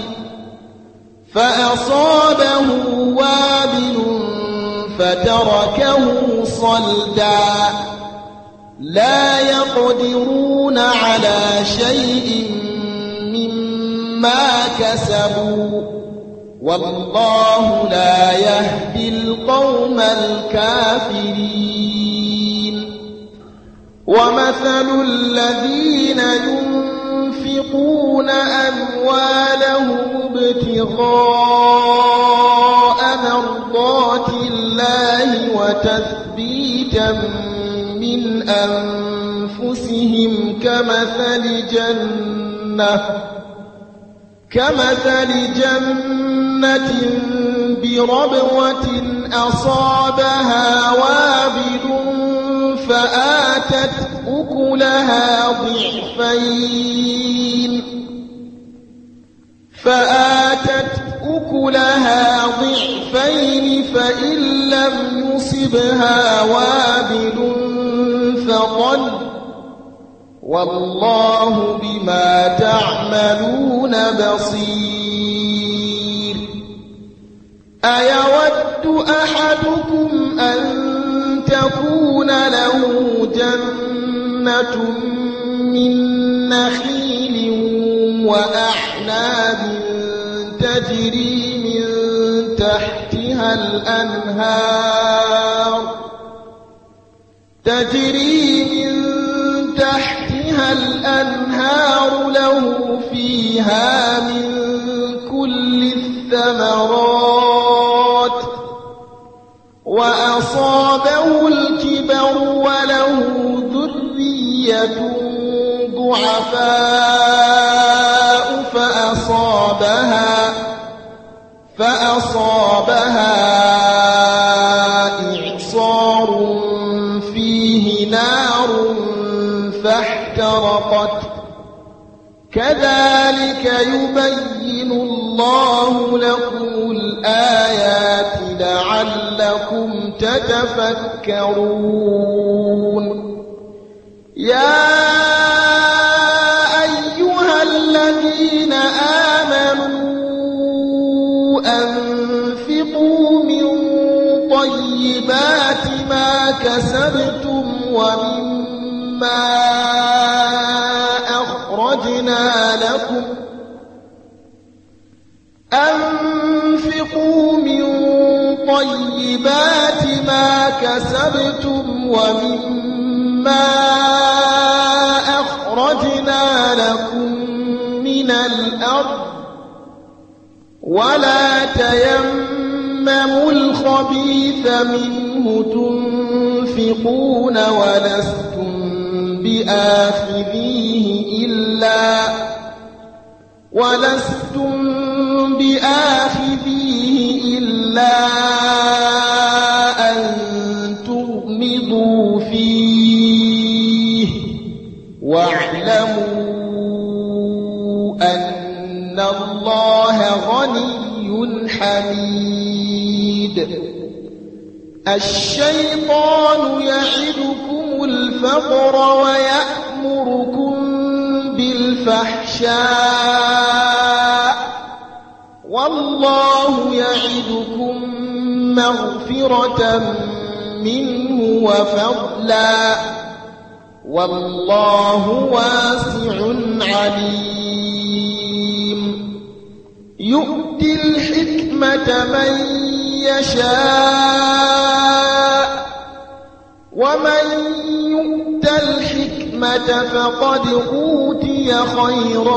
فأصابه وابل فتركه صلدا لا يقدرون على شيء مما كسبوا والله لا يهدي القوم الكافرين ومثل الذين ينفقون أموالهم ابتغاء مرضات الله وتثبيتا من أنفسهم كمثل جنة كمثل جنة بربوة أصابها وابل فآتت أكلها ضعفين فآتت أكلها ضعفين فإن لم يصبها وابل فطل والله بما تعملون بصير أيود أحدكم أن تكون له جنة من نخيل وأعناب تجري من تحتها الأنهار تجري من تحتها الأنهار له فيها من كل الثمرات وأصابه الكبر وله ذرية ضعفاء فأصابها فأصابها إعصار فيه نار فاحترقت كذلك يبين الله لكم الآيات لعلكم تتفكرون يا أيها الذين آمنوا أنفقوا من طيبات ما كسبتم ومما أخرجنا لكم أنفقوا من طيبات ما كسبتم ومما أخرجنا لكم من الأرض ولا تيمموا الخبيث منه تنفقون ولستم بآخذيه إلا ولستم بآخذيه إلا أن تغمضوا فيه واعلموا أن الله غني حميد. الشيطان يعدكم الفقر ويأمركم بالفحشاء والله يعدكم مغفرة منه وفضلا والله واسع عليم. يؤتي الحكمة من يشاء ومن يؤت الحكمة فقد أوتي خيرا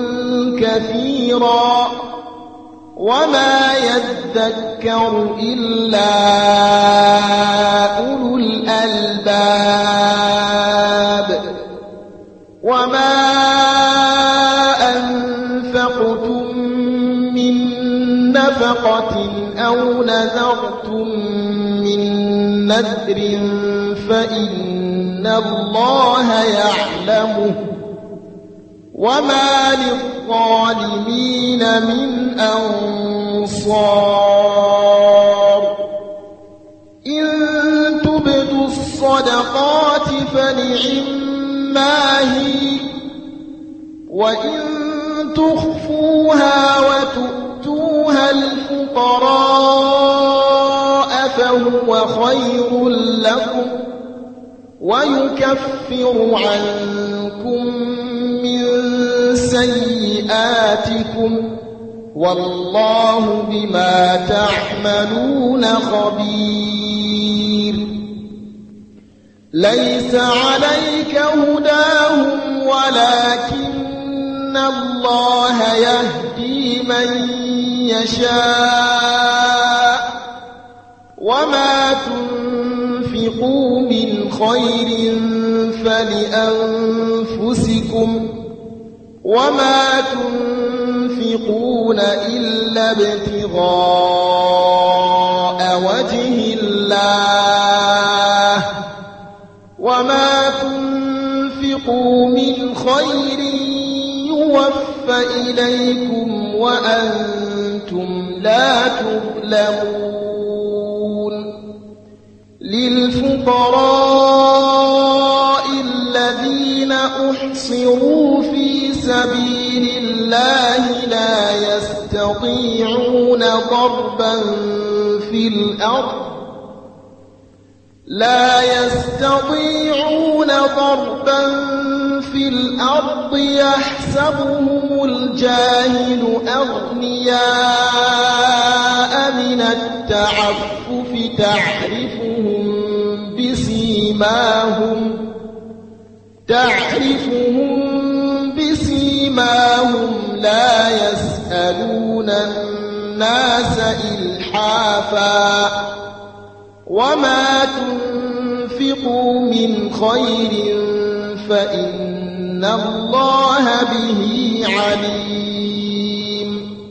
كثيرا وما يذكر إلا أولو الألباب. وما أنفقتم من نفقة أو نذرتم من نذر فإن الله يعلمه وما للظالمين من أنصار. إن تبدوا الصدقات فنعما هي وإن تخفوها وتؤتوها الفقراء فهو خير لكم ويكفر عنكم من سيئاتكم والله بما تعملون خبير. ليس عليك هداهم ولكن الله يهدي من يشاء وما تنفقوا من خير فلأنفسكم وما تنفقون إلا ابتغاء وجه الله وما تنفقوا من خير يوفى إليكم وأنتم لا تظلمون. للفقراء الذين أحصروا في سبيل الله لا يستطيعون ضربا في الأرض لا يستطيعون ضربا في الأرض يحسبهم الجاهل أغنياء من التعفف تعرفهم بسيماهم تعرفهم بسيماهم لا يسألون الناس إلحافا وما تنفقوا من خير فإن الله به عليم.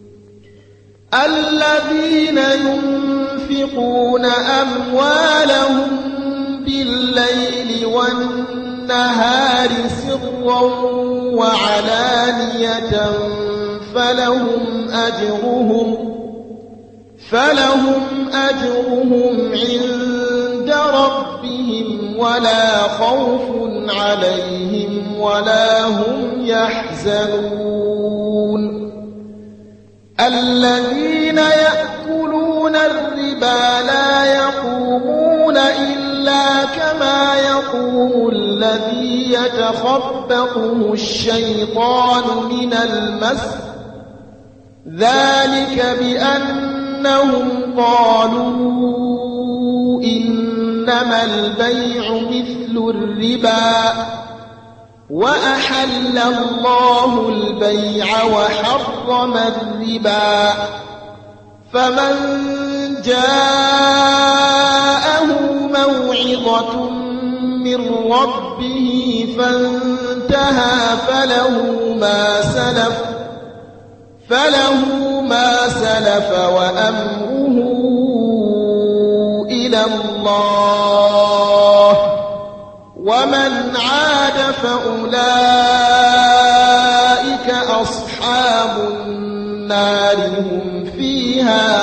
الذين ينفقون أموالهم بالليل والنهار سرا وعلانية فلهم أجرهم فلهم أجرهم عند ربهم ولا خوف عليهم ولا هم يحزنون. الذين يأكلون الربا لا يقومون إلا كما يقوم الذي يتخبطه الشيطان من المس ذلك بأنهم قالوا إن إنما البيع مثل الربا وأحل الله البيع وحرم الربا فمن جاءه موعظة من ربه فانتهى فله ما سلف فله ما سلف وأمره إلى الله ومن عاد فأولئك أصحاب النار هم فيها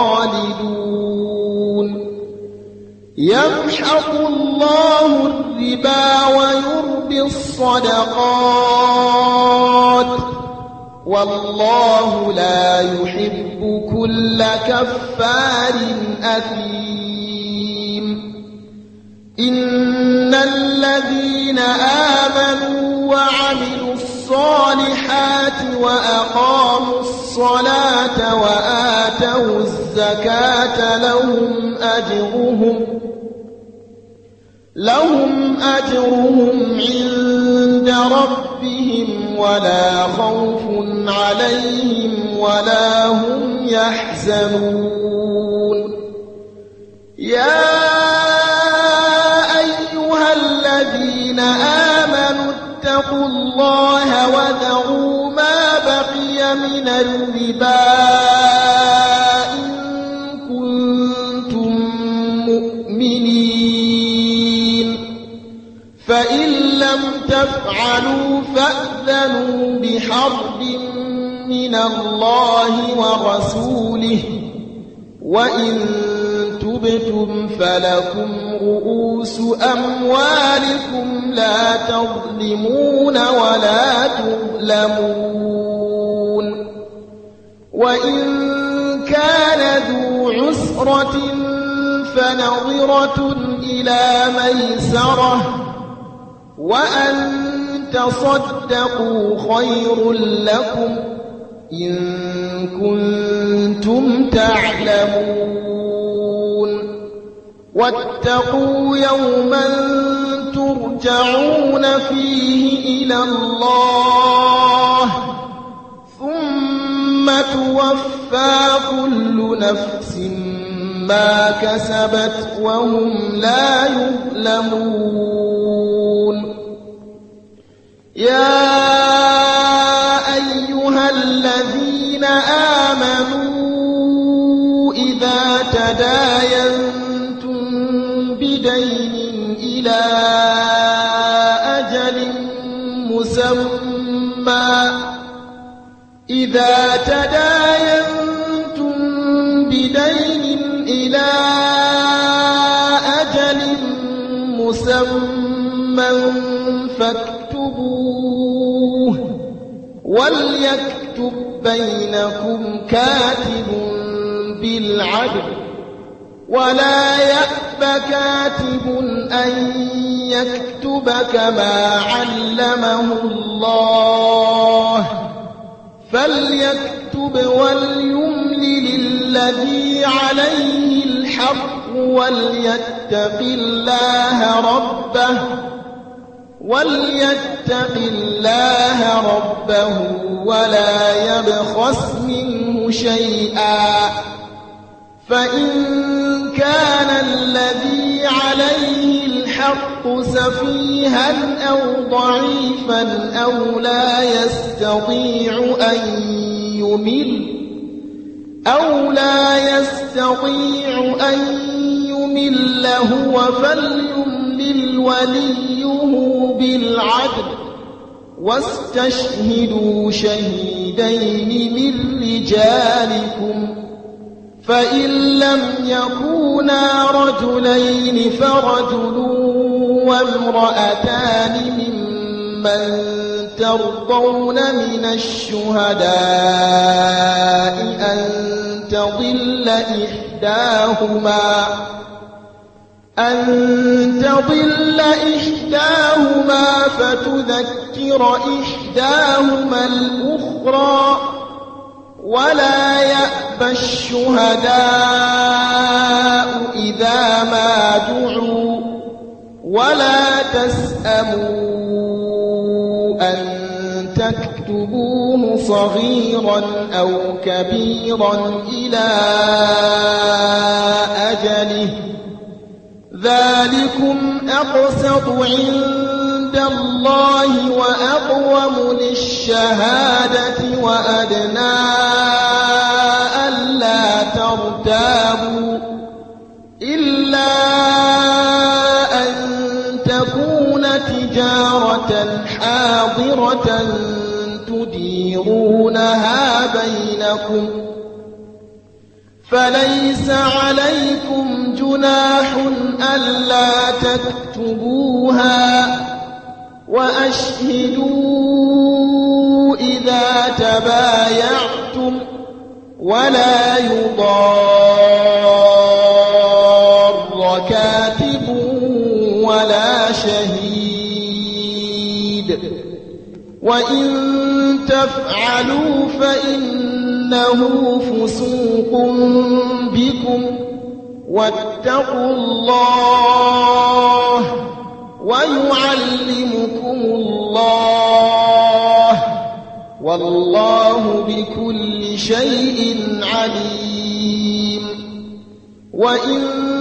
خالدون يمحق الله الربا ويربي الصدقات والله لا يحب كل كفار أثيم إن الذين آمنوا وعملوا الصالحات وأقاموا الصلاة وآتوا الزكاة لهم أجرهم لهم أجرهم عند ربهم ولا خوف عليهم ولا هم يحزنون يا أيها الذين آمنوا اتقوا الله وذروا ما بقي من الربا إن كنتم مؤمنين فإن لم تفعلوا فأذنوا بحرب من الله ورسوله وإن تبتم فلكم رؤوس أموالكم لا تظلمون ولا تظلمون وإن كان ذو عسرة فنظرة إلى ميسرة وأن تصدقوا خير لكم إن كنتم تعلمون واتقوا يوما ترجعون فيه إلى الله ثم توفى كل نفس ما كسبت وهم لا يظلمون يا أيها الذين آمنوا إذا تداينتم بدين إلى أجل مسمى إذا تداينتم بدين إلى أجل مسمى فاكتبوه وليكتب بينكم كاتب بالعدل ولا يأب كاتب أن يكتب كما علمه الله فليكتب وليملل الذي عليه الحق وليتق الله ربه وليتق الله ربه ولا يبخس منه شيئا فإن كان الذي عليه الحق سفيها أو ضعيفا أو لا يستطيع أن يمل أو لا يستطيع أن يمل هو فليملل وليه بالعدل واستشهدوا شهيدين من رجالكم فإن لم يكونا رجلين فرجل وامرأتان ممن ترضون من الشهداء أن تضل إحداهما أن تضل إحداهما فتذكر إحداهما الأخرى ولا يأبى الشهداء إذا ما دعوا ولا تسأموا أن تكتبوه صغيرا أو كبيرا إلى أجله ذلكم أقسط عند الله وأقوم للشهادة وأدنى ألا ترتابوا إلا أن تكون تجارة حاضرة تديرونها بينكم فليس عليكم جناح ألا تكتبوها وأشهدوا إذا تبايعتم ولا يضار كاتب ولا شهيد وإن تفعلوا فإنه فسوق بكم واتقوا الله ويعلمكم الله والله بكل شيء عليم وإن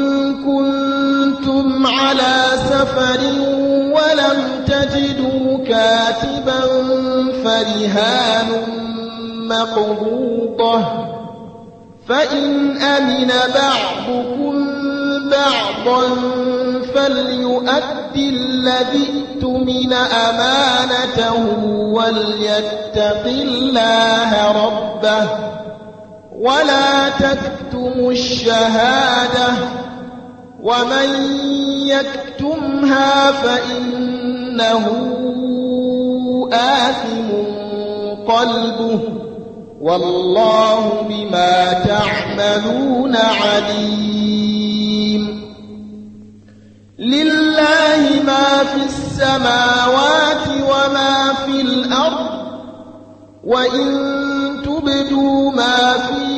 كنتم على سفر ولم تجدوا كاتبا فرهان مقبوضة فإن أمن بعضكم بعضا فليؤدي الذي اؤتمن أمانته وليتق الله ربه ولا تكتموا الشهادة ومن يكتمها فإنه آثم قلبه والله بما تعملون عليم لله ما في السماوات وما في الأرض وإن تبدوا ما في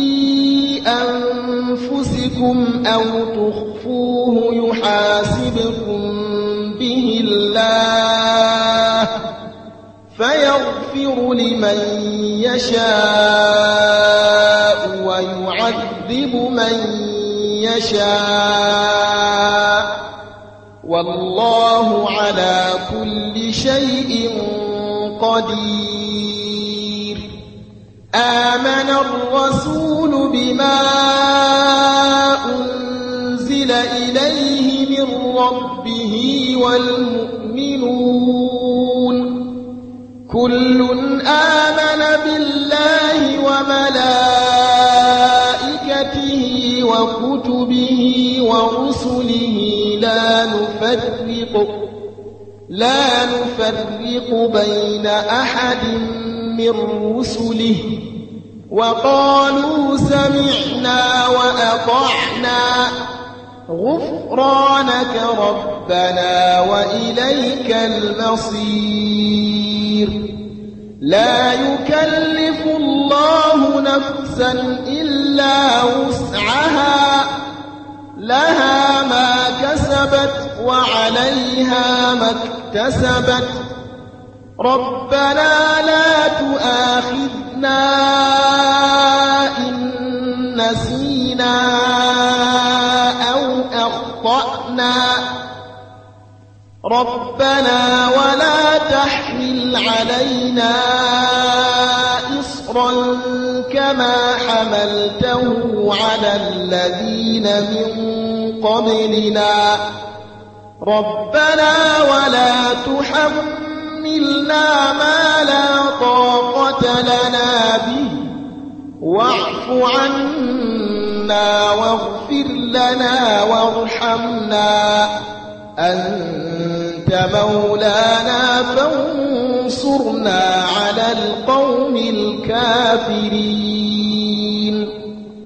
أنفسكم أو تخفوه يحاسبكم به الله فيغفر لمن يشاء ويعذب من يشاء والله على كل شيء قدير آمن الرسول بما أنزل إليه من ربه والمؤمنون كل آمن بالله وملائكته وكتبه ورسله لا نفرق لا نفرق بين أحد من رسله وقالوا سمعنا وأطعنا غفرانك ربنا وإليك المصير لا يكلف الله نفسا إلا وسعها لها ما كسبت وعليها ما اكتسبت ربنا لا تؤاخذنا إن نسينا أو أخطأنا ربنا ولا تحمل علينا إصرا كما حملته على الذين من قبلنا ربنا ولا تحملنا ما لا طاقة لنا به واعف عنا واغفر لنا وارحمنا أنت مولانا فانصرنا على القوم الكافرين